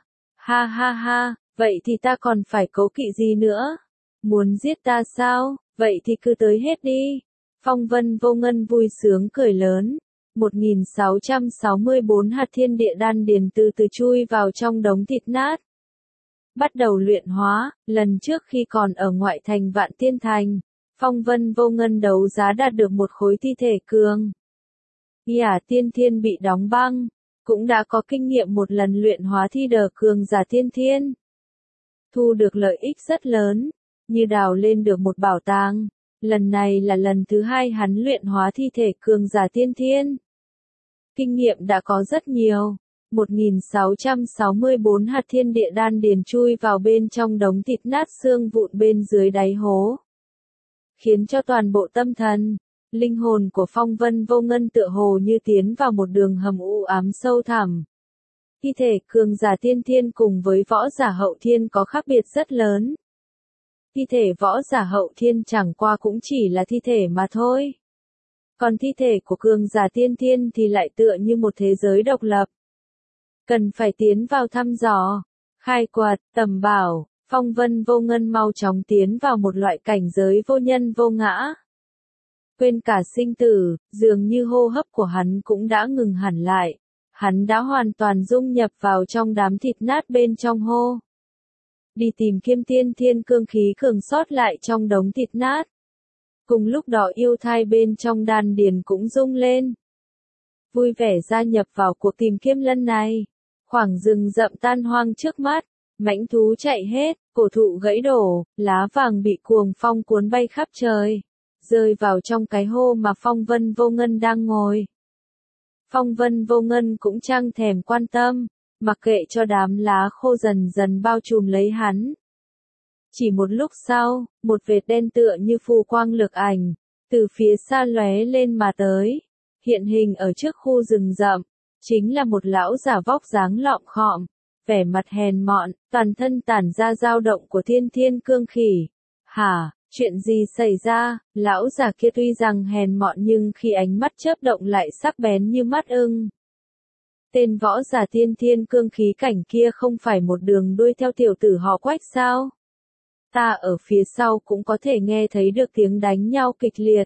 Vậy thì ta còn phải cố kỵ gì nữa? Muốn giết ta sao? Vậy thì cứ tới hết đi. Phong Vân Vô Ngân vui sướng cười lớn. 1664 hạt thiên địa đan điền từ từ chui vào trong đống thịt nát. Bắt đầu luyện hóa, lần trước khi còn ở ngoại thành Vạn Tiên Thành, Phong Vân Vô Ngân đấu giá đạt được một khối thi thể cường. Tiên thiên bị đóng băng, cũng đã có kinh nghiệm một lần luyện hóa thi đờ cường giả tiên thiên. Thu được lợi ích rất lớn, như đào lên được một bảo tàng. Lần này là lần thứ hai hắn luyện hóa thi thể cường giả tiên thiên. Kinh nghiệm đã có rất nhiều. 1664 hạt thiên địa đan điền chui vào bên trong đống thịt nát xương vụn bên dưới đáy hố. Khiến cho toàn bộ tâm thần, linh hồn của Phong Vân Vô Ngân tựa hồ như tiến vào một đường hầm u ám sâu thẳm. Thi thể cường giả tiên thiên cùng với võ giả hậu thiên có khác biệt rất lớn. Thi thể võ giả hậu thiên chẳng qua cũng chỉ là thi thể mà thôi. Còn thi thể của cường giả tiên thiên thì lại tựa như một thế giới độc lập. Cần phải tiến vào thăm dò, khai quật, tầm bảo, Phong Vân Vô Ngân mau chóng tiến vào một loại cảnh giới vô nhân vô ngã. Quên cả sinh tử, dường như hô hấp của hắn cũng đã ngừng hẳn lại. Hắn đã hoàn toàn dung nhập vào trong đám thịt nát bên trong hô. Đi tìm kiếm tiên thiên cương khí cường sót lại trong đống thịt nát. Cùng lúc đó yêu thai bên trong đan điền cũng rung lên. vui vẻ gia nhập vào cuộc tìm kiếm lần này. Khoảng rừng rậm tan hoang trước mắt, mãnh thú chạy hết, cổ thụ gãy đổ, lá vàng bị cuồng phong cuốn bay khắp trời, rơi vào trong cái hô mà Phong Vân Vô Ngân đang ngồi. Phong Vân Vô Ngân cũng chẳng thèm quan tâm, mặc kệ cho đám lá khô dần dần bao trùm lấy hắn. Chỉ một lúc sau, một vệt đen tựa như phù quang lược ảnh, từ phía xa lóe lên mà tới, hiện hình ở trước khu rừng rậm, chính là một lão già vóc dáng lọm khọm, vẻ mặt hèn mọn, toàn thân tản ra dao động của thiên thiên cương khỉ. Hả, chuyện gì xảy ra? Lão già kia tuy rằng hèn mọn nhưng khi ánh mắt chớp động lại sắc bén như mắt ưng. Tên võ giả thiên thiên cương khí cảnh kia không phải một đường đuôi theo tiểu tử họ Quách sao? Ta ở phía sau cũng có thể nghe thấy được tiếng đánh nhau kịch liệt.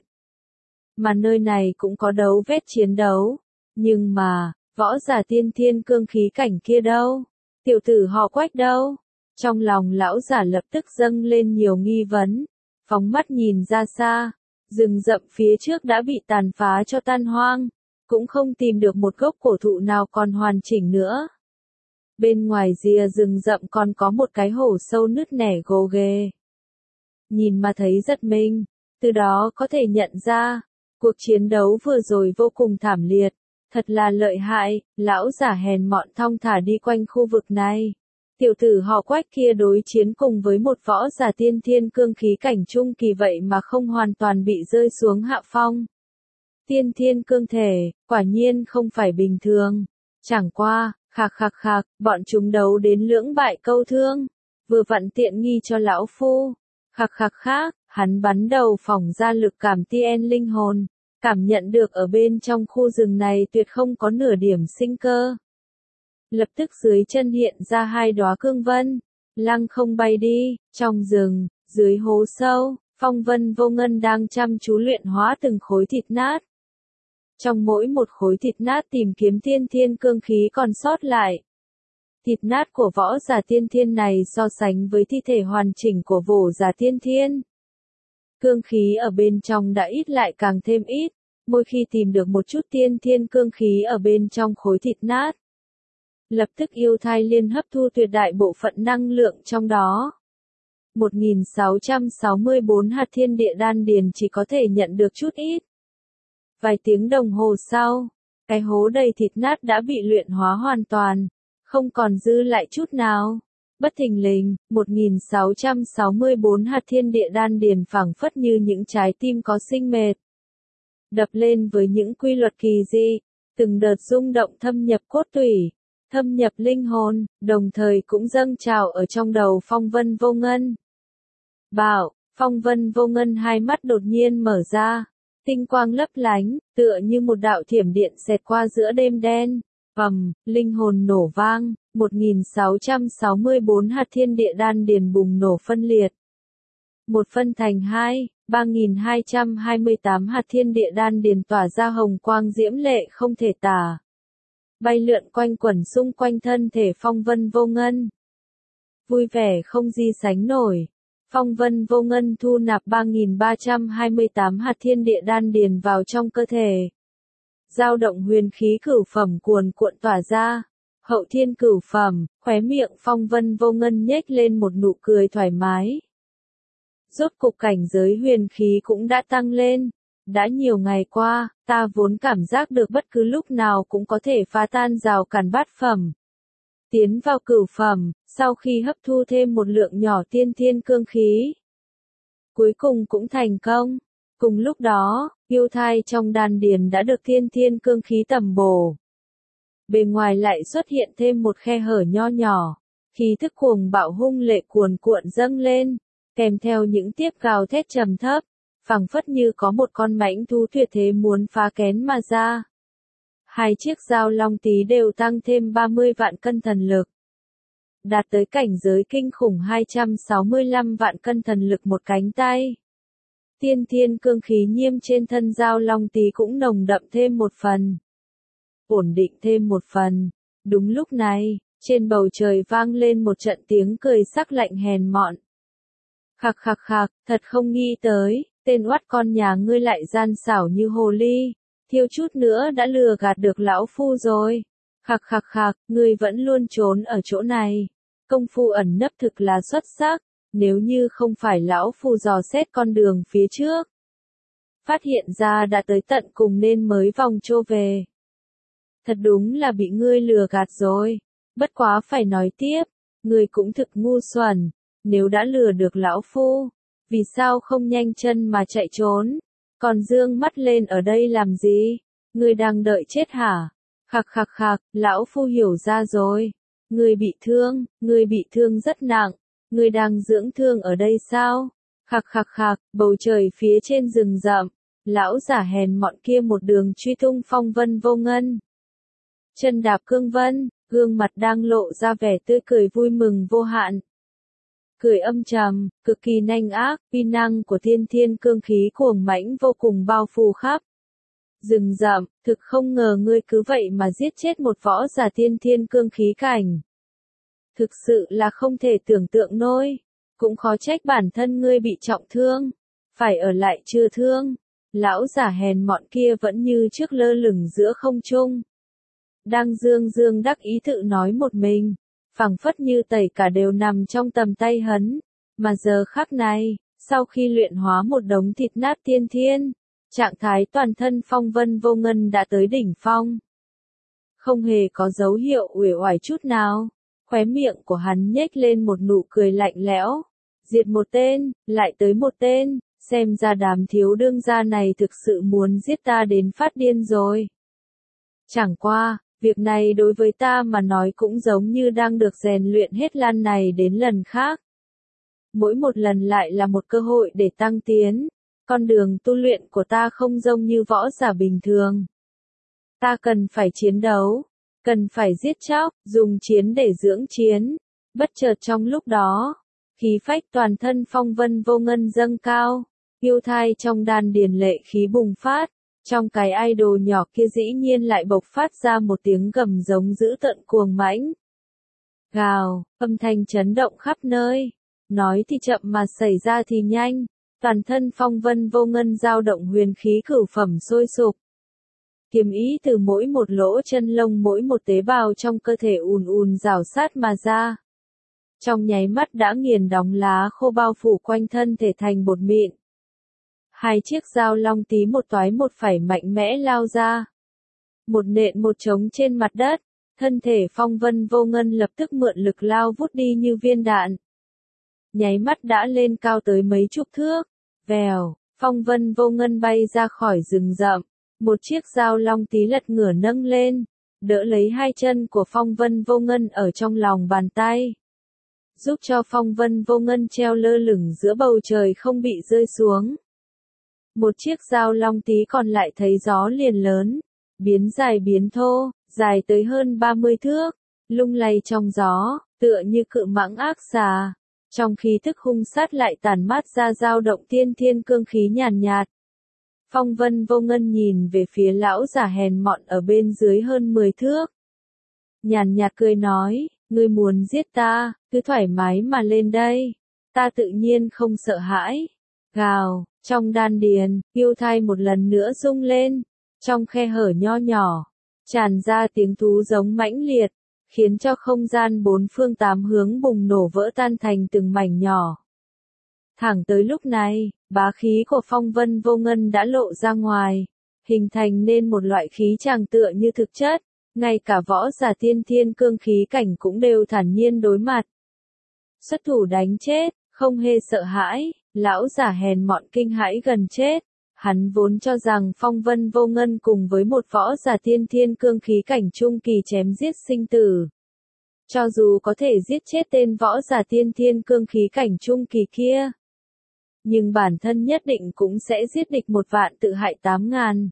Mà nơi này cũng có dấu vết chiến đấu. Nhưng mà, võ giả thiên thiên cương khí cảnh kia đâu? Tiểu tử họ Quách đâu? Trong lòng lão giả lập tức dâng lên nhiều nghi vấn. Phóng mắt nhìn ra xa, rừng rậm phía trước đã bị tàn phá cho tan hoang, cũng không tìm được một gốc cổ thụ nào còn hoàn chỉnh nữa. Bên ngoài rìa rừng rậm còn có một cái hổ sâu nứt nẻ gồ ghề. Nhìn mà thấy giật mình, từ đó có thể nhận ra, cuộc chiến đấu vừa rồi vô cùng thảm liệt, thật là lợi hại, lão giả hèn mọn thong thả đi quanh khu vực này. Tiểu tử họ Quách kia đối chiến cùng với một võ giả tiên thiên cương khí cảnh trung kỳ vậy mà không hoàn toàn bị rơi xuống hạ phong. Tiên thiên cương thể, quả nhiên không phải bình thường. Chẳng qua, khạc, bọn chúng đấu đến lưỡng bại câu thương. Vừa vặn tiện nghi cho lão phu. Khạc, hắn bắn đầu phỏng ra lực cảm tiên linh hồn. Cảm nhận được ở bên trong khu rừng này tuyệt không có nửa điểm sinh cơ. Lập tức dưới chân hiện ra hai đóa cương vân, lăng không bay đi, trong rừng, dưới hố sâu, Phong Vân Vô Ngân đang chăm chú luyện hóa từng khối thịt nát. Trong mỗi một khối thịt nát tìm kiếm tiên thiên cương khí còn sót lại. Thịt nát của võ giả tiên thiên này so sánh với thi thể hoàn chỉnh của võ giả tiên thiên. Cương khí ở bên trong đã ít lại càng thêm ít, mỗi khi tìm được một chút tiên thiên cương khí ở bên trong khối thịt nát. Lập tức yêu thai liên hấp thu tuyệt đại bộ phận năng lượng trong đó. 1664 hạt thiên địa đan điền chỉ có thể nhận được chút ít. Vài tiếng đồng hồ sau, cái hố đầy thịt nát đã bị luyện hóa hoàn toàn, không còn dư lại chút nào. Bất thình lình, 1664 hạt thiên địa đan điền phảng phất như những trái tim có sinh mệt. Đập lên với những quy luật kỳ dị, từng đợt rung động thâm nhập cốt tủy, thâm nhập linh hồn, đồng thời cũng dâng trào ở trong đầu Phong Vân Vô Ngân. Bảo, Phong Vân Vô Ngân hai mắt đột nhiên mở ra, tinh quang lấp lánh, tựa như một đạo thiểm điện xẹt qua giữa đêm đen. Linh hồn nổ vang, 1664 hạt thiên địa đan điền bùng nổ phân liệt. Một phân thành hai, 3228 hạt thiên địa đan điền tỏa ra hồng quang diễm lệ không thể tả. Bay lượn quanh quẩn xung quanh thân thể Phong Vân Vô Ngân. Vui vẻ không gì sánh nổi. Phong Vân Vô Ngân thu nạp 3328 hạt thiên địa đan điền vào trong cơ thể. Dao động huyền khí cửu phẩm cuồn cuộn tỏa ra. Hậu thiên cửu phẩm, khóe miệng Phong Vân Vô Ngân nhếch lên một nụ cười thoải mái. Rốt cục cảnh giới huyền khí cũng đã tăng lên. Đã nhiều ngày qua, ta vốn cảm giác được bất cứ lúc nào cũng có thể phá tan rào cản bát phẩm. Tiến vào cửu phẩm, sau khi hấp thu thêm một lượng nhỏ tiên thiên cương khí. Cuối cùng cũng thành công. Cùng lúc đó, yêu thai trong đan điền đã được tiên thiên cương khí tầm bổ. Bề ngoài lại xuất hiện thêm một khe hở nho nhỏ. Khí thức cuồng bạo hung lệ cuồn cuộn dâng lên, kèm theo những tiếp gào thét trầm thấp. Phảng phất như có một con mãnh thú tuyệt thế muốn phá kén mà ra. Hai chiếc dao long tí đều tăng thêm 30 vạn cân thần lực. Đạt tới cảnh giới kinh khủng 265 vạn cân thần lực một cánh tay. Tiên thiên cương khí nhiêm trên thân dao long tí cũng nồng đậm thêm một phần. Ổn định thêm một phần. Đúng lúc này, trên bầu trời vang lên một trận tiếng cười sắc lạnh hèn mọn. Khạc, thật không nghĩ tới. Tên oắt con nhà ngươi lại gian xảo như hồ ly, thiếu chút nữa đã lừa gạt được lão phu rồi. Khạc khạc khạc, ngươi vẫn luôn trốn ở chỗ này. Công phu ẩn nấp thực là xuất sắc, nếu như không phải lão phu dò xét con đường phía trước. Phát hiện ra đã tới tận cùng nên mới vòng trô về. Thật đúng là bị ngươi lừa gạt rồi. Bất quá phải nói tiếp, ngươi cũng thực ngu xuẩn, nếu đã lừa được lão phu, vì sao không nhanh chân mà chạy trốn, còn dương mắt lên ở đây làm gì? Ngươi đang đợi chết hả? Khạc khạc khạc, lão phu hiểu ra rồi. Ngươi bị thương rất nặng, ngươi đang dưỡng thương ở đây sao? Khạc khạc khạc, bầu trời phía trên rừng rậm, lão giả hèn mọn kia một đường truy tung Phong Vân Vô Ngân. Chân đạp cương vân, gương mặt đang lộ ra vẻ tươi cười vui mừng vô hạn. Cười âm trầm, cực kỳ nhanh ác, uy năng của thiên thiên cương khí cuồng mãnh vô cùng bao phủ khắp. Rừng rậm, thực không ngờ ngươi cứ vậy mà giết chết một võ giả thiên thiên cương khí cảnh. Thực sự là không thể tưởng tượng nổi, cũng khó trách bản thân ngươi bị trọng thương, phải ở lại chữa thương. Lão giả hèn mọn kia vẫn như trước lơ lửng giữa không trung. Đang dương dương đắc ý tự nói một mình, phảng phất như tẩy cả đều nằm trong tầm tay hắn, mà giờ khắc này, sau khi luyện hóa một đống thịt nát tiên thiên, trạng thái toàn thân Phong Vân Vô Ngân đã tới đỉnh phong. Không hề có dấu hiệu uể oải chút nào, khóe miệng của hắn nhếch lên một nụ cười lạnh lẽo, diệt một tên, lại tới một tên, xem ra đám thiếu đương gia này thực sự muốn giết ta đến phát điên rồi. Chẳng qua, việc này đối với ta mà nói cũng giống như đang được rèn luyện hết lần này đến lần khác. Mỗi một lần lại là một cơ hội để tăng tiến. Con đường tu luyện của ta không giống như võ giả bình thường. Ta cần phải chiến đấu, cần phải giết chóc, dùng chiến để dưỡng chiến. Bất chợt trong lúc đó, khí phách toàn thân Phong Vân Vô Ngân dâng cao, yêu thai trong đan điền lệ khí bùng phát. Trong cái idol nhỏ kia dĩ nhiên lại bộc phát ra một tiếng gầm giống dữ tợn cuồng mãnh. Gào, âm thanh chấn động khắp nơi. Nói thì chậm mà xảy ra thì nhanh. Toàn thân Phong Vân Vô Ngân dao động huyền khí cửu phẩm sôi sục. Kiếm ý từ mỗi một lỗ chân lông mỗi một tế bào trong cơ thể ùn ùn rảo sát mà ra. Trong nháy mắt đã nghiền đóng lá khô bao phủ quanh thân thể thành bột mịn. Hai chiếc dao long tí một toái một phẩy mạnh mẽ lao ra. Một nện một trống trên mặt đất, thân thể Phong Vân Vô Ngân lập tức mượn lực lao vút đi như viên đạn. Nháy mắt đã lên cao tới mấy chục thước. Vèo, Phong Vân Vô Ngân bay ra khỏi rừng rậm. Một chiếc dao long tí lật ngửa nâng lên, đỡ lấy hai chân của Phong Vân Vô Ngân ở trong lòng bàn tay. Giúp cho Phong Vân Vô Ngân treo lơ lửng giữa bầu trời không bị rơi xuống. Một chiếc dao long tí còn lại thấy gió liền lớn, biến dài biến thô, dài tới hơn 30 thước, lung lay trong gió, tựa như cự mãng ác xà. Trong khí thức hung sát lại tản mát ra dao động tiên thiên cương khí nhàn nhạt. Phong Vân Vô Ngân nhìn về phía lão giả hèn mọn ở bên dưới hơn 10 thước. Nhàn nhạt cười nói, ngươi muốn giết ta, cứ thoải mái mà lên đây. Ta tự nhiên không sợ hãi. Gào, trong đan điền, yêu thai một lần nữa rung lên. Trong khe hở nho nhỏ, tràn ra tiếng thú giống mãnh liệt, khiến cho không gian bốn phương tám hướng bùng nổ vỡ tan thành từng mảnh nhỏ. Thẳng tới lúc này, bá khí của Phong Vân Vô Ngân đã lộ ra ngoài, hình thành nên một loại khí tràng tựa như thực chất, ngay cả võ giả tiên thiên cương khí cảnh cũng đều thản nhiên đối mặt. Xuất thủ đánh chết, không hề sợ hãi, lão giả hèn mọn kinh hãi gần chết. Hắn vốn cho rằng Phong Vân Vô Ngân cùng với một võ giả tiên thiên cương khí cảnh trung kỳ chém giết sinh tử. Cho dù có thể giết chết tên võ giả tiên thiên cương khí cảnh trung kỳ kia, nhưng bản thân nhất định cũng sẽ giết địch 1.000 tự hại 8.000.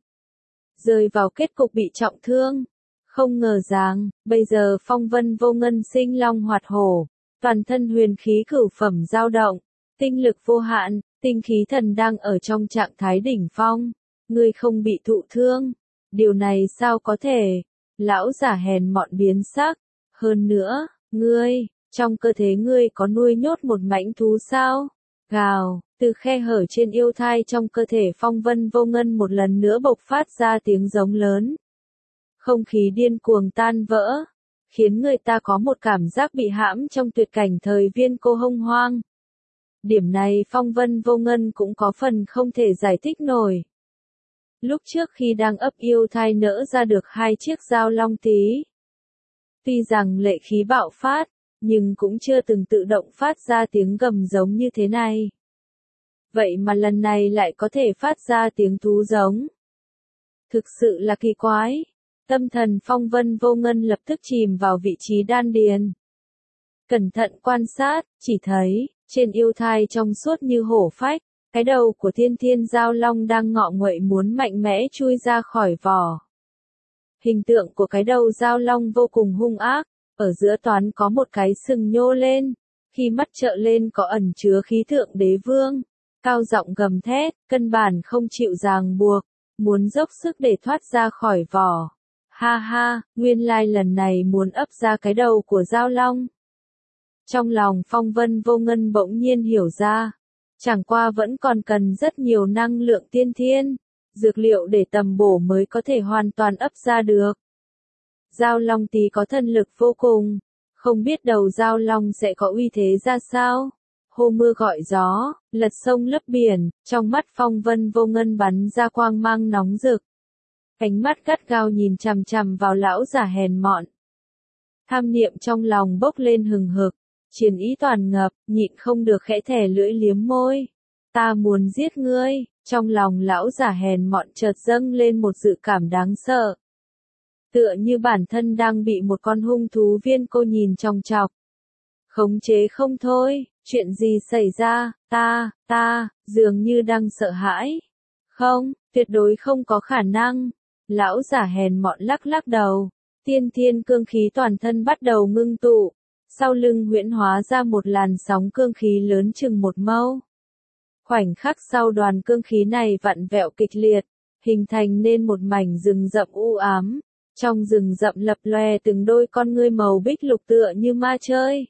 Rơi vào kết cục bị trọng thương. Không ngờ rằng, bây giờ Phong Vân Vô Ngân sinh long hoạt hổ, toàn thân huyền khí cửu phẩm dao động, tinh lực vô hạn, tinh khí thần đang ở trong trạng thái đỉnh phong. Ngươi không bị thụ thương. Điều này sao có thể? Lão giả hèn mọn biến sắc. Hơn nữa, trong cơ thể ngươi có nuôi nhốt một mãnh thú sao? Gào, Từ khe hở trên yêu thai trong cơ thể Phong Vân Vô Ngân một lần nữa bộc phát ra tiếng giống lớn. Không khí điên cuồng tan vỡ, khiến người ta có một cảm giác bị hãm trong tuyệt cảnh thời viên cô hông hoang. Điểm này Phong Vân Vô Ngân cũng có phần không thể giải thích nổi. Lúc trước khi đang ấp yêu thai nỡ ra được 2 chiếc dao long tí. Tuy rằng lệ khí bạo phát, nhưng cũng chưa từng tự động phát ra tiếng gầm giống như thế này. Vậy mà lần này lại có thể phát ra tiếng thú giống. Thực sự là kỳ quái. Tâm thần Phong Vân Vô Ngân lập tức chìm vào vị trí đan điền. Cẩn thận quan sát, chỉ thấy, trên yêu thai trong suốt như hổ phách, cái đầu của thiên thiên giao long đang ngọ nguậy muốn mạnh mẽ chui ra khỏi vỏ. Hình tượng của cái đầu giao long vô cùng hung ác, ở giữa toán có một cái sừng nhô lên, khi mắt trợn lên có ẩn chứa khí thượng đế vương, cao giọng gầm thét, căn bản không chịu ràng buộc, muốn dốc sức để thoát ra khỏi vỏ. Ha ha, nguyên lai lần này muốn ấp ra cái đầu của giao long. Trong lòng Phong Vân Vô Ngân bỗng nhiên hiểu ra, chẳng qua vẫn còn cần rất nhiều năng lượng tiên thiên, dược liệu để tầm bổ mới có thể hoàn toàn ấp ra được. Giao long tí có thần lực vô cùng, không biết đầu giao long sẽ có uy thế ra sao. Hô mưa gọi gió, lật sông lấp biển, trong mắt Phong Vân Vô Ngân bắn ra quang mang nóng rực. Ánh mắt gắt gao nhìn chằm chằm vào lão giả hèn mọn. Tham niệm trong lòng bốc lên hừng hực, chiến ý toàn ngập, nhịn không được khẽ thè lưỡi liếm môi. Ta muốn giết ngươi, trong lòng lão giả hèn mọn chợt dâng lên một dự cảm đáng sợ. Tựa như bản thân đang bị một con hung thú viên cô nhìn chòng chọc. Khống chế không thôi, chuyện gì xảy ra, ta, dường như đang sợ hãi. Không, tuyệt đối không có khả năng. Lão giả hèn mọn lắc lắc đầu, tiên thiên cương khí toàn thân bắt đầu ngưng tụ, sau lưng huyễn hóa ra một làn sóng cương khí lớn chừng một mâu. Khoảnh khắc sau đoàn cương khí này vặn vẹo kịch liệt, hình thành nên một mảnh rừng rậm u ám, trong rừng rậm lập lòe từng đôi con ngươi màu bích lục tựa như ma chơi.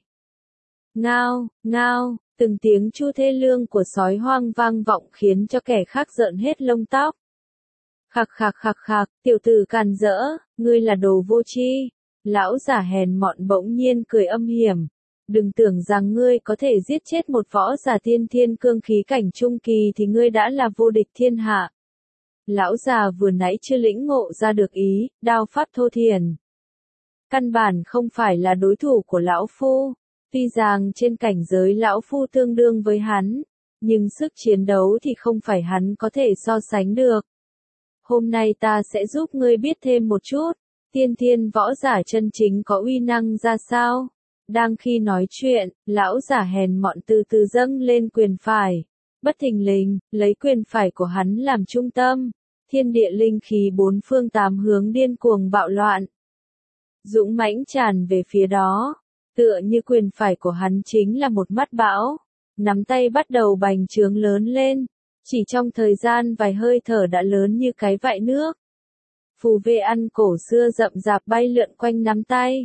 Ngao, ngao, từng tiếng chu thê lương của sói hoang vang vọng khiến cho kẻ khác rợn hết lông tóc. Khạc khạc khạc khạc, tiểu tử càn rỡ, ngươi là đồ vô tri. Lão giả hèn mọn bỗng nhiên cười âm hiểm. Đừng tưởng rằng ngươi có thể giết chết một võ giả tiên thiên cương khí cảnh trung kỳ thì ngươi đã là vô địch thiên hạ. Lão già vừa nãy chưa lĩnh ngộ ra được ý, đao pháp thô thiển. Căn bản không phải là đối thủ của lão phu. Tuy rằng trên cảnh giới lão phu tương đương với hắn, nhưng sức chiến đấu thì không phải hắn có thể so sánh được. Hôm nay ta sẽ giúp ngươi biết thêm một chút, tiên thiên võ giả chân chính có uy năng ra sao. Đang khi nói chuyện, lão giả hèn mọn từ từ dâng lên quyền phải. Bất thình lình, lấy quyền phải của hắn làm trung tâm. Thiên địa linh khí bốn phương tám hướng điên cuồng bạo loạn. Dũng mãnh tràn về phía đó. Tựa như quyền phải của hắn chính là một mắt bão. Nắm tay bắt đầu bành trướng lớn lên. Chỉ trong thời gian vài hơi thở đã lớn như cái vại nước. Phù vê ăn cổ xưa rậm rạp bay lượn quanh nắm tay.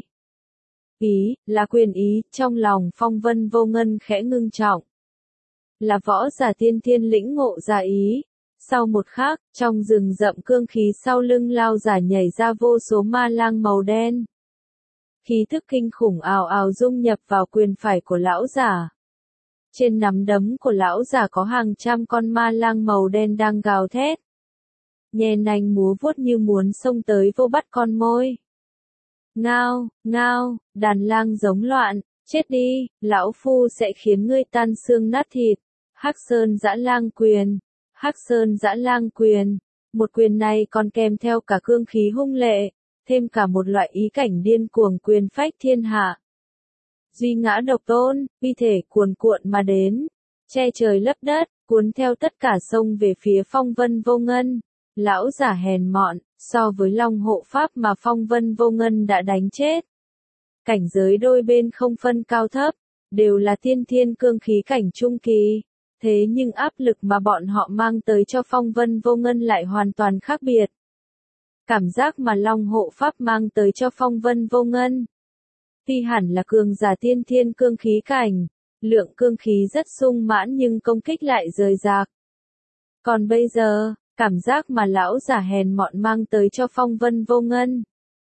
Ý, là quyền ý, trong lòng Phong Vân Vô Ngân khẽ ngưng trọng. Là võ giả tiên thiên lĩnh ngộ ra ý. Sau một khắc, trong rừng rậm cương khí sau lưng lao giả nhảy ra vô số ma lang màu đen. Khí thức kinh khủng ào ào dung nhập vào quyền phải của lão giả. Trên nắm đấm của lão giả có hàng trăm con ma lang màu đen đang gào thét. Nhè nành múa vuốt như muốn xông tới vô bắt con môi. Ngao, ngao, đàn lang giống loạn, chết đi, lão phu sẽ khiến ngươi tan xương nát thịt. Hắc Sơn Dã Lang Quyền, Hắc Sơn Dã Lang Quyền, một quyền này còn kèm theo cả cương khí hung lệ, thêm cả một loại ý cảnh điên cuồng quyền phách thiên hạ. Duy ngã độc tôn, uy thể cuồn cuộn mà đến, che trời lấp đất, cuốn theo tất cả sông về phía Phong Vân Vô Ngân. Lão giả hèn mọn, so với Long hộ pháp mà Phong Vân Vô Ngân đã đánh chết. Cảnh giới đôi bên không phân cao thấp, đều là tiên thiên cương khí cảnh trung kỳ. Thế nhưng áp lực mà bọn họ mang tới cho Phong Vân Vô Ngân lại hoàn toàn khác biệt. Cảm giác mà Long hộ pháp mang tới cho Phong Vân Vô Ngân. Tuy hẳn là cường giả tiên thiên cương khí cảnh, lượng cương khí rất sung mãn nhưng công kích lại rời rạc. Còn bây giờ, cảm giác mà lão giả hèn mọn mang tới cho Phong Vân Vô Ngân.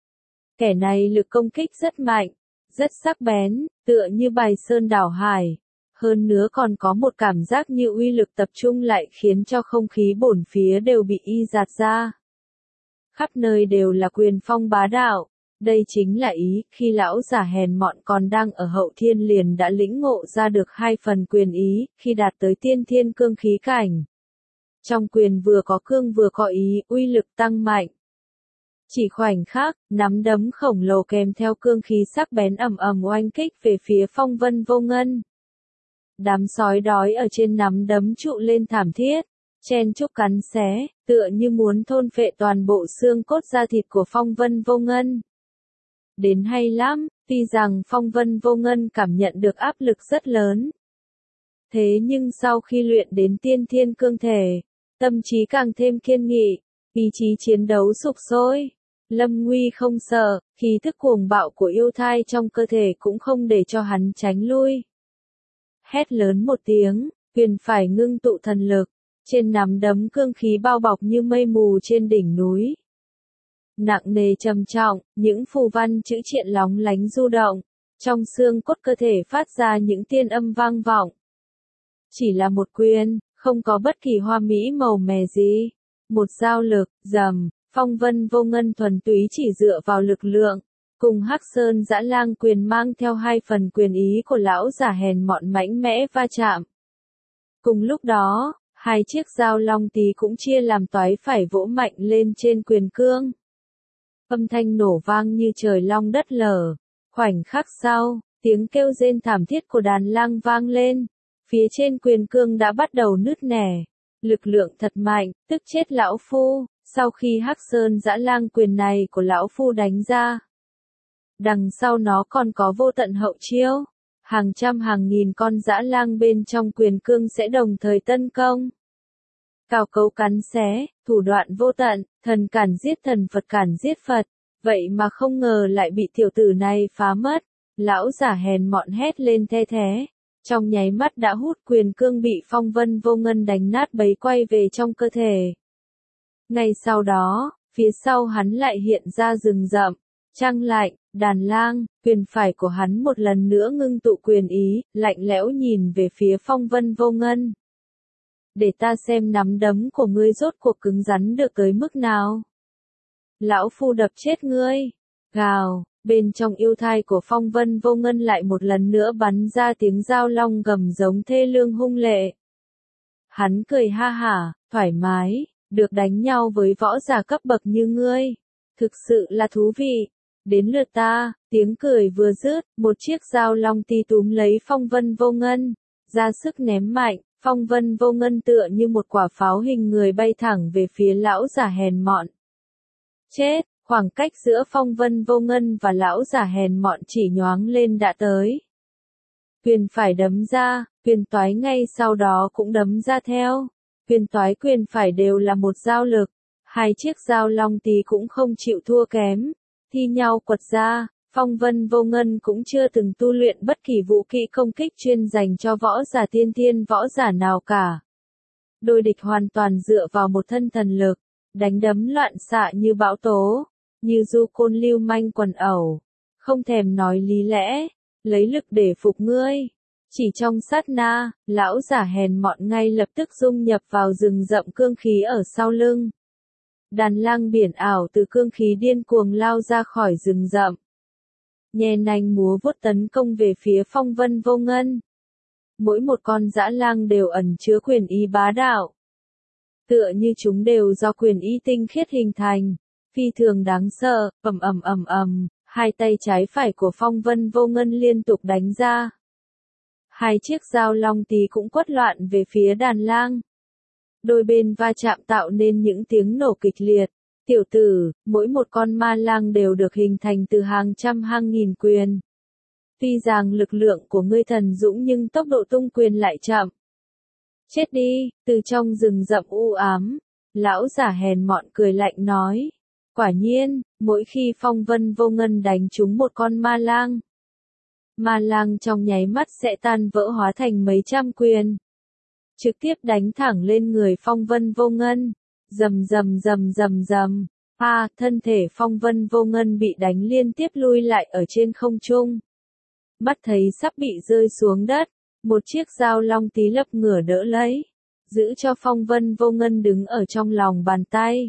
Kẻ này lực công kích rất mạnh, rất sắc bén, tựa như bài sơn đảo hải. Hơn nữa còn có một cảm giác như uy lực tập trung lại khiến cho không khí bổn phía đều bị y dạt ra. Khắp nơi đều là quyền phong bá đạo. Đây chính là ý, khi lão giả hèn mọn còn đang ở hậu thiên liền đã lĩnh ngộ ra được 2 phần quyền ý, khi đạt tới tiên thiên cương khí cảnh. Trong quyền vừa có cương vừa có ý, uy lực tăng mạnh. Chỉ khoảnh khắc, nắm đấm khổng lồ kèm theo cương khí sắc bén ầm ầm oanh kích về phía Phong Vân Vô Ngân. Đám sói đói ở trên nắm đấm trụ lên thảm thiết, chen chúc cắn xé, tựa như muốn thôn phệ toàn bộ xương cốt da thịt của Phong Vân Vô Ngân. Đến hay lắm, tuy rằng Phong Vân Vô Ngân cảm nhận được áp lực rất lớn. Thế nhưng sau khi luyện đến tiên thiên cương thể, tâm trí càng thêm kiên nghị, ý chí chiến đấu sục sôi, lâm nguy không sợ, khí thức cuồng bạo của yêu thai trong cơ thể cũng không để cho hắn tránh lui. Hét lớn một tiếng, quyền phải ngưng tụ thần lực, trên nắm đấm cương khí bao bọc như mây mù trên đỉnh núi. Nặng nề trầm trọng, những phù văn chữ triện lóng lánh du động, trong xương cốt cơ thể phát ra những tiên âm vang vọng. Chỉ là một quyền, không có bất kỳ hoa mỹ màu mè gì. Một giao lực, rầm, Phong Vân Vô Ngân thuần túy chỉ dựa vào lực lượng, cùng Hắc Sơn Dã Lang quyền mang theo 2 phần quyền ý của lão giả hèn mọn mãnh mẽ va chạm. Cùng lúc đó, 2 chiếc dao long tí cũng chia làm toái phải vỗ mạnh lên trên quyền cương. Âm thanh nổ vang như trời long đất lở. Khoảnh khắc sau, tiếng kêu rên thảm thiết của đàn lang vang lên. Phía trên quyền cương đã bắt đầu nứt nẻ. Lực lượng thật mạnh, tức chết lão phu, sau khi Hắc Sơn Dã Lang quyền này của lão phu đánh ra. Đằng sau nó còn có vô tận hậu chiêu. Hàng trăm hàng nghìn con dã lang bên trong quyền cương sẽ đồng thời tấn công. Cào cấu cắn xé, thủ đoạn vô tận, thần cản giết thần Phật cản giết Phật. Vậy mà không ngờ lại bị tiểu tử này phá mất. Lão giả hèn mọn hét lên the thé. Trong nháy mắt đã hút quyền cương bị Phong Vân Vô Ngân đánh nát bấy quay về trong cơ thể. Ngay sau đó, phía sau hắn lại hiện ra rừng rậm, trăng lạnh, đàn lang, quyền phải của hắn một lần nữa ngưng tụ quyền ý, lạnh lẽo nhìn về phía Phong Vân Vô Ngân. Để ta xem nắm đấm của ngươi rốt cuộc cứng rắn được tới mức nào. Lão phu đập chết ngươi. Gào, bên trong yêu thai của Phong Vân Vô Ngân lại một lần nữa bắn ra tiếng dao long gầm giống thê lương hung lệ. Hắn cười ha hả, thoải mái, được đánh nhau với võ giả cấp bậc như ngươi. Thực sự là thú vị. Đến lượt ta, tiếng cười vừa dứt, một chiếc dao long ti túm lấy Phong Vân Vô Ngân, ra sức ném mạnh. Phong Vân Vô Ngân tựa như một quả pháo hình người bay thẳng về phía lão giả hèn mọn. Chết, khoảng cách giữa Phong Vân Vô Ngân và lão giả hèn mọn chỉ nhoáng lên đã tới. Quyền phải đấm ra, quyền toái ngay sau đó cũng đấm ra theo. Quyền toái quyền phải đều là một giao lực. 2 chiếc dao long tí cũng không chịu thua kém. Thi nhau quật ra. Phong Vân Vô Ngân cũng chưa từng tu luyện bất kỳ vũ kỹ công kích chuyên dành cho võ giả tiên thiên võ giả nào cả. Đối địch hoàn toàn dựa vào một thân thần lực, đánh đấm loạn xạ như bão tố, như du côn lưu manh quần ẩu, không thèm nói lý lẽ, lấy lực để phục ngươi. Chỉ trong sát na, lão giả hèn mọn ngay lập tức dung nhập vào rừng rậm cương khí ở sau lưng. Đàn lang biển ảo từ cương khí điên cuồng lao ra khỏi rừng rậm. Nhe nanh múa vuốt tấn công về phía Phong Vân Vô Ngân. Mỗi một con dã lang đều ẩn chứa quyền ý bá đạo. Tựa như chúng đều do quyền ý tinh khiết hình thành, phi thường đáng sợ, ầm, 2 tay trái phải của Phong Vân Vô Ngân liên tục đánh ra. 2 chiếc dao long tí cũng quất loạn về phía đàn lang. Đôi bên va chạm tạo nên những tiếng nổ kịch liệt. Tiểu tử, mỗi một con ma lang đều được hình thành từ hàng trăm hàng nghìn quyền. Tuy rằng lực lượng của ngươi thần dũng nhưng tốc độ tung quyền lại chậm. Chết đi, từ trong rừng rậm u ám, lão giả hèn mọn cười lạnh nói. Quả nhiên, mỗi khi Phong Vân Vô Ngân đánh trúng một con ma lang, Ma lang trong nháy mắt sẽ tan vỡ hóa thành mấy trăm quyền. Trực tiếp đánh thẳng lên người Phong Vân Vô Ngân. Rầm rầm rầm rầm rầm. Thân thể Phong Vân Vô Ngân bị đánh liên tiếp lui lại ở trên không trung. Mắt thấy sắp bị rơi xuống đất, một chiếc dao long tí lập ngửa đỡ lấy, giữ cho Phong Vân Vô Ngân đứng ở trong lòng bàn tay.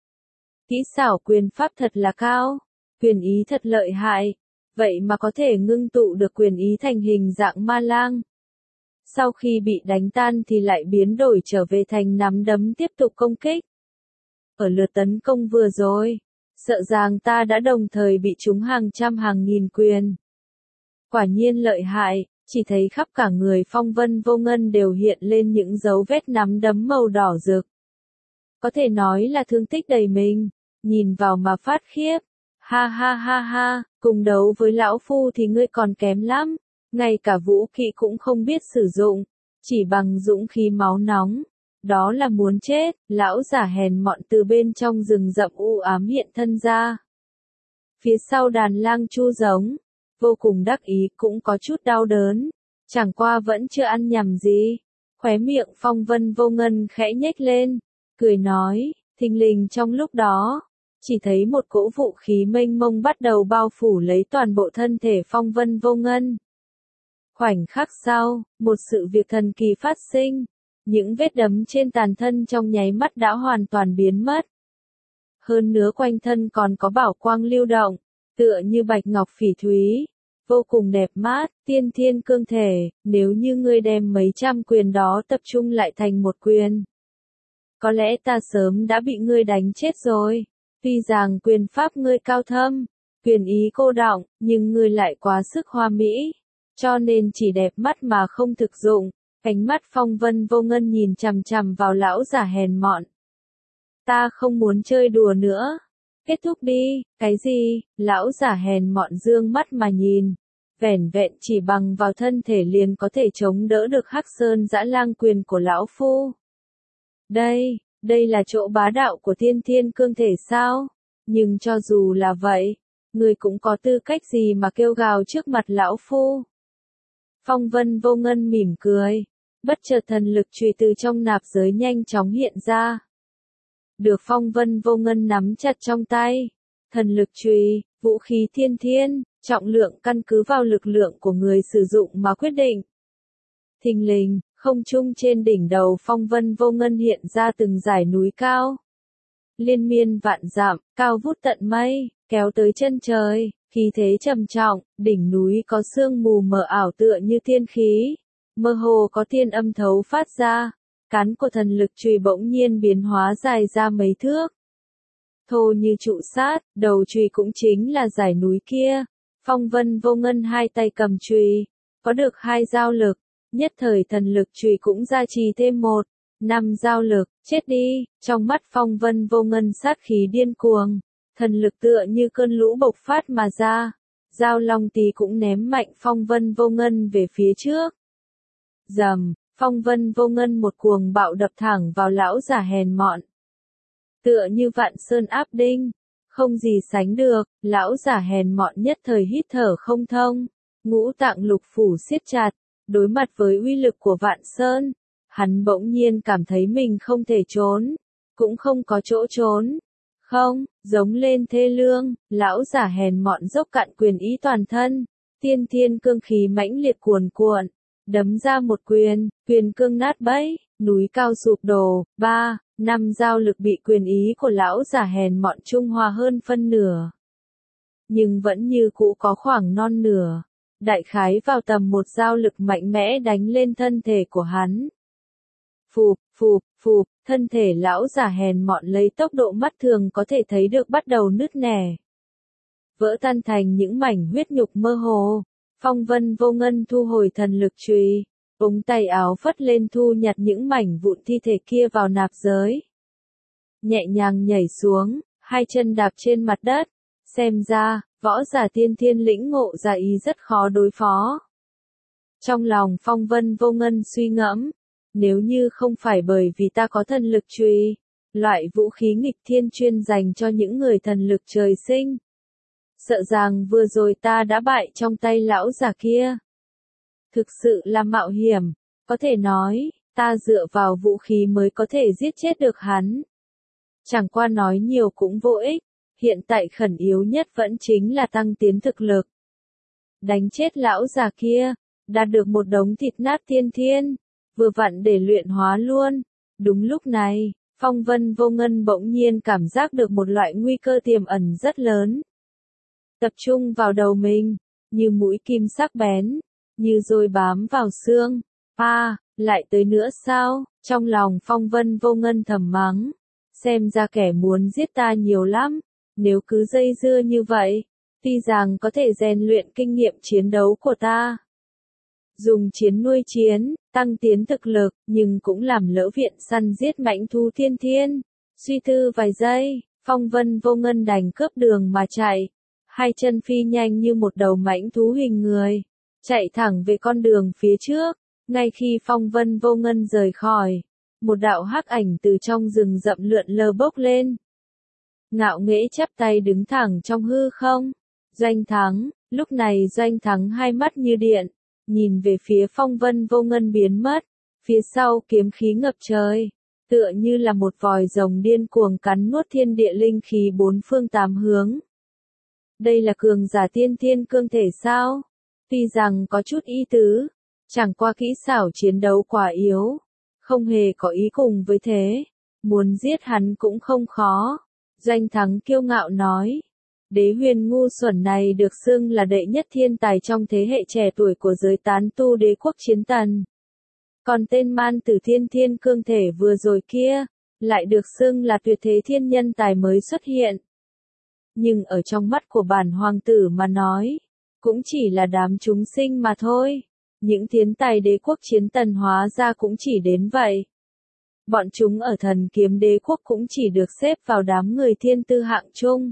Kỹ xảo quyền pháp thật là cao, quyền ý thật lợi hại, vậy mà có thể ngưng tụ được quyền ý thành hình dạng ma lang. Sau khi bị đánh tan thì lại biến đổi trở về thành nắm đấm tiếp tục công kích. Ở lượt tấn công vừa rồi, sợ rằng ta đã đồng thời bị trúng hàng trăm hàng nghìn quyền. Quả nhiên lợi hại, chỉ thấy khắp cả người Phong Vân Vô Ngân đều hiện lên những dấu vết nắm đấm màu đỏ rực. Có thể nói là thương tích đầy mình, nhìn vào mà phát khiếp. Ha ha ha ha, cùng đấu với lão phu thì ngươi còn kém lắm, ngay cả vũ kỹ cũng không biết sử dụng, chỉ bằng dũng khí máu nóng. Đó là muốn chết, lão giả hèn mọn từ bên trong rừng rậm u ám hiện thân ra. Phía sau đàn lang chu giống, vô cùng đắc ý cũng có chút đau đớn, chẳng qua vẫn chưa ăn nhầm gì. Khóe miệng Phong Vân Vô Ngân khẽ nhếch lên, cười nói, thình lình trong lúc đó, chỉ thấy một cỗ vũ khí mênh mông bắt đầu bao phủ lấy toàn bộ thân thể Phong Vân Vô Ngân. Khoảnh khắc sau, một sự việc thần kỳ phát sinh. Những vết đấm trên tàn thân trong nháy mắt đã hoàn toàn biến mất. Hơn nữa quanh thân còn có bảo quang lưu động, tựa như bạch ngọc phỉ thúy, vô cùng đẹp mát. Tiên thiên cương thể, nếu như ngươi đem mấy trăm quyền đó tập trung lại thành một quyền, có lẽ ta sớm đã bị ngươi đánh chết rồi. Tuy rằng quyền pháp ngươi cao thâm, quyền ý cô đọng, nhưng ngươi lại quá sức hoa mỹ, cho nên chỉ đẹp mắt mà không thực dụng. Ánh mắt Phong Vân Vô Ngân nhìn chằm chằm vào lão giả hèn mọn. Ta không muốn chơi đùa nữa. Kết thúc đi. Cái gì? Lão giả hèn mọn dương mắt mà nhìn. Vẻn vẹn chỉ bằng vào thân thể liền có thể chống đỡ được Hắc Sơn Dã Lang quyền của lão phu. Đây là chỗ bá đạo của tiên thiên cương thể sao? Nhưng cho dù là vậy, người cũng có tư cách gì mà kêu gào trước mặt lão phu? Phong Vân Vô Ngân mỉm cười. Bất chợt thần lực chùy từ trong nạp giới nhanh chóng hiện ra. Được Phong Vân Vô Ngân nắm chặt trong tay. Thần lực chùy, vũ khí thiên thiên, trọng lượng căn cứ vào lực lượng của người sử dụng mà quyết định. Thình lình, không trung trên đỉnh đầu Phong Vân Vô Ngân hiện ra từng dải núi cao. Liên miên vạn dặm, cao vút tận mây, kéo tới chân trời, khí thế trầm trọng, đỉnh núi có sương mù mờ ảo tựa như thiên khí. Mơ hồ có tiên âm thấu phát ra, cán của thần lực chùy bỗng nhiên biến hóa dài ra mấy thước. Thô như trụ sát, đầu chùy cũng chính là dải núi kia. Phong Vân Vô Ngân hai tay cầm chùy, có được 2 dao lực, nhất thời thần lực chùy cũng gia trì thêm 5 dao lực, chết đi. Trong mắt Phong Vân Vô Ngân sát khí điên cuồng, thần lực tựa như cơn lũ bộc phát mà ra. Dao long tí cũng ném mạnh Phong Vân Vô Ngân về phía trước. Rầm, Phong Vân Vô Ngân một cuồng bạo đập thẳng vào lão giả hèn mọn. Tựa như vạn sơn áp đinh, không gì sánh được, lão giả hèn mọn nhất thời hít thở không thông, ngũ tạng lục phủ siết chặt, đối mặt với uy lực của vạn sơn, hắn bỗng nhiên cảm thấy mình không thể trốn, cũng không có chỗ trốn. Không, giống lên thê lương, lão giả hèn mọn dốc cạn quyền ý toàn thân, tiên thiên cương khí mãnh liệt cuồn cuộn. Đấm ra một quyền, quyền cương nát bấy, núi cao sụp đổ. 5 dao lực bị quyền ý của lão giả hèn mọn trung hòa hơn phân nửa. Nhưng vẫn như cũ có khoảng non nửa. Đại khái vào tầm 1 dao lực mạnh mẽ đánh lên thân thể của hắn. Phụp, thân thể lão giả hèn mọn lấy tốc độ mắt thường có thể thấy được bắt đầu nứt nẻ. Vỡ tan thành những mảnh huyết nhục mơ hồ. Phong Vân Vô Ngân thu hồi thần lực chùy, ống tay áo phất lên thu nhặt những mảnh vụn thi thể kia vào nạp giới. Nhẹ nhàng nhảy xuống, 2 chân đạp trên mặt đất, xem ra, võ giả tiên thiên lĩnh ngộ ra ý rất khó đối phó. Trong lòng Phong Vân Vô Ngân suy ngẫm, nếu như không phải bởi vì ta có thần lực chùy, loại vũ khí nghịch thiên chuyên dành cho những người thần lực trời sinh, Sợ rằng vừa rồi ta đã bại trong tay lão già kia. Thực sự là mạo hiểm, có thể nói, ta dựa vào vũ khí mới có thể giết chết được hắn. Chẳng qua nói nhiều cũng vô ích, hiện tại khẩn yếu nhất vẫn chính là tăng tiến thực lực. Đánh chết lão già kia, đạt được một đống thịt nát tiên thiên, vừa vặn để luyện hóa luôn. Đúng lúc này, Phong Vân Vô Ngân bỗng nhiên cảm giác được một loại nguy cơ tiềm ẩn rất lớn. Tập trung vào đầu mình, như mũi kim sắc bén, như dồi bám vào xương. Lại tới nữa sao? Trong lòng Phong Vân Vô Ngân thầm mắng. Xem ra kẻ muốn giết ta nhiều lắm, nếu cứ dây dưa như vậy, tuy rằng có thể rèn luyện kinh nghiệm chiến đấu của ta. Dùng chiến nuôi chiến, tăng tiến thực lực, nhưng cũng làm lỡ viện săn giết mãnh thú thiên thiên. Suy tư vài giây, Phong Vân Vô Ngân đành cướp đường mà chạy. Hai chân phi nhanh như một đầu mãnh thú hình người, chạy thẳng về con đường phía trước. Ngay khi Phong Vân Vô Ngân rời khỏi, một đạo hắc ảnh từ trong rừng rậm lượn lờ bốc lên. Ngạo nghễ chắp tay đứng thẳng trong hư không. Doanh Thắng, lúc này Doanh Thắng hai mắt như điện, nhìn về phía Phong Vân Vô Ngân biến mất, phía sau kiếm khí ngập trời, tựa như là một vòi rồng điên cuồng cắn nuốt thiên địa linh khí bốn phương tám hướng. Đây là cường giả tiên thiên cương thể sao? Tuy rằng có chút ý tứ, chẳng qua kỹ xảo chiến đấu quá yếu, không hề có ý cùng với thế, muốn giết hắn cũng không khó. Doanh Thắng kiêu ngạo nói, Đế Huyền ngu xuẩn này được xưng là đệ nhất thiên tài trong thế hệ trẻ tuổi của giới tán tu đế quốc Chiến Tần. Còn tên man tử thiên thiên cương thể vừa rồi kia, lại được xưng là tuyệt thế thiên nhân tài mới xuất hiện. Nhưng ở trong mắt của bản hoàng tử mà nói, cũng chỉ là đám chúng sinh mà thôi. Những thiên tài đế quốc Chiến Tần hóa ra cũng chỉ đến vậy. Bọn chúng ở thần kiếm đế quốc cũng chỉ được xếp vào đám người thiên tư hạng trung.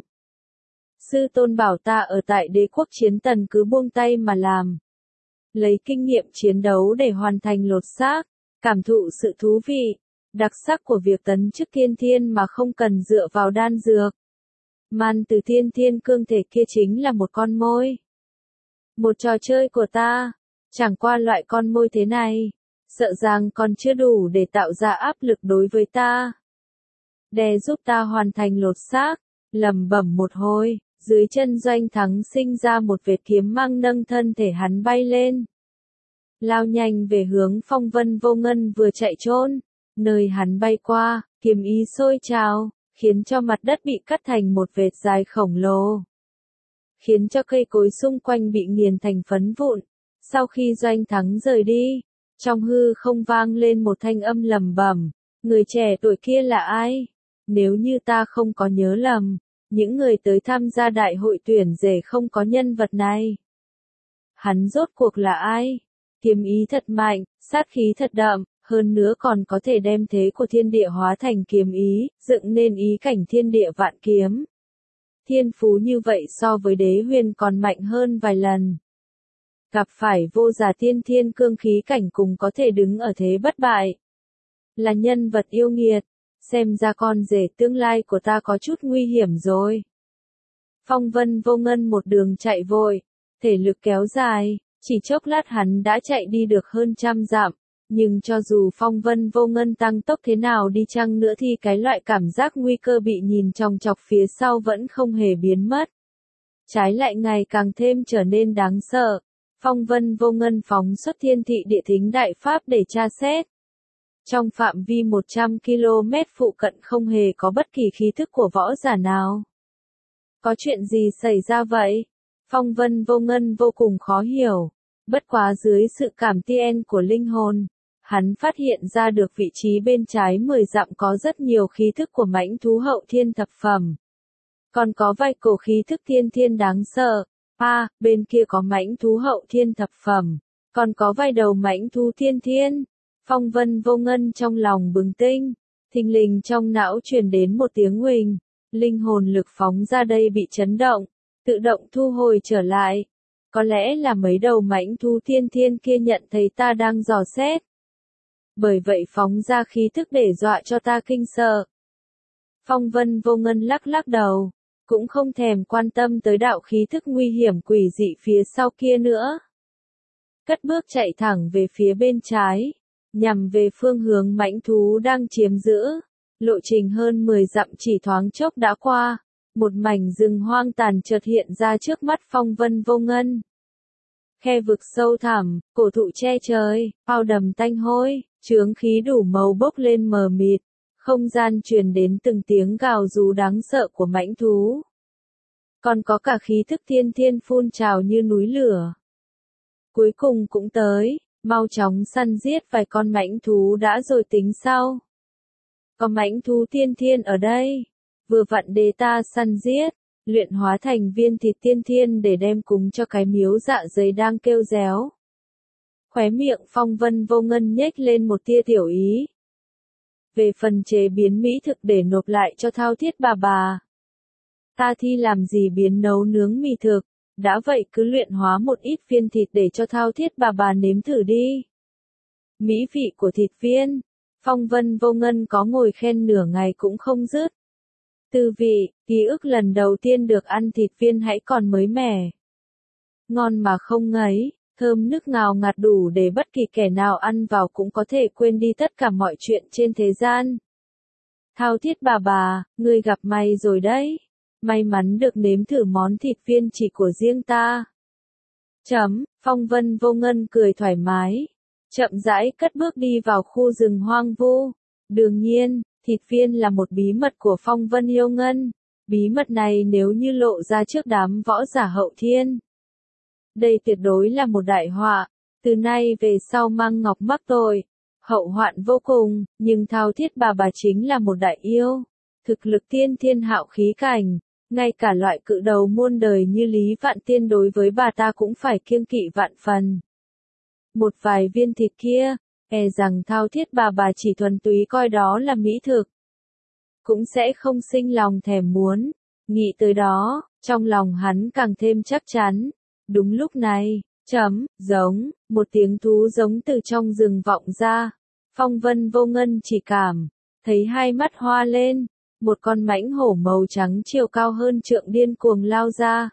Sư tôn bảo ta ở tại đế quốc Chiến Tần cứ buông tay mà làm. Lấy kinh nghiệm chiến đấu để hoàn thành lột xác, cảm thụ sự thú vị, đặc sắc của việc tấn chức thiên thiên mà không cần dựa vào đan dược. Man từ thiên thiên cương thể kia chính là một con môi. Một trò chơi của ta, chẳng qua loại con môi thế này, sợ rằng còn chưa đủ để tạo ra áp lực đối với ta. Để giúp ta hoàn thành lột xác, lẩm bẩm một hồi, dưới chân Doanh Thắng sinh ra một vệt kiếm mang nâng thân thể hắn bay lên. Lao nhanh về hướng Phong Vân Vô Ngân vừa chạy trốn, nơi hắn bay qua, kiếm ý sôi trào, khiến cho mặt đất bị cắt thành một vệt dài khổng lồ. Khiến cho cây cối xung quanh bị nghiền thành phấn vụn. Sau khi Doanh Thắng rời đi, trong hư không vang lên một thanh âm lẩm bẩm, người trẻ tuổi kia là ai? Nếu như ta không có nhớ lầm, những người tới tham gia đại hội tuyển rể không có nhân vật này. Hắn rốt cuộc là ai? Kiếm ý thật mạnh, sát khí thật đậm, hơn nữa còn có thể đem thế của thiên địa hóa thành kiếm ý, dựng nên ý cảnh thiên địa vạn kiếm. Thiên phú như vậy so với Đế Huyền còn mạnh hơn vài lần. Gặp phải vô giả tiên thiên cương khí cảnh cùng có thể đứng ở thế bất bại. Là nhân vật yêu nghiệt, xem ra con rể tương lai của ta có chút nguy hiểm rồi. Phong Vân Vô Ngân một đường chạy vội, thể lực kéo dài, chỉ chốc lát hắn đã chạy đi được hơn 100 dặm. Nhưng cho dù Phong Vân Vô Ngân tăng tốc thế nào đi chăng nữa thì cái loại cảm giác nguy cơ bị nhìn chòng chọc phía sau vẫn không hề biến mất. Trái lại ngày càng thêm trở nên đáng sợ. Phong Vân Vô Ngân phóng xuất thiên thị địa thính đại pháp để tra xét. Trong phạm vi 100 km phụ cận không hề có bất kỳ khí thức của võ giả nào. Có chuyện gì xảy ra vậy? Phong Vân Vô Ngân vô cùng khó hiểu. Bất quá dưới sự cảm tiên của linh hồn, hắn phát hiện ra được vị trí bên trái 10 dặm có rất nhiều khí thức của mãnh thú hậu thiên thập phẩm. Còn có vài cổ khí thức thiên thiên đáng sợ. Bên kia có mãnh thú hậu thiên thập phẩm. Còn có vài đầu mãnh thú thiên thiên. Phong Vân Vô Ngân trong lòng bừng tinh. Thình lình trong não truyền đến một tiếng huỳnh. Linh hồn lực phóng ra đây bị chấn động. Tự động thu hồi trở lại. Có lẽ là mấy đầu mãnh thú thiên thiên kia nhận thấy ta đang dò xét. Bởi vậy phóng ra khí thức để dọa cho ta kinh sợ. Phong Vân Vô Ngân lắc lắc đầu. cũng không thèm quan tâm tới đạo khí thức nguy hiểm quỷ dị phía sau kia nữa. Cất bước chạy thẳng về phía bên trái, nhằm về phương hướng mãnh thú đang chiếm giữ. Lộ trình hơn 10 dặm chỉ thoáng chốc đã qua, một mảnh rừng hoang tàn chợt hiện ra trước mắt Phong Vân Vô Ngân. Khe vực sâu thẳm, cổ thụ che trời, ao đầm tanh hôi, chướng khí đủ màu bốc lên mờ mịt, không gian truyền đến từng tiếng gào rú đáng sợ của mãnh thú. Còn có cả khí thức thiên thiên phun trào như núi lửa. Cuối cùng cũng tới, mau chóng săn giết vài con mãnh thú đã rồi tính sau. Có mãnh thú tiên thiên ở đây, vừa vặn để ta săn giết, luyện hóa thành viên thịt tiên thiên để đem cúng cho cái miếu dạ dày đang kêu réo. Khóe miệng Phong Vân Vô Ngân nhếch lên một tia tiểu ý. Về phần chế biến mỹ thực để nộp lại cho Thao Thiết bà. Ta thi làm gì biến nấu nướng mì thực, đã vậy cứ luyện hóa một ít viên thịt để cho Thao Thiết bà nếm thử đi. Mỹ vị của thịt viên, Phong Vân Vô Ngân có ngồi khen nửa ngày cũng không dứt. Tư vị, ký ức lần đầu tiên được ăn thịt viên hãy còn mới mẻ. Ngon mà không ngấy, thơm nức ngào ngạt đủ để bất kỳ kẻ nào ăn vào cũng có thể quên đi tất cả mọi chuyện trên thế gian. Thao Thiết bà, ngươi gặp may rồi đấy. May mắn được nếm thử món thịt viên chỉ của riêng ta. Phong Vân Vô Ngân cười thoải mái, chậm rãi cất bước đi vào khu rừng hoang vu. Đương nhiên, thịt viên là một bí mật của Phong Vân Yêu Ngân. Bí mật này nếu như lộ ra trước đám võ giả hậu thiên, đây tuyệt đối là một đại họa. Từ nay về sau Mang Ngọc mắc tội, hậu hoạn vô cùng. Nhưng Thao Thiết bà chính là một đại yêu, thực lực tiên thiên hạo khí cảnh. Ngay cả loại cự đầu muôn đời như Lý Vạn Tiên đối với bà ta cũng phải kiêng kỵ vạn phần. Một vài viên thịt kia, e rằng Thao Thiết bà chỉ thuần túy coi đó là mỹ thực, cũng sẽ không sinh lòng thèm muốn. Nghĩ tới đó, trong lòng hắn càng thêm chắc chắn. Đúng lúc này, giống, một tiếng thú giống từ trong rừng vọng ra. Phong Vân Vô Ngân chỉ cảm thấy hai mắt hoa lên. Một con mãnh hổ màu trắng chiều cao hơn trượng điên cuồng lao ra.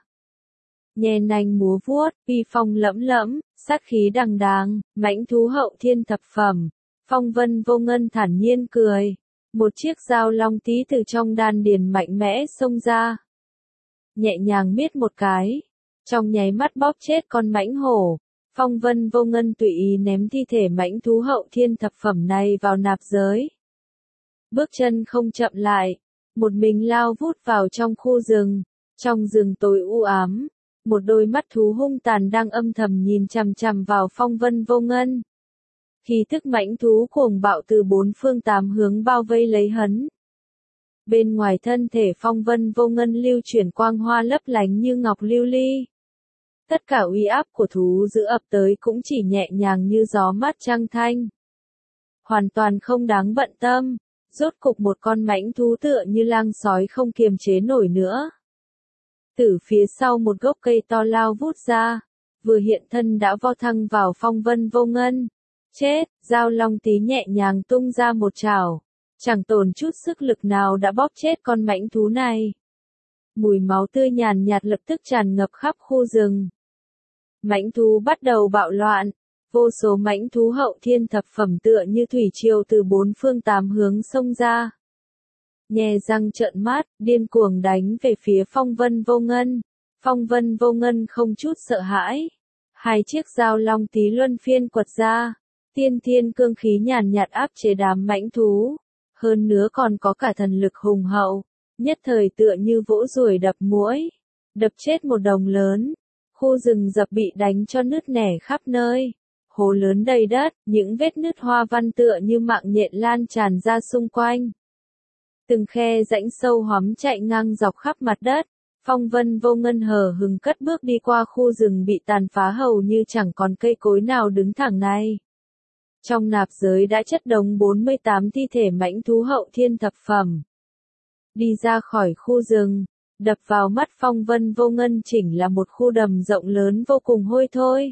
Nhè nành múa vuốt, uy phong lẫm lẫm, sát khí đằng đàng, mãnh thú hậu thiên thập phẩm. Phong Vân Vô Ngân thản nhiên cười. Một chiếc dao long tí từ trong đan điền mạnh mẽ xông ra. Nhẹ nhàng miết một cái, trong nháy mắt bóp chết con mãnh hổ. Phong Vân Vô Ngân tùy ý ném thi thể mãnh thú hậu thiên thập phẩm này vào nạp giới. Bước chân không chậm lại, một mình lao vút vào trong khu rừng. Trong rừng tối u ám, một đôi mắt thú hung tàn đang âm thầm nhìn chằm chằm vào Phong Vân Vô Ngân. Khí thức mãnh thú cuồng bạo từ bốn phương tám hướng bao vây lấy hắn. Bên ngoài thân thể Phong Vân Vô Ngân lưu chuyển quang hoa lấp lánh như ngọc lưu ly. Tất cả uy áp của thú dữ ập tới cũng chỉ nhẹ nhàng như gió mát trăng thanh. Hoàn toàn không đáng bận tâm. Rốt cục một con mãnh thú tựa như lang sói không kiềm chế nổi nữa. Từ phía sau một gốc cây to lao vút ra, vừa hiện thân đã vo thăng vào Phong Vân Vô Ngân. Chết, dao long tí nhẹ nhàng tung ra một chảo, chẳng tốn chút sức lực nào đã bóp chết con mãnh thú này. Mùi máu tươi nhàn nhạt lập tức tràn ngập khắp khu rừng. Mãnh thú bắt đầu bạo loạn. Vô số mãnh thú hậu thiên thập phẩm tựa như thủy triều từ bốn phương tám hướng xông ra. Nhè răng trợn mắt, điên cuồng đánh về phía Phong Vân Vô Ngân. Phong Vân Vô Ngân không chút sợ hãi. Hai chiếc dao long tí luân phiên quật ra. Tiên thiên cương khí nhàn nhạt áp chế đám mãnh thú. Hơn nữa còn có cả thần lực hùng hậu. Nhất thời tựa như vỗ ruồi đập muỗi. Đập chết một đồng lớn. Khu rừng dập bị đánh cho nứt nẻ khắp nơi. Hố lớn đầy đất, những vết nứt hoa văn tựa như mạng nhện lan tràn ra xung quanh. Từng khe rãnh sâu hoắm chạy ngang dọc khắp mặt đất. Phong Vân Vô Ngân hờ hững cất bước đi qua khu rừng bị tàn phá hầu như chẳng còn cây cối nào đứng thẳng này. Trong nạp giới đã chất đống 48 thi thể mãnh thú hậu thiên thập phẩm. Đi ra khỏi khu rừng, đập vào mắt Phong Vân Vô Ngân chỉnh là một khu đầm rộng lớn vô cùng hôi thối.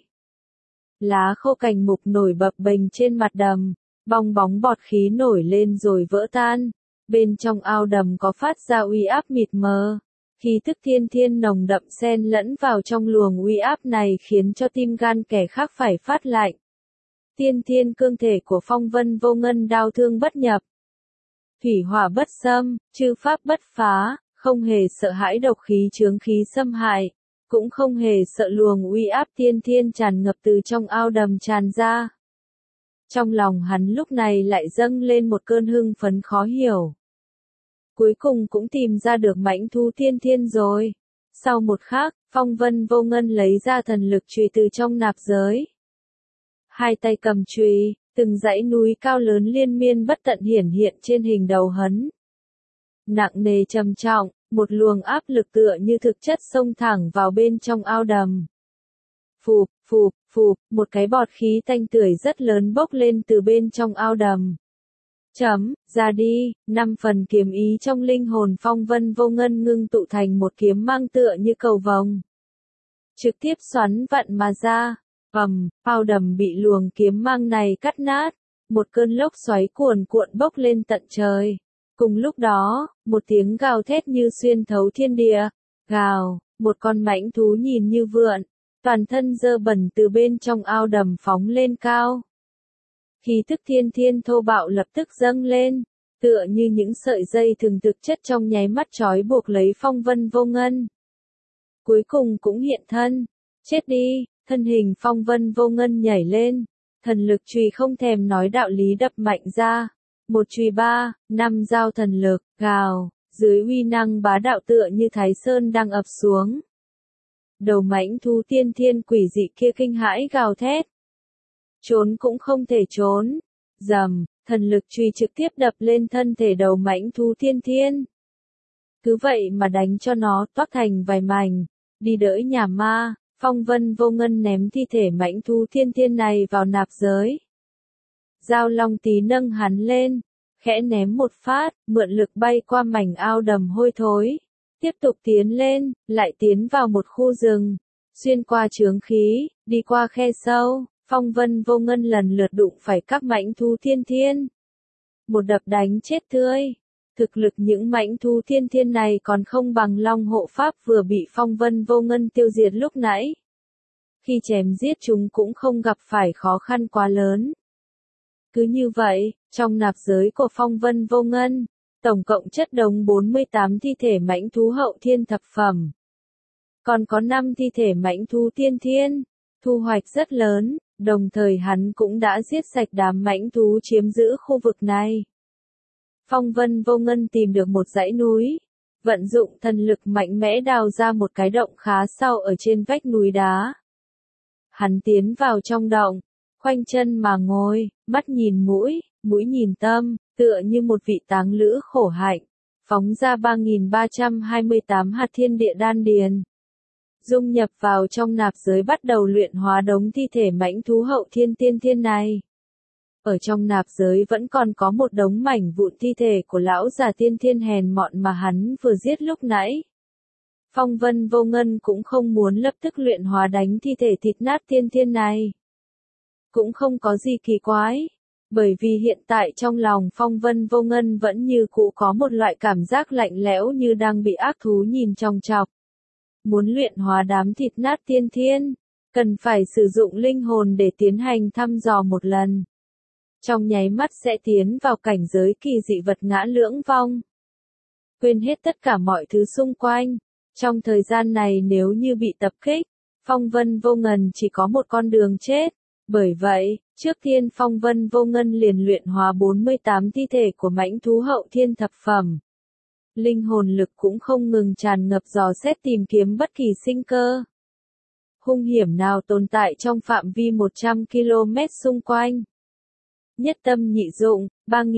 Lá khô cành mục nổi bập bềnh trên mặt đầm, bong bóng bọt khí nổi lên rồi vỡ tan. Bên trong ao đầm có phát ra uy áp mịt mờ. Khí tức thiên thiên nồng đậm xen lẫn vào trong luồng uy áp này khiến cho tim gan kẻ khác phải phát lạnh. Tiên thiên cương thể của Phong Vân Vô Ngân đao thương bất nhập. Thủy hỏa bất xâm, chư pháp bất phá, không hề sợ hãi độc khí chướng khí xâm hại, cũng không hề sợ luồng uy áp tiên thiên tràn ngập từ trong ao đầm tràn ra. Trong lòng hắn lúc này lại dâng lên một cơn hưng phấn khó hiểu. Cuối cùng cũng tìm ra được mãnh thú tiên thiên rồi. Sau một khắc, Phong Vân Vô Ngân lấy ra thần lực chùy từ trong nạp giới. Hai tay cầm chùy, từng dãy núi cao lớn liên miên bất tận hiển hiện trên hình đầu hắn. Nặng nề trầm trọng, một luồng áp lực tựa như thực chất xông thẳng vào bên trong ao đầm. Phụp, phụp, phụp, một cái bọt khí tanh tưởi rất lớn bốc lên từ bên trong ao đầm. Ra đi, 5 phần kiếm ý trong linh hồn Phong Vân Vô Ngân ngưng tụ thành một kiếm mang tựa như cầu vồng. Trực tiếp xoắn vặn mà ra, ao đầm bị luồng kiếm mang này cắt nát, một cơn lốc xoáy cuồn cuộn bốc lên tận trời. Cùng lúc đó, một tiếng gào thét như xuyên thấu thiên địa, gào, một con mãnh thú nhìn như vượn, toàn thân dơ bẩn từ bên trong ao đầm phóng lên cao. Khí tức thiên thiên thô bạo lập tức dâng lên, tựa như những sợi dây thường thực chất trong nháy mắt trói buộc lấy Phong Vân Vô Ngân. Cuối cùng cũng hiện thân, chết đi, thân hình Phong Vân Vô Ngân nhảy lên, thần lực chùy không thèm nói đạo lý đập mạnh ra, một chùy 3, 5 dao thần lực, gào, dưới uy năng bá đạo tựa như Thái Sơn đang ập xuống. Đầu mãnh thú tiên thiên quỷ dị kia kinh hãi gào thét. Trốn cũng không thể trốn. Rầm, thần lực chùy trực tiếp đập lên thân thể đầu mãnh thú tiên thiên. Cứ vậy mà đánh cho nó toác thành vài mảnh. Đi đỡ nhà ma, Phong Vân Vô Ngân ném thi thể mãnh thú tiên thiên này vào nạp giới. Giao Long Tí nâng hắn lên, khẽ ném một phát, mượn lực bay qua mảnh ao đầm hôi thối. Tiếp tục tiến lên, lại tiến vào một khu rừng, xuyên qua chướng khí, đi qua khe sâu, Phong Vân Vô Ngân lần lượt đụng phải các mãnh thú thiên thiên. Một đập đánh chết tươi. Thực lực những mãnh thú thiên thiên này còn không bằng Long Hộ Pháp vừa bị Phong Vân Vô Ngân tiêu diệt lúc nãy. Khi chém giết chúng cũng không gặp phải khó khăn quá lớn. Cứ như vậy, trong nạp giới của Phong Vân Vô Ngân, tổng cộng chất đống 48 thi thể mãnh thú hậu thiên thập phẩm. Còn có 5 thi thể mãnh thú tiên thiên, thu hoạch rất lớn, đồng thời hắn cũng đã giết sạch đám mãnh thú chiếm giữ khu vực này. Phong Vân Vô Ngân tìm được một dãy núi, vận dụng thần lực mạnh mẽ đào ra một cái động khá sâu ở trên vách núi đá. Hắn tiến vào trong động, khoanh chân mà ngồi, mắt nhìn mũi, mũi nhìn tâm, tựa như một vị táng lữ khổ hạnh, phóng ra 3.328 hạt thiên địa đan điền. Dung nhập vào trong nạp giới bắt đầu luyện hóa đống thi thể mãnh thú hậu thiên tiên thiên này. Ở trong nạp giới vẫn còn có một đống mảnh vụn thi thể của lão già tiên thiên hèn mọn mà hắn vừa giết lúc nãy. Phong Vân Vô Ngân cũng không muốn lập tức luyện hóa đánh thi thể thịt nát tiên thiên này. Cũng không có gì kỳ quái, bởi vì hiện tại trong lòng Phong Vân Vô Ngân vẫn như cũ có một loại cảm giác lạnh lẽo như đang bị ác thú nhìn chòng chọc. Muốn luyện hóa đám thịt nát tiên thiên, cần phải sử dụng linh hồn để tiến hành thăm dò một lần. Trong nháy mắt sẽ tiến vào cảnh giới kỳ dị vật ngã lưỡng vong. Quên hết tất cả mọi thứ xung quanh. Trong thời gian này nếu như bị tập kích, Phong Vân Vô Ngân chỉ có một con đường chết. Bởi vậy, trước tiên Phong Vân Vô Ngân liền luyện hóa 48 thi thể của mãnh thú hậu thiên thập phẩm. Linh hồn lực cũng không ngừng tràn ngập dò xét tìm kiếm bất kỳ sinh cơ. Hung hiểm nào tồn tại trong phạm vi 100 km xung quanh. Nhất tâm nhị dụng,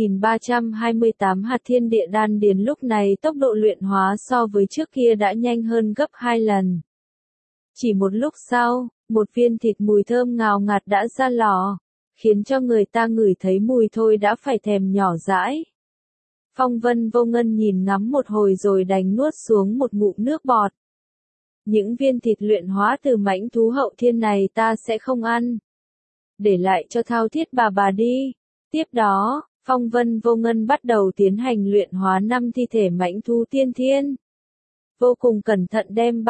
3.328 hạt thiên địa đan điền lúc này tốc độ luyện hóa so với trước kia đã nhanh hơn gấp 2 lần. Chỉ một lúc sau, một viên thịt mùi thơm ngào ngạt đã ra lò, khiến cho người ta ngửi thấy mùi thôi đã phải thèm nhỏ dãi. Phong Vân Vô Ngân nhìn ngắm một hồi rồi đành nuốt xuống một ngụm nước bọt. Những viên thịt luyện hóa từ mãnh thú hậu thiên này ta sẽ không ăn. Để lại cho Thao Thiết bà đi. Tiếp đó, Phong Vân Vô Ngân bắt đầu tiến hành luyện hóa 5 thi thể mãnh thú tiên thiên. vô cùng cẩn thận đem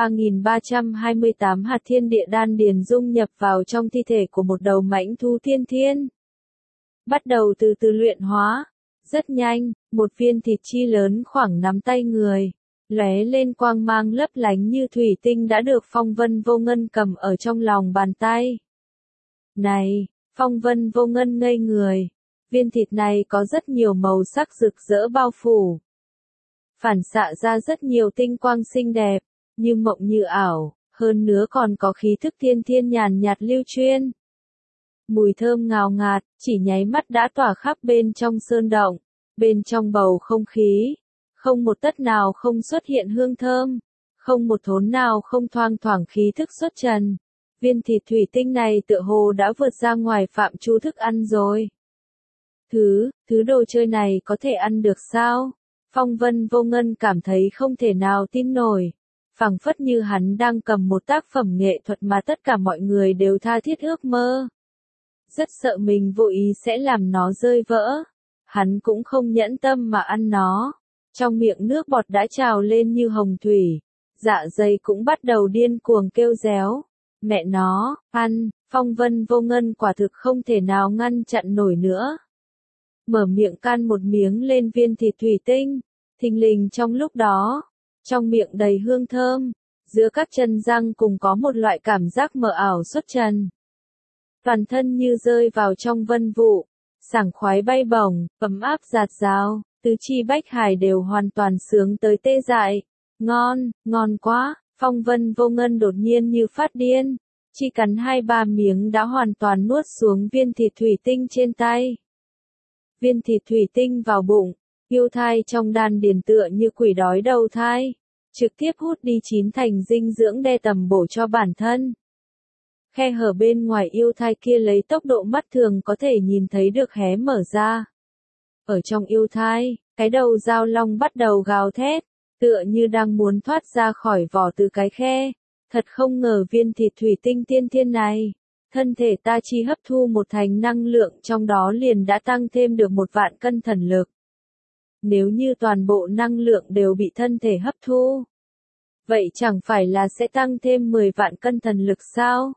3.328 hạt thiên địa đan điền dung nhập vào trong thi thể của một đầu mãnh thú tiên thiên. Bắt đầu từ từ luyện hóa. Rất nhanh, một viên thịt chi lớn khoảng nắm tay người, lóe lên quang mang lấp lánh như thủy tinh đã được Phong Vân Vô Ngân cầm ở trong lòng bàn tay. Này, Phong Vân Vô Ngân ngây người. Viên thịt này có rất nhiều màu sắc rực rỡ bao phủ, phản xạ ra rất nhiều tinh quang xinh đẹp, như mộng như ảo, hơn nữa còn có khí thức thiên thiên nhàn nhạt lưu chuyên. Mùi thơm ngào ngạt, chỉ nháy mắt đã tỏa khắp bên trong sơn động, bên trong bầu không khí, không một tấc nào không xuất hiện hương thơm, không một thốn nào không thoang thoảng khí thức xuất trần. Viên thịt thủy tinh này tựa hồ đã vượt ra ngoài phạm trù thức ăn rồi. Thứ đồ chơi này có thể ăn được sao? Phong Vân Vô Ngân cảm thấy không thể nào tin nổi. Phảng phất như hắn đang cầm một tác phẩm nghệ thuật mà tất cả mọi người đều tha thiết ước mơ. Rất sợ mình vô ý sẽ làm nó rơi vỡ. Hắn cũng không nhẫn tâm mà ăn nó. Trong miệng nước bọt đã trào lên như hồng thủy. Dạ dày cũng bắt đầu điên cuồng kêu réo. Mẹ nó, ăn, Phong Vân Vô Ngân quả thực không thể nào ngăn chặn nổi nữa. Mở miệng can một miếng lên viên thịt thủy tinh, thình lình trong lúc đó, trong miệng đầy hương thơm, giữa các chân răng cùng có một loại cảm giác mờ ảo xuất trần. Toàn thân như rơi vào trong vân vụ, sảng khoái bay bổng, ấm áp dạt dào, tứ chi bách hải đều hoàn toàn sướng tới tê dại. Ngon, ngon quá, Phong Vân Vô Ngân đột nhiên như phát điên, chỉ cắn 2-3 miếng đã hoàn toàn nuốt xuống viên thịt thủy tinh trên tay. Viên thịt thủy tinh vào bụng, yêu thai trong đan điền tựa như quỷ đói đầu thai, trực tiếp hút đi 9 thành dinh dưỡng đe tầm bổ cho bản thân. Khe hở bên ngoài yêu thai kia lấy tốc độ mắt thường có thể nhìn thấy được hé mở ra. Ở trong yêu thai, cái đầu dao long bắt đầu gào thét, tựa như đang muốn thoát ra khỏi vỏ từ cái khe. Thật không ngờ viên thịt thủy tinh tiên thiên này, thân thể ta chỉ hấp thu 1 thành năng lượng trong đó liền đã tăng thêm được 1 vạn cân thần lực. Nếu như toàn bộ năng lượng đều bị thân thể hấp thu, vậy chẳng phải là sẽ tăng thêm 10 vạn cân thần lực sao?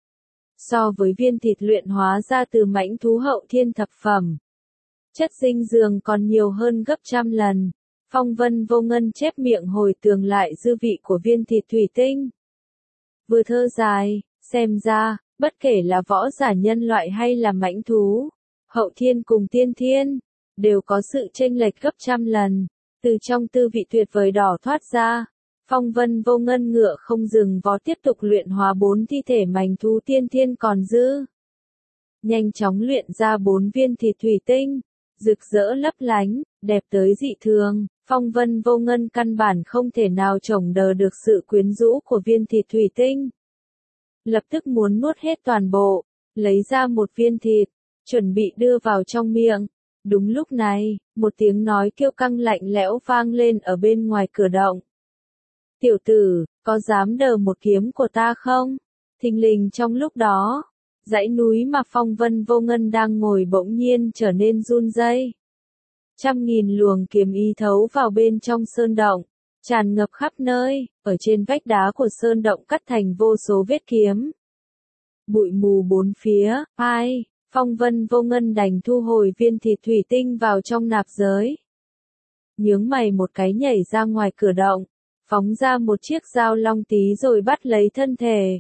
So với viên thịt luyện hóa ra từ mãnh thú hậu thiên thập phẩm, chất dinh dưỡng còn nhiều hơn gấp trăm lần. Phong Vân Vô Ngân chép miệng hồi tưởng lại dư vị của viên thịt thủy tinh. Vừa thơ dài, xem ra, bất kể là võ giả nhân loại hay là mãnh thú, hậu thiên cùng tiên thiên, đều có sự chênh lệch gấp trăm lần. Từ trong tư vị tuyệt vời đỏ thoát ra, Phong Vân Vô Ngân ngựa không dừng vó tiếp tục luyện hóa 4 thi thể mãnh thú tiên thiên còn dư. Nhanh chóng luyện ra 4 viên thịt thủy tinh, rực rỡ lấp lánh, đẹp tới dị thường. Phong Vân Vô Ngân căn bản không thể nào chổng đờ được sự quyến rũ của viên thịt thủy tinh. Lập tức muốn nuốt hết toàn bộ, lấy ra một viên thịt, chuẩn bị đưa vào trong miệng. Đúng lúc này, một tiếng nói kêu căng lạnh lẽo vang lên ở bên ngoài cửa động. Tiểu tử, có dám đờ một kiếm của ta không? Thình lình trong lúc đó, dãy núi mà Phong Vân Vô Ngân đang ngồi bỗng nhiên trở nên run rẩy. 100.000 luồng kiếm ý thấu vào bên trong sơn động, tràn ngập khắp nơi, ở trên vách đá của sơn động cắt thành vô số vết kiếm. Bụi mù bốn phía, Phong Vân Vô Ngân đành thu hồi viên thịt thủy tinh vào trong nạp giới. Nhướng mày một cái nhảy ra ngoài cửa động, phóng ra một chiếc dao long tí rồi bắt lấy thân thể.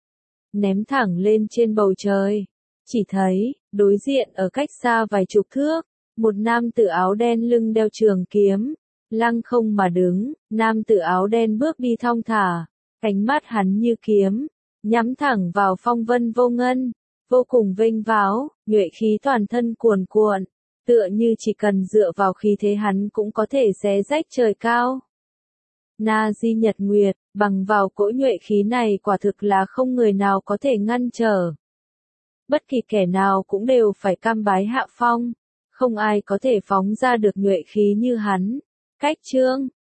Ném thẳng lên trên bầu trời. Chỉ thấy, đối diện ở cách xa vài chục thước, một nam tử áo đen lưng đeo trường kiếm, lăng không mà đứng. Nam tử áo đen bước đi thong thả, ánh mắt hắn như kiếm, nhắm thẳng vào Phong Vân Vô Ngân, vô cùng vênh váo, nhuệ khí toàn thân cuồn cuộn, tựa như chỉ cần dựa vào khí thế hắn cũng có thể xé rách trời cao. Na Di Nhật Nguyệt, bằng vào cỗ nhuệ khí này quả thực là không người nào có thể ngăn trở. Bất kỳ kẻ nào cũng đều phải cam bái hạ phong, không ai có thể phóng ra được nhuệ khí như hắn. Cách chương